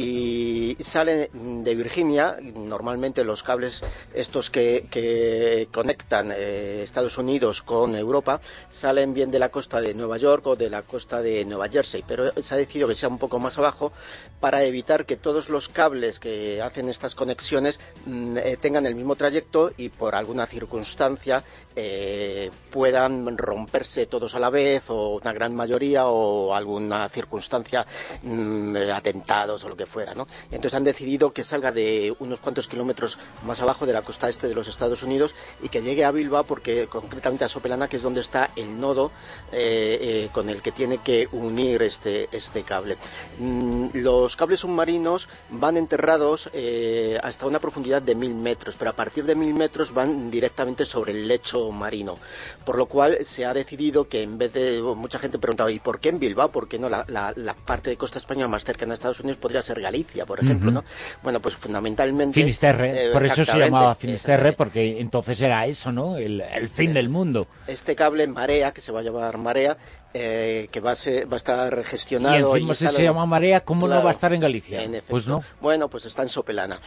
[SPEAKER 11] y salen de Virginia, normalmente los cables estos que, que conectan eh, Estados Unidos con Europa, salen bien de la costa de Nueva York o de la costa de Nueva Jersey, pero se ha decidido que sea un poco más abajo para evitar que todos los cables que hacen estas conexiones mm, eh, tengan el mismo trayecto y por algún alguna circunstancia eh, puedan romperse todos a la vez o una gran mayoría o alguna circunstancia mmm, atentados o lo que fuera, ¿no? Entonces han decidido que salga de unos cuantos kilómetros más abajo de la costa este de los Estados Unidos y que llegue a Bilbao, porque concretamente a Sopelana, que es donde está el nodo eh, eh, con el que tiene que unir este, este cable. Mm, los cables submarinos van enterrados eh, hasta una profundidad de mil metros, pero a partir de mil metros van directamente sobre el lecho marino, por lo cual se ha decidido que en vez de, mucha gente preguntaba, ¿y por qué en Bilbao? ¿Por qué no la, la, la parte de costa española más cercana a Estados Unidos podría ser Galicia, por ejemplo? Uh-huh. ¿No? Bueno, pues fundamentalmente
[SPEAKER 2] Finisterre,
[SPEAKER 11] eh,
[SPEAKER 2] por eso se llamaba Finisterre, porque entonces era eso, ¿no? El, el fin del mundo.
[SPEAKER 11] Este cable Marea, que se va a llamar Marea, eh, que va a, ser, va a estar gestionado.
[SPEAKER 2] Y encima si se llama Marea, ¿cómo claro, no va a estar en Galicia?
[SPEAKER 11] En efecto.
[SPEAKER 2] Pues no.
[SPEAKER 11] Bueno, pues está en Sopelana.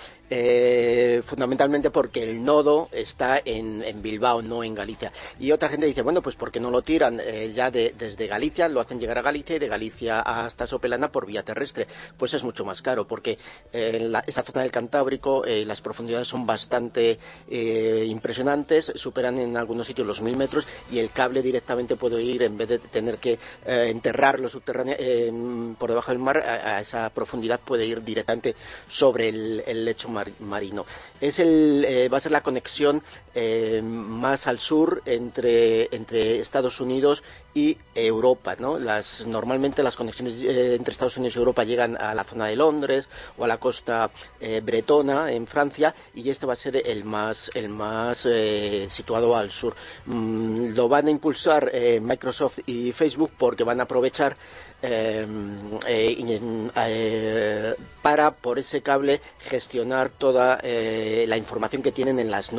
[SPEAKER 11] Eh, fundamentalmente porque el nodo está en, en Bilbao, no en Galicia. Y otra gente dice, bueno, pues ¿por qué no lo tiran eh, ya de, desde Galicia? Lo hacen llegar a Galicia y de Galicia hasta Sopelana por vía terrestre. Pues es mucho más caro, porque eh, en la, esa zona del Cantábrico eh, las profundidades son bastante eh, impresionantes, superan en algunos sitios los mil metros y el cable directamente puede ir, en vez de tener que eh, enterrarlo subterráneo eh, por debajo del mar, a, a esa profundidad puede ir directamente sobre el, el lecho mar, marino. Es el, eh, va a ser la conexión eh, más al sur entre, entre Estados Unidos y Europa, ¿no? Las, normalmente las conexiones eh, entre Estados Unidos y Europa llegan a la zona de Londres o a la costa eh, bretona en Francia, y este va a ser el más, el más eh, situado al sur. Mm, lo van a impulsar eh, Microsoft y Facebook porque van a aprovechar eh, eh, eh, para por ese cable gestionar toda eh, la información que tienen en las nubes, en,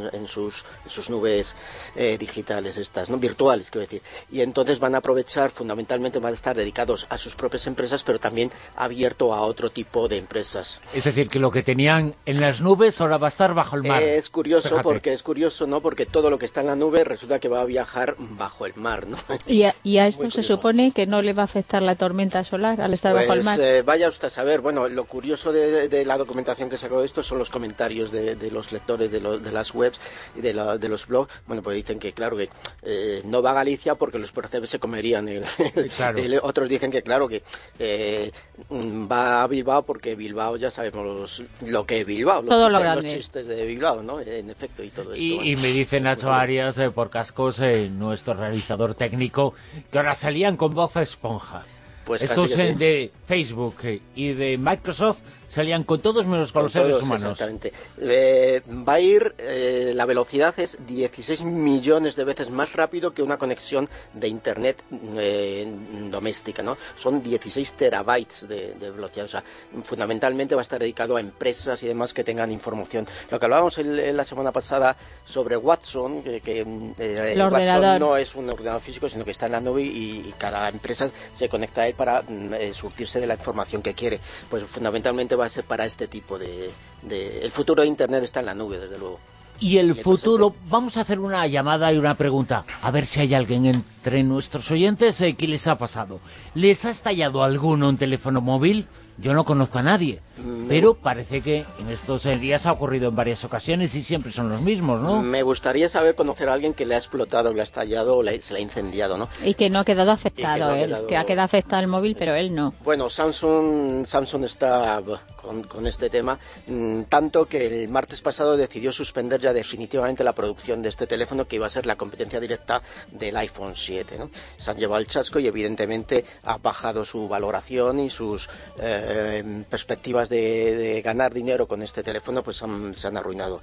[SPEAKER 11] en sus, en sus nubes eh, digitales estas, ¿no? Virtuales, quiero decir. Y entonces van a aprovechar, fundamentalmente van a estar dedicados a sus propias empresas, pero también abierto a otro tipo de empresas.
[SPEAKER 2] Es decir, que lo que tenían en las nubes ahora va a estar bajo el mar.
[SPEAKER 11] Eh, es curioso,
[SPEAKER 2] Fíjate.
[SPEAKER 11] porque es curioso, ¿no? Porque todo lo que está en la nube resulta que va a viajar bajo el mar, ¿no?
[SPEAKER 6] Y a, y a esto se supone que no le va a afectar la tormenta solar al estar
[SPEAKER 11] pues,
[SPEAKER 6] bajo el mar.
[SPEAKER 11] Eh, vaya usted a saber, bueno, lo curioso de, de la documentación que sacó de esto son los comentarios de, de los lectores de, lo, de las webs y de, la, de los blogs. Bueno, pues dicen que claro que eh, no va a Galicia porque los percebes se comerían el, el, claro. el, otros dicen que claro que eh, va a Bilbao porque Bilbao ya sabemos lo que es Bilbao, los,
[SPEAKER 6] todo
[SPEAKER 11] chistes,
[SPEAKER 6] lo grande.
[SPEAKER 11] los chistes de Bilbao, ¿no? En efecto, y todo esto.
[SPEAKER 2] Y,
[SPEAKER 11] bueno.
[SPEAKER 2] y me dice Nacho Arias eh, por cascos, eh, nuestro realizador técnico, que ahora salían con Bob Esponja.
[SPEAKER 11] Pues
[SPEAKER 2] estos
[SPEAKER 11] sí.
[SPEAKER 2] de Facebook y de Microsoft salían con todos menos con, con los seres
[SPEAKER 11] todos,
[SPEAKER 2] humanos.
[SPEAKER 11] Exactamente. Eh, va a ir, eh, la velocidad es dieciséis millones de veces más rápido que una conexión de internet eh, doméstica, ¿no? Son dieciséis terabytes de, de velocidad. O sea, fundamentalmente va a estar dedicado a empresas y demás que tengan información. Lo que hablábamos el, el, la semana pasada sobre Watson, que, que eh,
[SPEAKER 6] el
[SPEAKER 11] Watson no es un ordenador físico, sino que está en la nube y, y cada empresa se conecta a él para eh, surtirse de la información que quiere. Pues fundamentalmente va a ser para este tipo de, de... El futuro de Internet está en la nube, desde luego.
[SPEAKER 2] Y el futuro, vamos a hacer una llamada y una pregunta, a ver si hay alguien entre nuestros oyentes eh, que les ha pasado. ¿Les ha estallado alguno un teléfono móvil? Yo no conozco a nadie, me... pero parece que en estos días ha ocurrido en varias ocasiones y siempre son los mismos, ¿no?
[SPEAKER 11] Me gustaría saber, conocer a alguien que le ha explotado, le ha estallado o le, se le ha incendiado, ¿no?
[SPEAKER 6] Y que no ha quedado afectado
[SPEAKER 11] que
[SPEAKER 6] él,
[SPEAKER 11] no ha quedado...
[SPEAKER 6] que ha quedado afectado el móvil, pero él no.
[SPEAKER 11] Bueno, Samsung, Samsung está con, con este tema, tanto que el martes pasado decidió suspender ya definitivamente la producción de este teléfono, que iba a ser la competencia directa del iPhone siete, ¿no? Se han llevado el chasco y evidentemente ha bajado su valoración y sus eh, perspectivas de, de ganar dinero con este teléfono pues han, se han arruinado.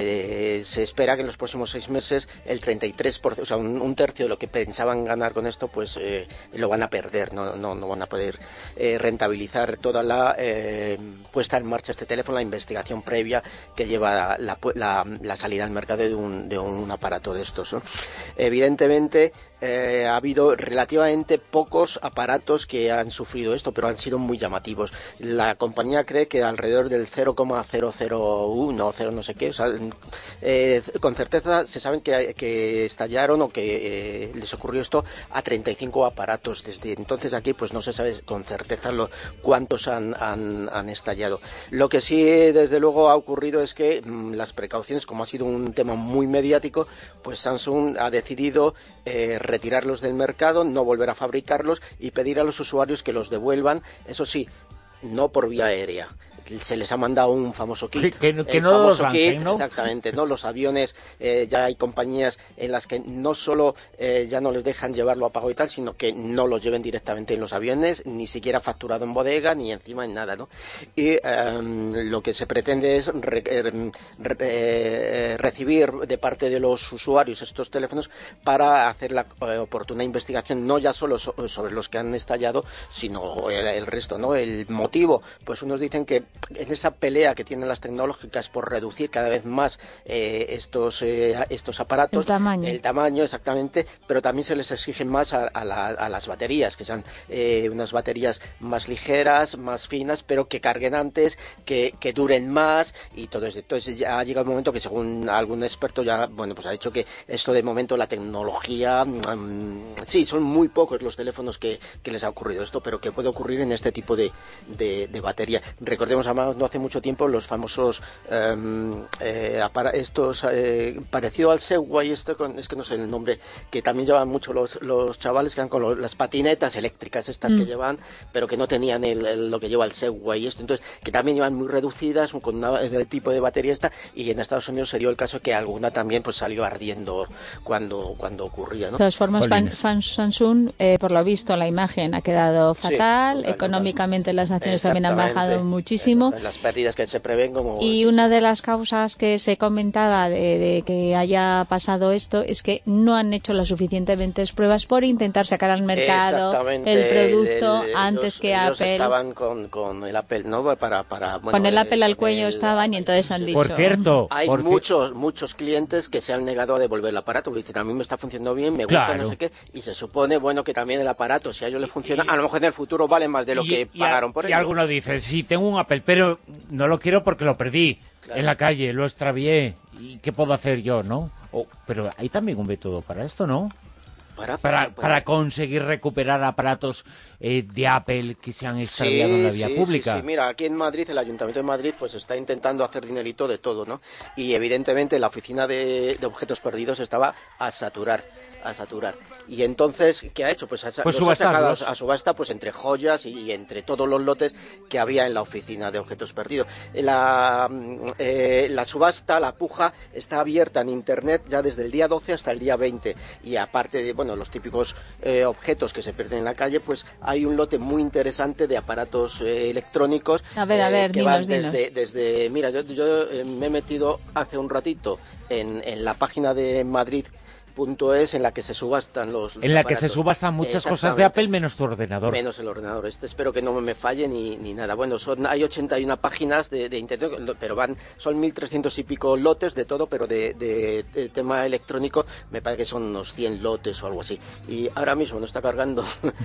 [SPEAKER 11] Se, se espera que en los próximos seis meses el treinta y tres por ciento, o sea, un, un tercio de lo que pensaban ganar con esto, pues eh, lo van a perder, no, no, no van a poder eh, rentabilizar toda la eh, puesta en marcha de este teléfono, la investigación previa que lleva la, la, la salida al mercado de un, de un aparato de estos, ¿no? Evidentemente eh, ha habido relativamente pocos aparatos que han sufrido esto, pero han sido muy llamativos. La compañía cree que alrededor del cero coma cero cero uno, cero no sé qué, o sea, eh, con certeza se saben que, que estallaron o que eh, les ocurrió esto a treinta y cinco aparatos. Desde entonces aquí pues no se sabe con certeza lo, cuántos han, han, han estallado. Lo que sí desde luego ha ocurrido es que mmm, las precauciones, como ha sido un tema muy mediático, pues Samsung ha decidido eh, retirarlos del mercado, no volver a fabricarlos y pedir a los usuarios que los devuelvan, eso sí, no por vía aérea. Se les ha mandado un famoso kit.
[SPEAKER 2] Que, que, que
[SPEAKER 11] el
[SPEAKER 2] no
[SPEAKER 11] famoso
[SPEAKER 2] los
[SPEAKER 11] kit,
[SPEAKER 2] lancen, ¿no?
[SPEAKER 11] Exactamente, ¿no? Los aviones, eh, ya hay compañías en las que no solo eh, ya no les dejan llevarlo a pago y tal, sino que no los lleven directamente en los aviones, ni siquiera facturado en bodega, ni encima en nada, ¿no? Y eh, lo que se pretende es re, eh, re, eh, recibir de parte de los usuarios estos teléfonos para hacer la eh, oportuna investigación, no ya solo so, sobre los que han estallado, sino el, el resto, ¿no? El motivo, pues unos dicen que en esa pelea que tienen las tecnológicas por reducir cada vez más eh, estos eh, estos aparatos,
[SPEAKER 6] el tamaño.
[SPEAKER 11] el tamaño exactamente, pero también se les exige más a, a, la, a las baterías, que sean eh, unas baterías más ligeras, más finas, pero que carguen antes, que, que duren más y todo eso. Entonces ya ha llegado el momento que, según algún experto, ya bueno pues ha dicho que esto de momento la tecnología, um, sí, son muy pocos los teléfonos que, que les ha ocurrido esto, pero que puede ocurrir en este tipo de, de, de batería. Recordemos además no hace mucho tiempo los famosos um, eh, para estos eh, parecido al Segway, esto con, es que no sé el nombre, que también llevan mucho los, los chavales, que eran con los, las patinetas eléctricas estas mm. que llevan, pero que no tenían el, el, lo que lleva el Segway, esto, entonces que también llevan muy reducidas con una, el tipo de batería esta, y en Estados Unidos se dio el caso que alguna también pues salió ardiendo cuando cuando ocurría, ¿no?
[SPEAKER 6] De todas formas, fan, fan Samsung, eh, por lo visto la imagen ha quedado fatal, sí, económicamente las acciones también han bajado muchísimo. próximo.
[SPEAKER 11] Las pérdidas que se prevén como...
[SPEAKER 6] Y una de las causas que se comentaba de, de que haya pasado esto es que no han hecho las suficientemente pruebas por intentar sacar al mercado el producto
[SPEAKER 11] el, el,
[SPEAKER 6] antes
[SPEAKER 11] ellos,
[SPEAKER 6] que
[SPEAKER 11] ellos
[SPEAKER 6] Apple.
[SPEAKER 11] estaban con, con el Apple, ¿no? Para, para, bueno,
[SPEAKER 6] con el Apple
[SPEAKER 11] eh,
[SPEAKER 6] al cuello
[SPEAKER 11] el,
[SPEAKER 6] estaban y entonces han dicho...
[SPEAKER 2] Por cierto...
[SPEAKER 11] Hay
[SPEAKER 2] porque...
[SPEAKER 11] muchos muchos clientes que se han negado a devolver el aparato, porque dicen, a mí me está funcionando bien, me gusta,
[SPEAKER 2] claro.
[SPEAKER 11] no sé qué, y se supone, bueno, que también el aparato, si a ellos les funciona, a lo mejor en el futuro vale más de lo
[SPEAKER 2] y,
[SPEAKER 11] que
[SPEAKER 2] y
[SPEAKER 11] pagaron
[SPEAKER 2] a,
[SPEAKER 11] por
[SPEAKER 2] él.
[SPEAKER 11] ello.
[SPEAKER 2] Y alguno dice, sí, tengo un Apple, pero no lo quiero porque lo perdí claro. en la calle, lo extravié, ¿y qué puedo hacer yo, no? Oh, pero hay también un método para esto, ¿no? Para, para, para, para conseguir recuperar aparatos eh, de Apple que se han extraviado
[SPEAKER 11] sí,
[SPEAKER 2] en la vía
[SPEAKER 11] sí,
[SPEAKER 2] pública.
[SPEAKER 11] Sí, sí, mira, aquí en Madrid, el Ayuntamiento de Madrid, pues está intentando hacer dinerito de todo, ¿no? Y evidentemente la oficina de, de objetos perdidos estaba a saturar, a saturar. Y entonces, ¿qué ha hecho? Pues ha,
[SPEAKER 2] pues
[SPEAKER 11] los ha sacado a, a subasta, pues entre joyas y, y entre todos los lotes que había en la oficina de objetos perdidos. La, eh, la subasta, la puja, está abierta en Internet ya desde el día doce hasta el día veinte. Y aparte de, bueno, los típicos eh, objetos que se pierden en la calle, pues hay un lote muy interesante de aparatos eh, electrónicos.
[SPEAKER 6] A ver, a ver,
[SPEAKER 11] eh, que
[SPEAKER 6] dinos,
[SPEAKER 11] van desde,
[SPEAKER 6] dinos.
[SPEAKER 11] desde, mira, yo, yo eh, me he metido hace un ratito en, en la página de Madrid punto es en la que se subastan los, los
[SPEAKER 2] en la
[SPEAKER 11] aparatos.
[SPEAKER 2] que se subastan muchas cosas de Apple menos tu ordenador.
[SPEAKER 11] Menos el ordenador. Este espero que no me falle ni, ni nada. Bueno, son hay ochenta y una páginas de, de internet, pero van son mil trescientos y pico lotes de todo, pero de, de, de tema electrónico me parece que son unos cien lotes o algo así. Y ahora mismo no está cargando,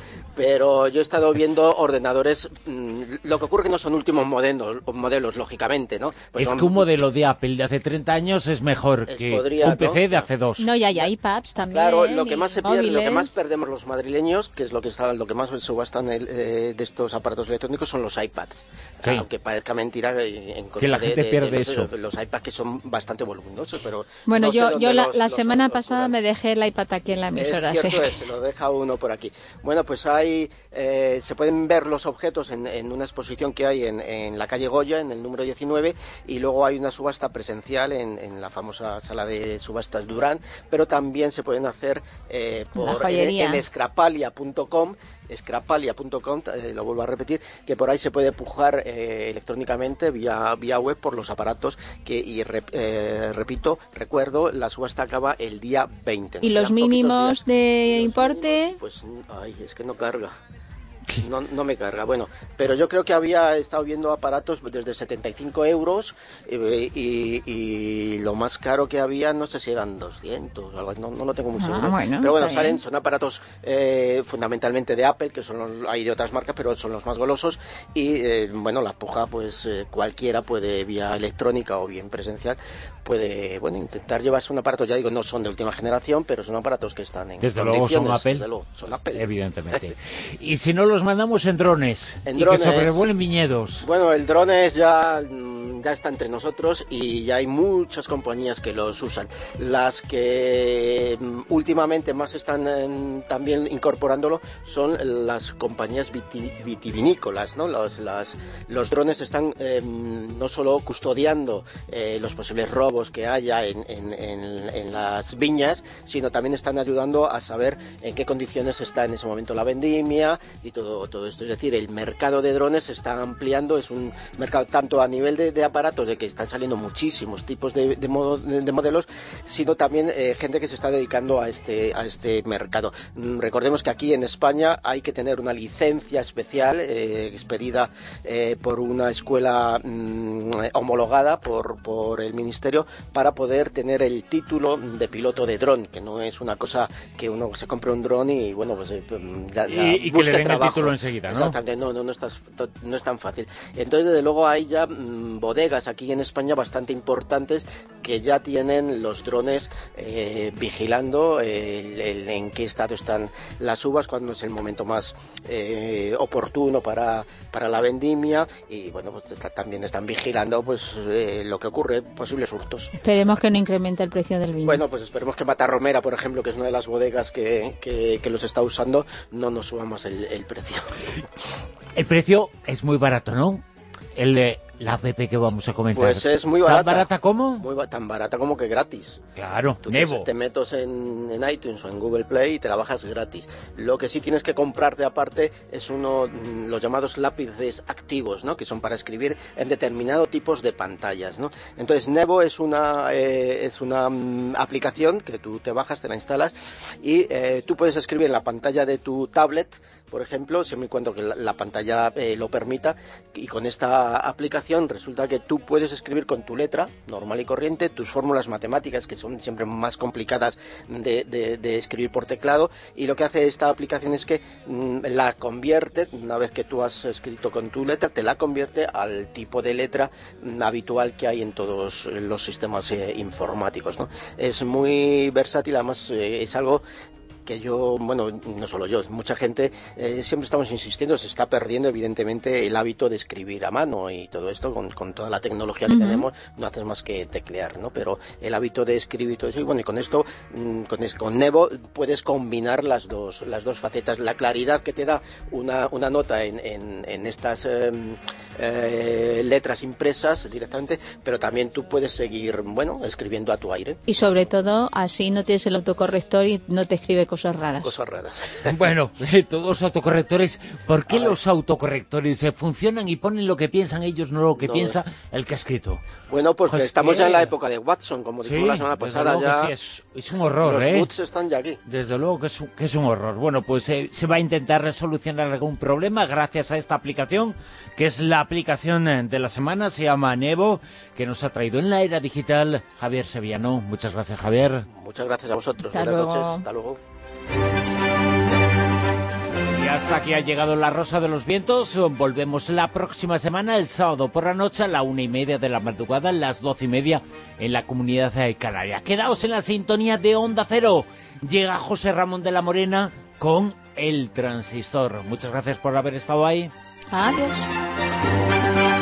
[SPEAKER 11] pero yo he estado viendo ordenadores. Mmm, lo que ocurre es que no son últimos modelos, modelos lógicamente, ¿no? Pues
[SPEAKER 2] es
[SPEAKER 11] son,
[SPEAKER 2] que un modelo de Apple de hace treinta años es mejor
[SPEAKER 11] es,
[SPEAKER 2] que
[SPEAKER 11] podría,
[SPEAKER 2] un P C
[SPEAKER 11] ¿no?
[SPEAKER 2] de hace dos.
[SPEAKER 6] No, ya hay iPads también.
[SPEAKER 11] Claro, lo que más se pierde,
[SPEAKER 6] móviles.
[SPEAKER 11] lo que más perdemos los madrileños, que es lo que está, lo que más se subastan el, eh, de estos aparatos electrónicos, son los iPads.
[SPEAKER 2] Sí.
[SPEAKER 11] Aunque parezca mentira en
[SPEAKER 2] que la gente
[SPEAKER 11] de,
[SPEAKER 2] pierde
[SPEAKER 11] de los,
[SPEAKER 2] eso.
[SPEAKER 11] Los iPads que son bastante voluminosos, pero
[SPEAKER 6] bueno,
[SPEAKER 11] no
[SPEAKER 6] yo,
[SPEAKER 11] sé
[SPEAKER 6] yo la,
[SPEAKER 11] los,
[SPEAKER 6] la
[SPEAKER 11] los,
[SPEAKER 6] semana
[SPEAKER 11] los,
[SPEAKER 6] pasada
[SPEAKER 11] los
[SPEAKER 6] me dejé el iPad aquí en la emisora.
[SPEAKER 11] Es cierto,
[SPEAKER 6] sí.
[SPEAKER 11] es, se lo deja uno por aquí. Bueno, pues hay, eh, se pueden ver los objetos en, en una exposición que hay en, en la calle Goya, en el número diecinueve, y luego hay una subasta presencial en, en la famosa sala de subastas Durán, pero también se pueden hacer eh, por en, en scrapalia punto com, scrapalia punto com, eh, lo vuelvo a repetir, que por ahí se puede pujar eh, electrónicamente vía vía web por los aparatos que, y rep, eh, repito, recuerdo, la subasta acaba el día veinte.
[SPEAKER 6] ¿Y los mínimos de los importe?
[SPEAKER 11] Mínimos, pues, ay, es que no carga. No, no me carga, bueno, pero yo creo que había estado viendo aparatos desde setenta y cinco euros y, y, y lo más caro que había, no sé si eran doscientos, algo, no, no lo tengo muy seguro,
[SPEAKER 6] ah, bueno,
[SPEAKER 11] pero bueno, salen, son aparatos eh, fundamentalmente de Apple, que son los, hay de otras marcas, pero son los más golosos y eh, bueno, la puja, pues eh, cualquiera puede, vía electrónica o bien presencial, puede, bueno, intentar llevarse un aparato, ya digo, no son de última generación, pero son aparatos que están en
[SPEAKER 2] desde luego son Apple,
[SPEAKER 11] desde luego, son Apple,
[SPEAKER 2] evidentemente. Y si no, los mandamos en drones,
[SPEAKER 11] en
[SPEAKER 2] y
[SPEAKER 11] drones,
[SPEAKER 2] que sobrevuelen viñedos.
[SPEAKER 11] Bueno, el drone ya, ya está entre nosotros y ya hay muchas compañías que los usan. Las que últimamente más están eh, también incorporándolo son las compañías viti, vitivinícolas, ¿no? Los, las, los drones están eh, no solo custodiando eh, los posibles robos que haya en, en, en, en las viñas, sino también están ayudando a saber en qué condiciones está en ese momento la vendimia y todo, todo esto. Es decir, el mercado de drones se está ampliando, es un mercado tanto a nivel de, de aparatos, de que están saliendo muchísimos tipos de, de, modo, de, de modelos, sino también eh, gente que se está dedicando a este, a este mercado. Mm, recordemos que aquí en España hay que tener una licencia especial eh, expedida eh, por una escuela mm, homologada por, por el Ministerio para poder tener el título de piloto de dron, que no es una cosa que uno se compre un dron y bueno, pues eh, la, la
[SPEAKER 2] y, y
[SPEAKER 11] busque
[SPEAKER 2] que le den
[SPEAKER 11] trabajo.
[SPEAKER 2] El título enseguida, ¿no?
[SPEAKER 11] Exactamente, no, no, no, estás, no es tan fácil. Entonces, desde luego, hay ya mmm, bodegas aquí en España bastante importantes que ya tienen los drones eh, vigilando el, el, en qué estado están las uvas, cuándo es el momento más eh, oportuno para, para la vendimia y, bueno, pues también están vigilando pues eh, lo que ocurre, posibles hurtos.
[SPEAKER 6] Esperemos que no incremente el precio del vino.
[SPEAKER 11] Bueno, pues esperemos que Matarromera, por ejemplo, que es una de las bodegas que, que, que los está usando, no nos suba más el, el precio.
[SPEAKER 2] El precio es muy barato, ¿no? El, la app que vamos a comentar?
[SPEAKER 11] Pues es muy barata.
[SPEAKER 2] ¿Tan barata como?
[SPEAKER 11] Muy ba tan barata como que gratis.
[SPEAKER 2] Claro,
[SPEAKER 11] Tú
[SPEAKER 2] Nevo.
[SPEAKER 11] Te, te metes en, en iTunes o en Google Play y te la bajas gratis. Lo que sí tienes que comprarte aparte es uno, los llamados lápices activos, ¿no? Que son para escribir en determinados tipos de pantallas, ¿no? Entonces Nevo es una, eh, es una um, aplicación que tú te bajas, te la instalas y eh, tú puedes escribir en la pantalla de tu tablet, por ejemplo, siempre y cuando que la, la pantalla eh, lo permita, y con esta aplicación resulta que tú puedes escribir con tu letra normal y corriente tus fórmulas matemáticas, que son siempre más complicadas de, de, de escribir por teclado, y lo que hace esta aplicación es que mm, la convierte, una vez que tú has escrito con tu letra, te la convierte al tipo de letra mm, habitual que hay en todos los sistemas eh, informáticos, ¿no? Es muy versátil, además eh, es algo que yo, bueno, no solo yo, mucha gente, eh, siempre estamos insistiendo, se está perdiendo evidentemente el hábito de escribir a mano y todo esto, con, con toda la tecnología que uh-huh. tenemos, no haces más que teclear, ¿no? Pero el hábito de escribir y todo eso, y bueno, y con esto, con, con Nevo puedes combinar las dos, las dos facetas, la claridad que te da una, una nota en, en, en estas eh, eh, letras impresas directamente, pero también tú puedes seguir, bueno, escribiendo a tu aire.
[SPEAKER 6] Y sobre todo, así no tienes el autocorrector y no te escribe cosas raras.
[SPEAKER 11] Cosas raras.
[SPEAKER 2] Bueno, eh, todos los autocorrectores, ¿por qué los autocorrectores eh, funcionan y ponen lo que piensan ellos, no lo que no. piensa el que ha escrito?
[SPEAKER 11] Bueno, pues, pues estamos
[SPEAKER 2] que...
[SPEAKER 11] ya en la época de Watson, como dijimos sí, la semana pasada. Ya
[SPEAKER 2] sí, es, es un horror,
[SPEAKER 11] los
[SPEAKER 2] ¿eh?
[SPEAKER 11] Los boots están ya aquí.
[SPEAKER 2] Desde luego que es un, que es un horror. Bueno, pues eh, se va a intentar solucionar algún problema gracias a esta aplicación, que es la aplicación de la semana, se llama Nevo, que nos ha traído en la era digital Javier Sevillano. Muchas gracias, Javier.
[SPEAKER 11] Muchas gracias a vosotros.
[SPEAKER 6] Hasta
[SPEAKER 11] Buenas
[SPEAKER 6] luego.
[SPEAKER 11] noches. Hasta luego.
[SPEAKER 2] Y hasta aquí ha llegado La Rosa de los Vientos. Volvemos la próxima semana, el sábado por la noche, a la una y media de la madrugada, a las doce y media en la Comunidad de Canaria. Quedaos en la sintonía de Onda Cero. Llega José Ramón de la Morena con El Transistor. Muchas gracias por haber estado ahí.
[SPEAKER 6] Adiós.